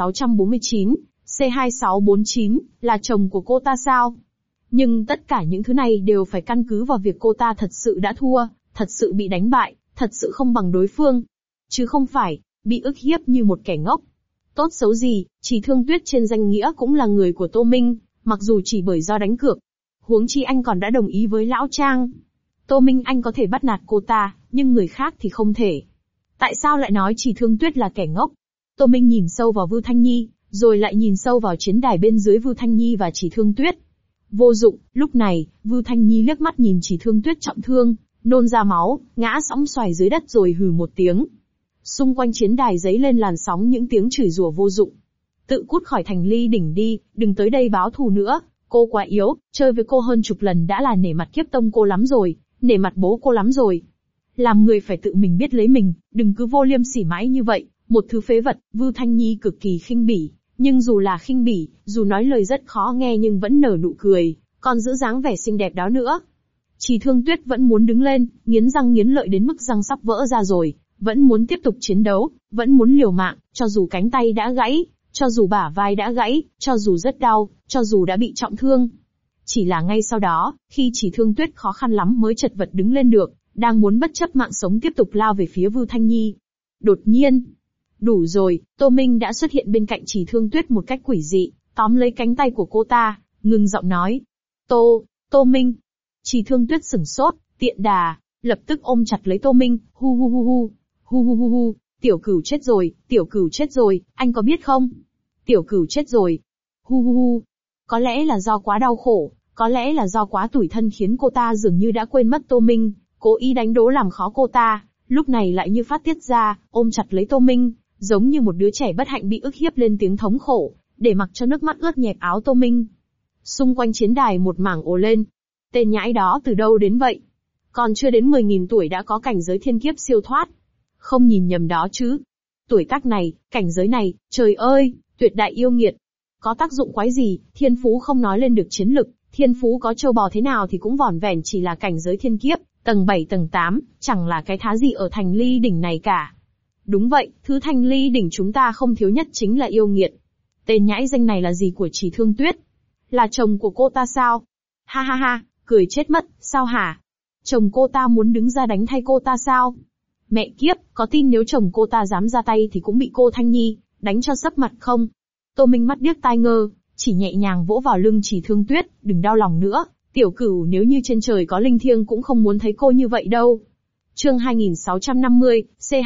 2649, C2649, là chồng của cô ta sao? Nhưng tất cả những thứ này đều phải căn cứ vào việc cô ta thật sự đã thua, thật sự bị đánh bại, thật sự không bằng đối phương. Chứ không phải, bị ức hiếp như một kẻ ngốc. Tốt xấu gì, Trì Thương Tuyết trên danh nghĩa cũng là người của Tô Minh, mặc dù chỉ bởi do đánh cược. Huống chi anh còn đã đồng ý với Lão Trang. Tô Minh anh có thể bắt nạt cô ta, nhưng người khác thì không thể. Tại sao lại nói Trì Thương Tuyết là kẻ ngốc? Tô Minh nhìn sâu vào Vưu Thanh Nhi, rồi lại nhìn sâu vào chiến đài bên dưới Vưu Thanh Nhi và Trì Thương Tuyết. Vô dụng, lúc này, Vưu Thanh Nhi liếc mắt nhìn Trì Thương Tuyết trọng thương, nôn ra máu, ngã sóng xoài dưới đất rồi hừ một tiếng. Xung quanh chiến đài giấy lên làn sóng những tiếng chửi rủa vô dụng. Tự cút khỏi thành Ly Đỉnh đi, đừng tới đây báo thù nữa, cô quá yếu, chơi với cô hơn chục lần đã là nể mặt kiếp tông cô lắm rồi, nể mặt bố cô lắm rồi. Làm người phải tự mình biết lấy mình, đừng cứ vô liêm sỉ mãi như vậy, một thứ phế vật. Vưu Thanh Nhi cực kỳ khinh bỉ, nhưng dù là khinh bỉ, dù nói lời rất khó nghe nhưng vẫn nở nụ cười, còn giữ dáng vẻ xinh đẹp đó nữa. Trì Thương Tuyết vẫn muốn đứng lên, nghiến răng nghiến lợi đến mức răng sắp vỡ ra rồi, vẫn muốn tiếp tục chiến đấu, vẫn muốn liều mạng, cho dù cánh tay đã gãy, cho dù bả vai đã gãy, cho dù rất đau, cho dù đã bị trọng thương. Chỉ là ngay sau đó, khi Trì Thương Tuyết khó khăn lắm mới chật vật đứng lên được, đang muốn bất chấp mạng sống tiếp tục lao về phía Vưu Thanh Nhi. Đột nhiên, đủ rồi, Tô Minh đã xuất hiện bên cạnh Trì Thương Tuyết một cách quỷ dị, tóm lấy cánh tay của cô ta, ngừng giọng nói. Tô Minh. Trì Thương Tuyết sửng sốt, tiện đà, lập tức ôm chặt lấy Tô Minh, hu hu hu hu, hu hu hu hu, Tiểu Cửu chết rồi, Tiểu Cửu chết rồi, anh có biết không? Tiểu Cửu chết rồi. Hu hu hu. Có lẽ là do quá đau khổ, có lẽ là do quá tủi thân khiến cô ta dường như đã quên mất Tô Minh, cố ý đánh đố làm khó cô ta, lúc này lại như phát tiết ra, ôm chặt lấy Tô Minh, giống như một đứa trẻ bất hạnh bị ức hiếp lên tiếng thống khổ, để mặc cho nước mắt ướt nhẹp áo Tô Minh. Xung quanh chiến đài một mảng ồ lên. Tên nhãi đó từ đâu đến vậy? Còn chưa đến 10.000 tuổi đã có cảnh giới thiên kiếp siêu thoát. Không nhìn nhầm đó chứ. Tuổi tác này, cảnh giới này, trời ơi, tuyệt đại yêu nghiệt. Có tác dụng quái gì, thiên phú không nói lên được chiến lực, thiên phú có trâu bò thế nào thì cũng vỏn vẹn chỉ là cảnh giới thiên kiếp, tầng 7 tầng 8, chẳng là cái thá gì ở thành ly đỉnh này cả. Đúng vậy, thứ thành ly đỉnh chúng ta không thiếu nhất chính là yêu nghiệt. Tên nhãi danh này là gì của Chỉ Thương Tuyết? Là chồng của cô ta sao? Ha ha ha, cười chết mất, sao hả? Chồng cô ta muốn đứng ra đánh thay cô ta sao? Mẹ kiếp, có tin nếu chồng cô ta dám ra tay thì cũng bị cô Thanh Nhi đánh cho sấp mặt không? Tô Minh mắt điếc tai ngơ, chỉ nhẹ nhàng vỗ vào lưng Chỉ Thương Tuyết, đừng đau lòng nữa, tiểu cửu nếu như trên trời có linh thiêng cũng không muốn thấy cô như vậy đâu. Chương 2650,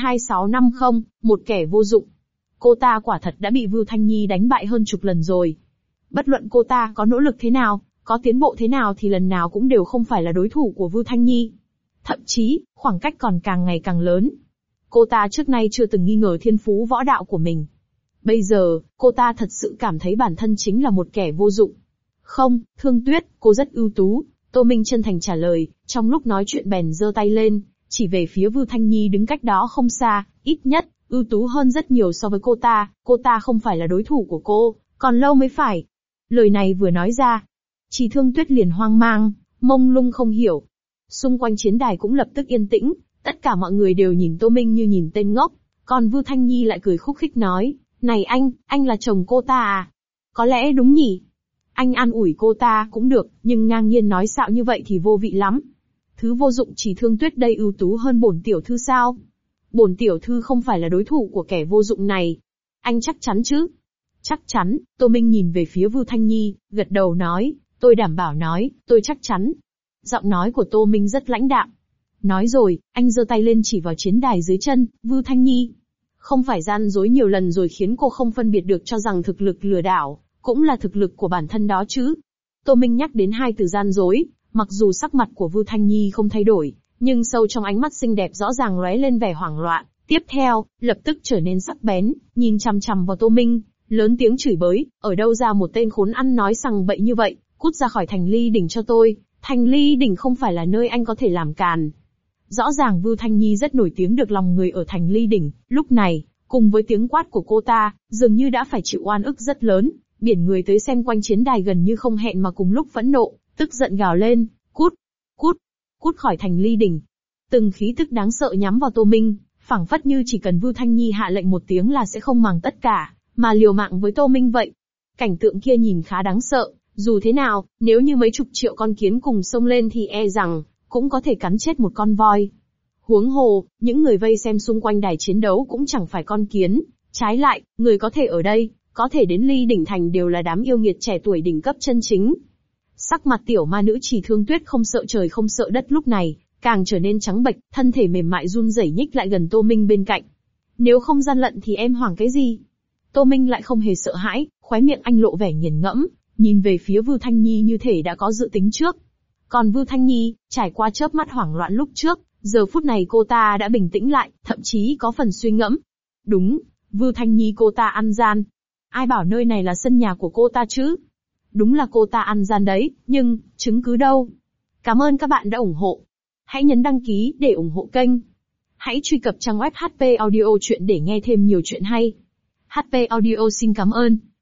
C2650, một kẻ vô dụng. Cô ta quả thật đã bị Vưu Thanh Nhi đánh bại hơn chục lần rồi. Bất luận cô ta có nỗ lực thế nào, có tiến bộ thế nào thì lần nào cũng đều không phải là đối thủ của Vưu Thanh Nhi. Thậm chí, khoảng cách còn càng ngày càng lớn. Cô ta trước nay chưa từng nghi ngờ thiên phú võ đạo của mình. Bây giờ, cô ta thật sự cảm thấy bản thân chính là một kẻ vô dụng. Không, Thương Tuyết, cô rất ưu tú, Tô Minh chân thành trả lời, trong lúc nói chuyện bèn giơ tay lên, chỉ về phía Vưu Thanh Nhi đứng cách đó không xa, ít nhất, ưu tú hơn rất nhiều so với cô ta không phải là đối thủ của cô, còn lâu mới phải. Lời này vừa nói ra, Chỉ Thương Tuyết liền hoang mang, mông lung không hiểu. Xung quanh chiến đài cũng lập tức yên tĩnh, tất cả mọi người đều nhìn Tô Minh như nhìn tên ngốc, còn Vưu Thanh Nhi lại cười khúc khích nói, này anh là chồng cô ta à? Có lẽ đúng nhỉ? Anh an ủi cô ta cũng được, nhưng ngang nhiên nói xạo như vậy thì vô vị lắm. Thứ vô dụng Chỉ Thương Tuyết đây ưu tú hơn bổn tiểu thư sao? Bổn tiểu thư không phải là đối thủ của kẻ vô dụng này. Anh chắc chắn chứ? Chắc chắn, Tô Minh nhìn về phía Vưu Thanh Nhi, gật đầu nói, tôi đảm bảo nói, tôi chắc chắn. Giọng nói của Tô Minh rất lãnh đạm. Nói rồi, anh giơ tay lên chỉ vào chiến đài dưới chân, Vưu Thanh Nhi. Không phải gian dối nhiều lần rồi khiến cô không phân biệt được cho rằng thực lực lừa đảo, cũng là thực lực của bản thân đó chứ. Tô Minh nhắc đến hai từ gian dối, mặc dù sắc mặt của Vưu Thanh Nhi không thay đổi, nhưng sâu trong ánh mắt xinh đẹp rõ ràng lóe lên vẻ hoảng loạn. Tiếp theo, lập tức trở nên sắc bén, nhìn chằm chằm vào Tô Minh, lớn tiếng chửi bới, ở đâu ra một tên khốn ăn nói sằng bậy như vậy, cút ra khỏi thành ly đỉnh cho tôi, thành ly đỉnh không phải là nơi anh có thể làm càn. Rõ ràng Vưu Thanh Nhi rất nổi tiếng được lòng người ở thành ly đỉnh, lúc này, cùng với tiếng quát của cô ta, dường như đã phải chịu oan ức rất lớn, biển người tới xem quanh chiến đài gần như không hẹn mà cùng lúc phẫn nộ, tức giận gào lên, cút, cút, cút khỏi thành ly đỉnh. Từng khí tức đáng sợ nhắm vào Tô Minh, phảng phất như chỉ cần Vưu Thanh Nhi hạ lệnh một tiếng là sẽ không màng tất cả, mà liều mạng với Tô Minh vậy. Cảnh tượng kia nhìn khá đáng sợ, dù thế nào, nếu như mấy chục triệu con kiến cùng xông lên thì e rằng, cũng có thể cắn chết một con voi. Huống hồ, những người vây xem xung quanh đài chiến đấu cũng chẳng phải con kiến, trái lại, người có thể ở đây, có thể đến ly đỉnh thành đều là đám yêu nghiệt trẻ tuổi đỉnh cấp chân chính. Sắc mặt tiểu ma nữ Chỉ Thương Tuyết không sợ trời không sợ đất lúc này, càng trở nên trắng bệch, thân thể mềm mại run rẩy nhích lại gần Tô Minh bên cạnh. Nếu không gian lận thì em hoảng cái gì? Tô Minh lại không hề sợ hãi, khóe miệng anh lộ vẻ nghiền ngẫm, nhìn về phía Vưu Thanh Nhi như thể đã có dự tính trước. Còn Vưu Thanh Nhi, trải qua chớp mắt hoảng loạn lúc trước, giờ phút này cô ta đã bình tĩnh lại, thậm chí có phần suy ngẫm. Đúng, Vưu Thanh Nhi cô ta ăn gian. Ai bảo nơi này là sân nhà của cô ta chứ? Đúng là cô ta ăn gian đấy, nhưng, chứng cứ đâu? Cảm ơn các bạn đã ủng hộ. Hãy nhấn đăng ký để ủng hộ kênh. Hãy truy cập trang web HP Audio Chuyện để nghe thêm nhiều chuyện hay. HP Audio xin cảm ơn.